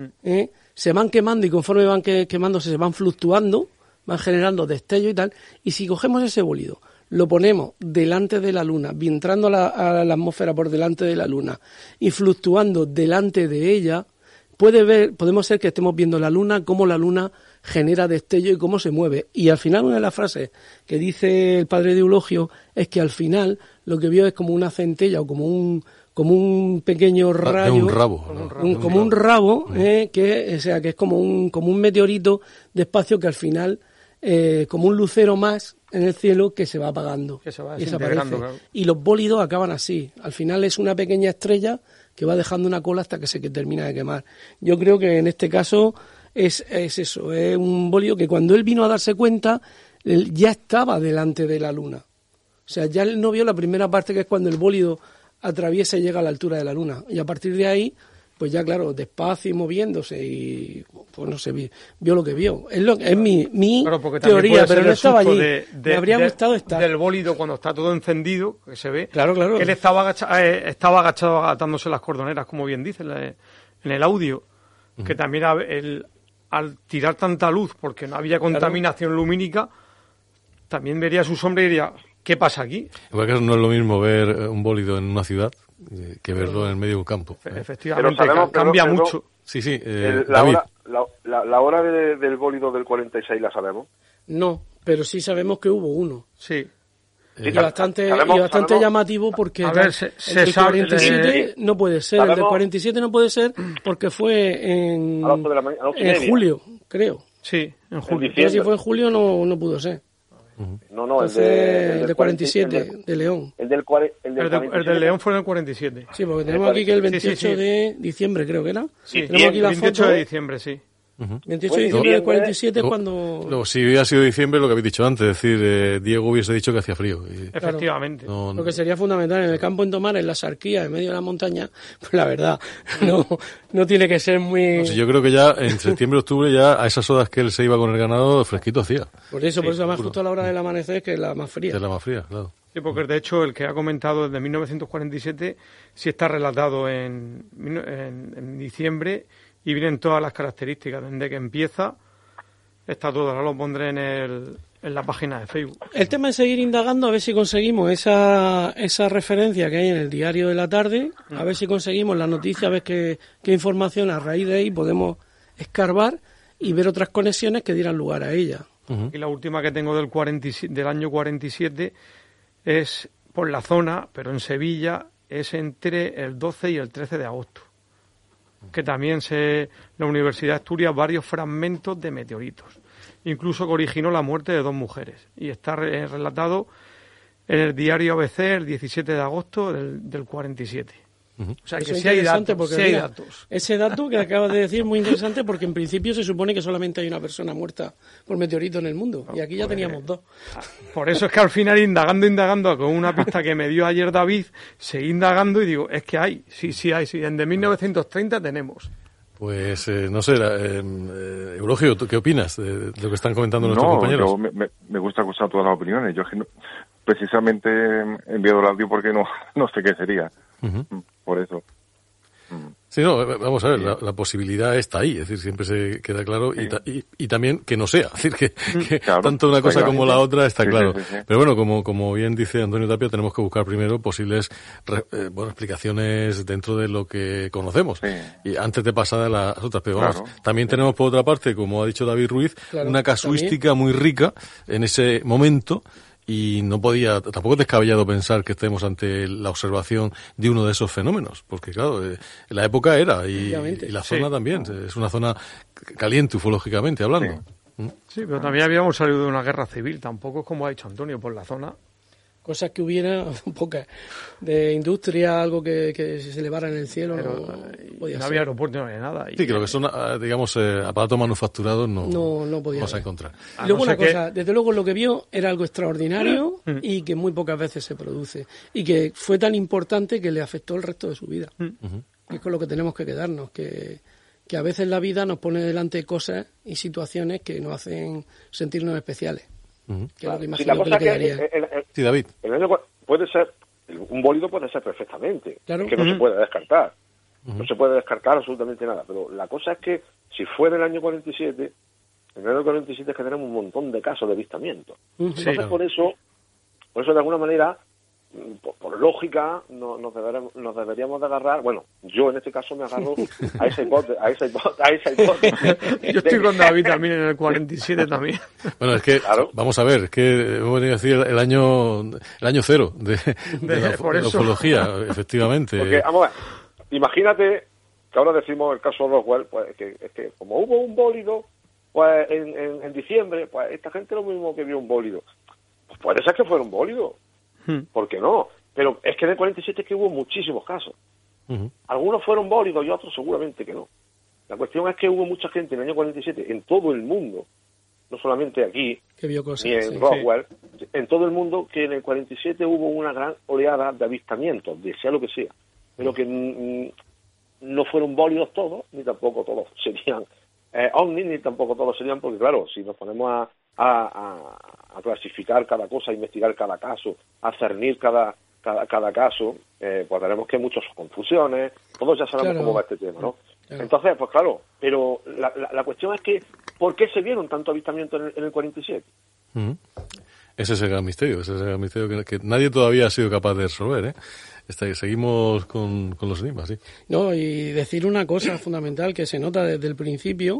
se van quemando y conforme van quemándose se van fluctuando, van generando destellos y tal. Y si cogemos ese bólido, lo ponemos delante de la Luna, entrando a la atmósfera por delante de la Luna y fluctuando delante de ella, podemos ser que estemos viendo la Luna, cómo la Luna genera destello y cómo se mueve. Y al final una de las frases que dice el padre de Eulogio es que al final lo que vio es como una centella o como un pequeño rayo, un rabo, como un rabo, que es como un meteorito de espacio que al final, como un lucero más en el cielo que se va apagando, que se va y desaparece. Claro. Y los bólidos acaban así. Al final es una pequeña estrella que va dejando una cola hasta que se termina de quemar. Yo creo que en este caso es eso, es un bólido que cuando él vino a darse cuenta, él ya estaba delante de la Luna. O sea, ya él no vio la primera parte, que es cuando el bólido atraviesa y llega a la altura de la Luna. Y a partir de ahí, pues ya claro, despacio y moviéndose y pues no sé, vio lo que vio. Es mi teoría, pero no estaba allí. Me habría gustado estar. Del bólido cuando está todo encendido, que se ve. Claro. Que él estaba agachado atándose las cordoneras, como bien dice en el audio. Que también al tirar tanta luz, porque no había contaminación lumínica, también vería su sombra y diría, ¿qué pasa aquí? Igual que no es lo mismo ver un bólido en una ciudad que verlo en el medio de un campo. Efectivamente, cambia mucho. Sí, la hora del bólido del 46 la sabemos. No, pero sí sabemos que hubo uno. Sí. Y bastante llamativo, porque el del 47 no puede ser, el del 47 no puede ser porque fue en julio, creo. Sí, en julio. Pero si fue en julio no pudo ser. No, entonces, el del 47, de León. El del León fue en el 47. Sí, porque tenemos aquí que el 28 de diciembre, creo que era. Sí, tenemos aquí la 28 foto. de diciembre, sí. 28 de diciembre del 47 es cuando... Luego, si hubiera sido diciembre, lo que habéis dicho antes, es decir, Diego hubiese dicho que hacía frío. Efectivamente. Lo que sería fundamental en el campo en Tomar, en la Sarquía, en medio de la montaña, pues la verdad, no tiene que ser muy... No, sí, yo creo que ya en septiembre, octubre, ya a esas horas que él se iba con el ganado, fresquito hacía. Por eso además justo a la hora del amanecer, que es la más fría. Es la más fría, claro. Sí, porque de hecho el que ha comentado desde 1947 sí está relatado en diciembre y vienen todas las características. Desde que empieza está todo. Ahora lo pondré en la página de Facebook. El tema es seguir indagando a ver si conseguimos esa referencia que hay en el diario de la tarde, a ver si conseguimos la noticia, a ver qué información a raíz de ahí podemos escarbar y ver otras conexiones que dieran lugar a ella. Y la última que tengo del año 47 es por la zona, pero en Sevilla, es entre el 12 y el 13 de agosto. Que también la Universidad de Asturias varios fragmentos de meteoritos, incluso que originó la muerte de 2 mujeres. Y está relatado en el diario ABC el 17 de agosto del 47. O sea, que sí hay datos. Ese dato que acabas de decir es muy interesante porque en principio se supone que solamente hay una persona muerta por meteorito en el mundo. Y aquí ya teníamos 2. Por eso es que al final, indagando con una pista que me dio ayer David, seguí indagando y digo, es que hay, sí hay. En de 1930 tenemos. Pues no sé, Eulogio, ¿tú qué opinas de lo que están comentando nuestros compañeros? Yo me gusta escuchar todas las opiniones. Yo es que precisamente he enviado el audio porque no sé qué sería. Por eso. Sí, no, vamos a ver, la posibilidad está ahí, es decir, siempre se queda claro, y también que no sea, es decir, que claro, tanto una cosa como la otra está claro. Sí. Pero bueno, como bien dice Antonio Tapia, tenemos que buscar primero posibles explicaciones dentro de lo que conocemos, y antes de pasar a las otras. Pero vamos, también tenemos por otra parte, como ha dicho David Ruiz, una casuística muy rica en ese momento. Y tampoco es descabellado pensar que estemos ante la observación de uno de esos fenómenos, porque claro, la época era, y la zona también, es una zona caliente ufológicamente hablando. Sí, pero también habíamos salido de una guerra civil, tampoco es como ha dicho Antonio, por la zona. Cosas que hubiera, pocas, de industria, algo que se elevara en el cielo, no había aeropuerto, no había nada. Sí, que lo que son, digamos, aparatos manufacturados no podía vas a encontrar. Y luego una cosa, desde luego lo que vio era algo extraordinario y que muy pocas veces se produce. Y que fue tan importante que le afectó el resto de su vida. Es con lo que tenemos que quedarnos, que a veces la vida nos pone delante cosas y situaciones que nos hacen sentirnos especiales. Que es lo que imagino que le quedaría. Sí, David. Puede ser, un bólido puede ser perfectamente, claro. Que no se puede descartar. No se puede descartar absolutamente nada. Pero la cosa es que si fue en el año 47, en el año 47 es que tenemos un montón de casos de avistamiento. Entonces, por eso de alguna manera, por lógica, nos deberíamos de agarrar. Bueno, yo en este caso me agarro a esa hipótesis. Yo estoy con David también en el 47 también. Bueno, es que, vamos a ver, es que hemos venido a decir el año cero de la ufología, efectivamente. Porque, vamos a ver, imagínate que ahora decimos el caso Roswell, pues que como hubo un bólido, pues en diciembre, pues esta gente lo mismo que vio un bólido. Pues puede ser que fuera un bólido. ¿Por qué no? Pero es que en el 47 es que hubo muchísimos casos. Algunos fueron bólidos y otros seguramente que no. La cuestión es que hubo mucha gente en el año 47 en todo el mundo, no solamente aquí, que vio cosas, ni en Roswell, en todo el mundo, que en el 47 hubo una gran oleada de avistamientos, de sea lo que sea, pero que no fueron bólidos todos, ni tampoco todos serían ovnis, ni tampoco todos serían, porque claro, si nos ponemos a clasificar cada cosa, a investigar cada caso, a cernir cada caso, pues veremos que hay muchas confusiones, todos ya sabemos cómo va este tema, ¿no? Entonces, pues claro, pero la cuestión es que, ¿por qué se vieron tanto avistamiento en el 47? Ese es el gran misterio, que nadie todavía ha sido capaz de resolver, Seguimos con los enigmas, sí. No, y decir una cosa fundamental que se nota desde el principio,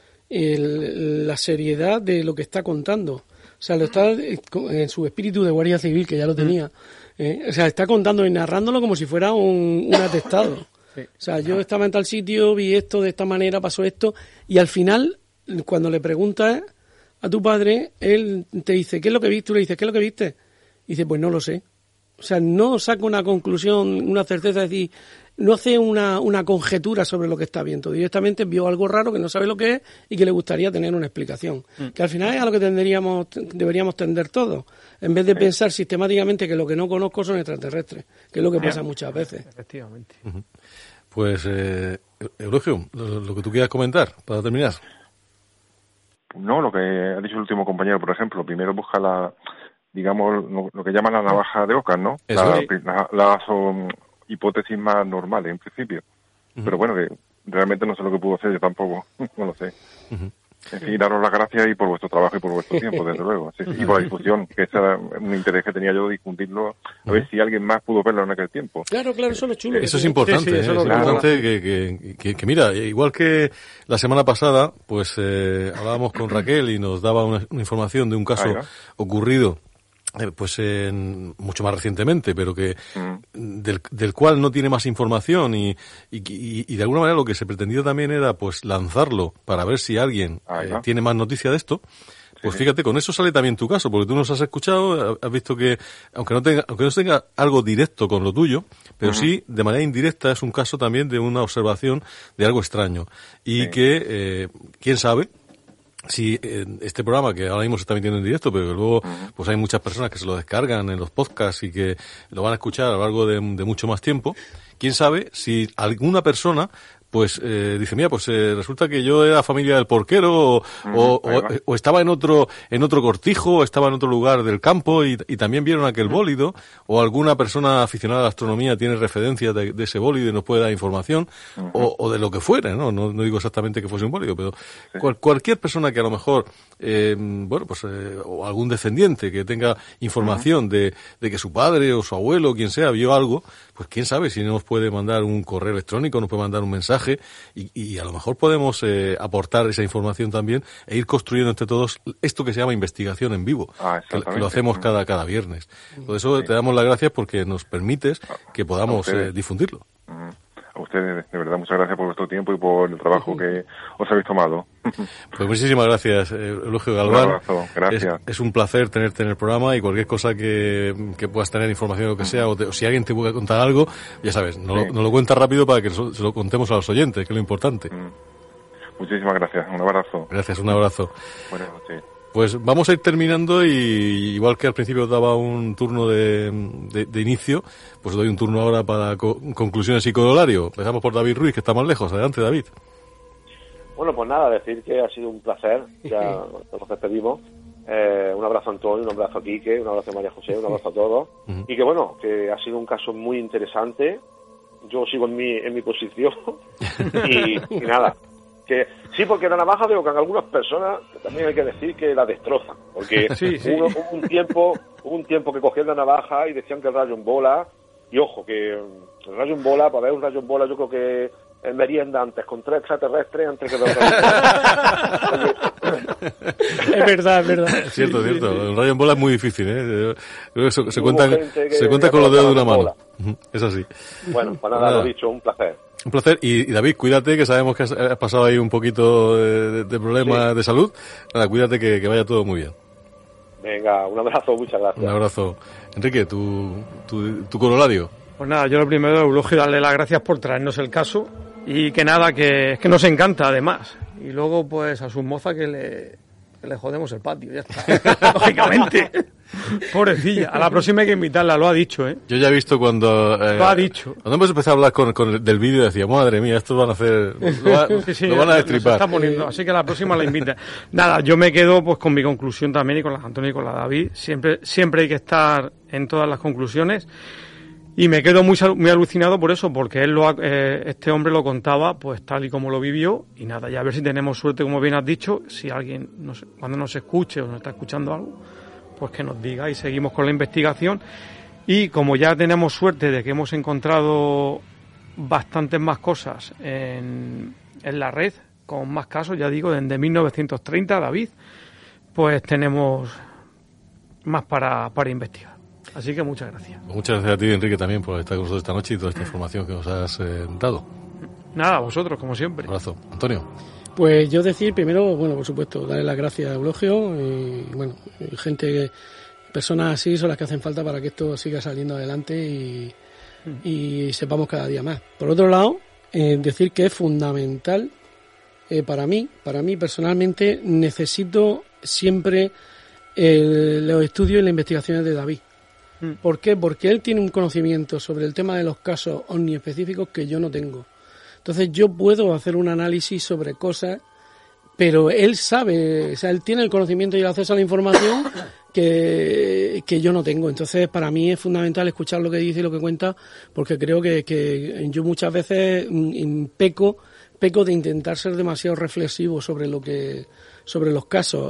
la seriedad de lo que está contando. O sea, lo está en su espíritu de guardia civil, que ya lo tenía. O sea, está contando y narrándolo como si fuera un atestado. O sea, yo estaba en tal sitio, vi esto de esta manera, pasó esto, y al final, cuando le preguntas a tu padre, él te dice, ¿qué es lo que viste? Tú le dices, ¿qué es lo que viste? Y dice, pues no lo sé. O sea, no saca una conclusión, una certeza, es decir, no hace una conjetura sobre lo que está viendo. Directamente vio algo raro que no sabe lo que es y que le gustaría tener una explicación. Que al final es a lo que deberíamos tender todos, en vez de pensar sistemáticamente que lo que no conozco son extraterrestres, que es lo que pasa muchas veces. Efectivamente. Pues, Eulogio, lo que tú quieras comentar para terminar. No, lo que ha dicho el último compañero, por ejemplo, primero busca digamos, lo que llaman la navaja de Ockham, ¿no? Las hipótesis más normales, en principio. Pero bueno, que realmente no sé lo que pudo hacer, yo tampoco, no lo sé. En fin, daros las gracias y por vuestro trabajo y por vuestro tiempo, desde luego. Sí, y por la difusión, que ese era un interés que tenía yo de difundirlo, a ver si alguien más pudo verlo en aquel tiempo. Claro, eso es chulo. Eso es importante, es importante que mira, igual que la semana pasada, pues hablábamos con Raquel y nos daba una información de un caso ocurrido pues mucho más recientemente, pero que del cual no tiene más información y de alguna manera lo que se pretendía también era pues lanzarlo para ver si alguien tiene más noticia de esto. Pues fíjate, con eso sale también tu caso, porque tú nos has escuchado, has visto que aunque no tenga algo directo con lo tuyo, pero sí de manera indirecta es un caso también de una observación de algo extraño y que quién sabe si este programa, que ahora mismo se está emitiendo en directo, pero que luego pues hay muchas personas que se lo descargan en los podcasts y que lo van a escuchar a lo largo de mucho más tiempo, quién sabe si alguna persona pues dice, mira, pues resulta que yo era familia del porquero o estaba en otro cortijo, o estaba en otro lugar del campo y también vieron aquel bólido, o alguna persona aficionada a la astronomía tiene referencias de ese bólido y nos puede dar información, o de lo que fuera, ¿no? No digo exactamente que fuese un bólido, pero cualquier persona que a lo mejor, o algún descendiente que tenga información de que su padre o su abuelo o quien sea vio algo, pues quién sabe si nos puede mandar un correo electrónico, nos puede mandar un mensaje y a lo mejor podemos aportar esa información también e ir construyendo entre todos esto que se llama investigación en vivo, que lo hacemos cada viernes. Por eso te damos las gracias porque nos permites que podamos difundirlo. A ustedes, de verdad, muchas gracias por vuestro tiempo y por el trabajo que os habéis tomado. Pues muchísimas gracias, Eulogio Galván. Un abrazo, gracias. Es un placer tenerte en el programa y cualquier cosa que puedas tener información o lo que sea, o si alguien te puede contar algo, ya sabes, nos lo cuentas rápido para que se lo contemos a los oyentes, que es lo importante. Muchísimas gracias, un abrazo. Gracias, un abrazo. Buenas noches. Pues vamos a ir terminando y igual que al principio daba un turno de inicio, pues doy un turno ahora para conclusiones y corolario. Empezamos por David Ruiz, que está más lejos. Adelante, David. Bueno, pues nada, decir que ha sido un placer. Ya nos despedimos. Un abrazo a Antonio, un abrazo a Quique, un abrazo a María José, un abrazo a todos. Y que bueno, que ha sido un caso muy interesante. Yo sigo en mi posición. y nada. Que sí, porque la navaja veo que en algunas personas también hay que decir que la destrozan, porque hubo un tiempo que cogían la navaja y decían que el rayo en bola, y ojo, que el rayo en bola, para ver un rayo en bola yo creo que es merienda antes con 3 extraterrestres antes que ver un rayo en bola. Es verdad. Cierto. El rayo en bola es muy difícil, se cuenta con los dedos de una mano. Es así. Bueno, para nada, lo dicho, un placer. Un placer. Y David, cuídate, que sabemos que has pasado ahí un poquito de problemas de salud. Nada, cuídate, que vaya todo muy bien. Venga, un abrazo, muchas gracias. Un abrazo. Enrique, tu corolario. Pues nada, yo lo primero, Eulogio, darle las gracias por traernos el caso y que nada, que es que nos encanta además. Y luego pues a su moza que le jodemos el patio, ya está. Lógicamente. Pobrecilla, a la próxima hay que invitarla, lo ha dicho, ¿eh? Yo ya he visto cuando... lo ha dicho. Cuando hemos empezado a hablar del vídeo decía, madre mía, estos van a hacer... Lo van a destripar. Está poniendo, así que a la próxima la invita. Nada, yo me quedo pues con mi conclusión también y con la de Antonio y con la de David. Siempre hay que estar en todas las conclusiones. Y me quedo muy alucinado por eso, porque este hombre lo contaba pues tal y como lo vivió. Y nada, ya a ver si tenemos suerte, como bien has dicho, si alguien, cuando nos escuche o nos está escuchando algo, pues que nos diga y seguimos con la investigación. Y como ya tenemos suerte de que hemos encontrado bastantes más cosas en la red, con más casos, ya digo, desde 1930, David, pues tenemos más para investigar. Así que muchas gracias. Muchas gracias a ti, Enrique, también por estar con nosotros esta noche y toda esta información que nos has dado. Nada, a vosotros, como siempre. Un abrazo. Antonio. Pues yo decir primero, bueno, por supuesto, darle las gracias a Eulogio y bueno, personas así son las que hacen falta para que esto siga saliendo adelante y sepamos cada día más. Por otro lado, decir que es fundamental para mí personalmente, necesito siempre los estudios y las investigaciones de David. ¿Por qué? Porque él tiene un conocimiento sobre el tema de los casos ovni específicos que yo no tengo. Entonces yo puedo hacer un análisis sobre cosas, pero él sabe, o sea, él tiene el conocimiento y el acceso a la información que yo no tengo. Entonces para mí es fundamental escuchar lo que dice y lo que cuenta, porque creo que yo muchas veces peco de intentar ser demasiado reflexivo sobre los casos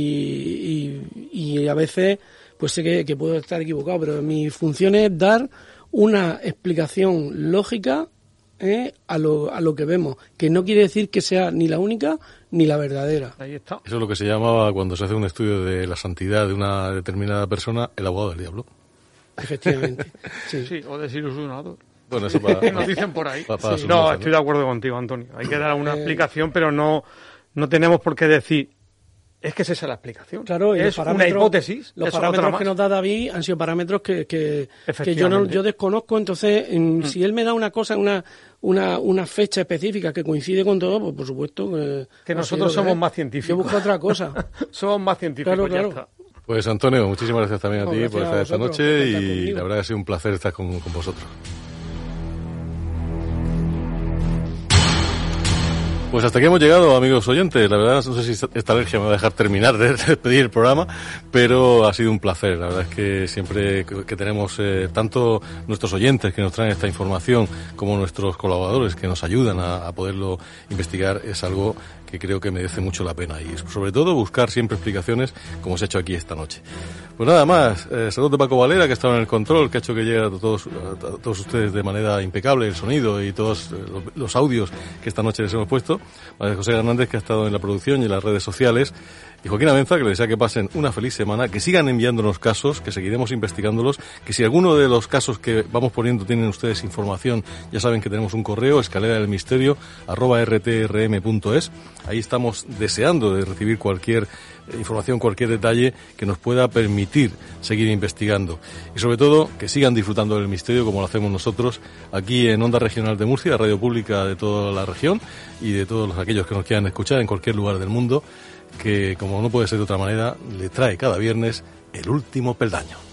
y a veces pues sé que puedo estar equivocado, pero mi función es dar una explicación lógica a lo que vemos, que no quiere decir que sea ni la única ni la verdadera. Ahí está. Eso es lo que se llamaba, cuando se hace un estudio de la santidad de una determinada persona, el abogado del diablo. Efectivamente. Sí, o desilusionador. Bueno, eso nos dicen por ahí. No, estoy de acuerdo contigo, Antonio. Hay que dar una explicación, pero no tenemos por qué decir es que esa es la explicación. Claro, es una hipótesis. Los parámetros que nos da David han sido parámetros que yo desconozco. Entonces, si él me da una cosa, una fecha específica que coincide con todo, pues por supuesto que nosotros somos más científicos. Yo busco otra cosa. Somos más científicos. Claro. Ya está. Pues Antonio, muchísimas gracias también a ti por estar esta noche y la verdad que ha sido un placer estar con vosotros. Pues hasta aquí hemos llegado, amigos oyentes. La verdad, no sé si esta alergia me va a dejar terminar de despedir el programa, pero ha sido un placer. La verdad es que siempre que tenemos tanto nuestros oyentes que nos traen esta información como nuestros colaboradores que nos ayudan a poderlo investigar, es algo que creo que merece mucho la pena y sobre todo buscar siempre explicaciones como se ha hecho aquí esta noche. Pues nada más, saludos de Paco Valera, que ha estado en el control, que ha hecho que llegue a todos ustedes de manera impecable el sonido y todos los audios que esta noche les hemos puesto. María José Hernández, que ha estado en la producción y en las redes sociales. Y Joaquín Abenza, que les desea que pasen una feliz semana, que sigan enviándonos casos, que seguiremos investigándolos, que si alguno de los casos que vamos poniendo tienen ustedes información, ya saben que tenemos un correo, escaleradelmisterio@rtrm.es. Ahí estamos deseando de recibir cualquier información, cualquier detalle que nos pueda permitir seguir investigando. Y sobre todo, que sigan disfrutando del misterio como lo hacemos nosotros aquí en Onda Regional de Murcia, la radio pública de toda la región y de todos aquellos que nos quieran escuchar en cualquier lugar del mundo, que como no puede ser de otra manera, le trae cada viernes El Último Peldaño.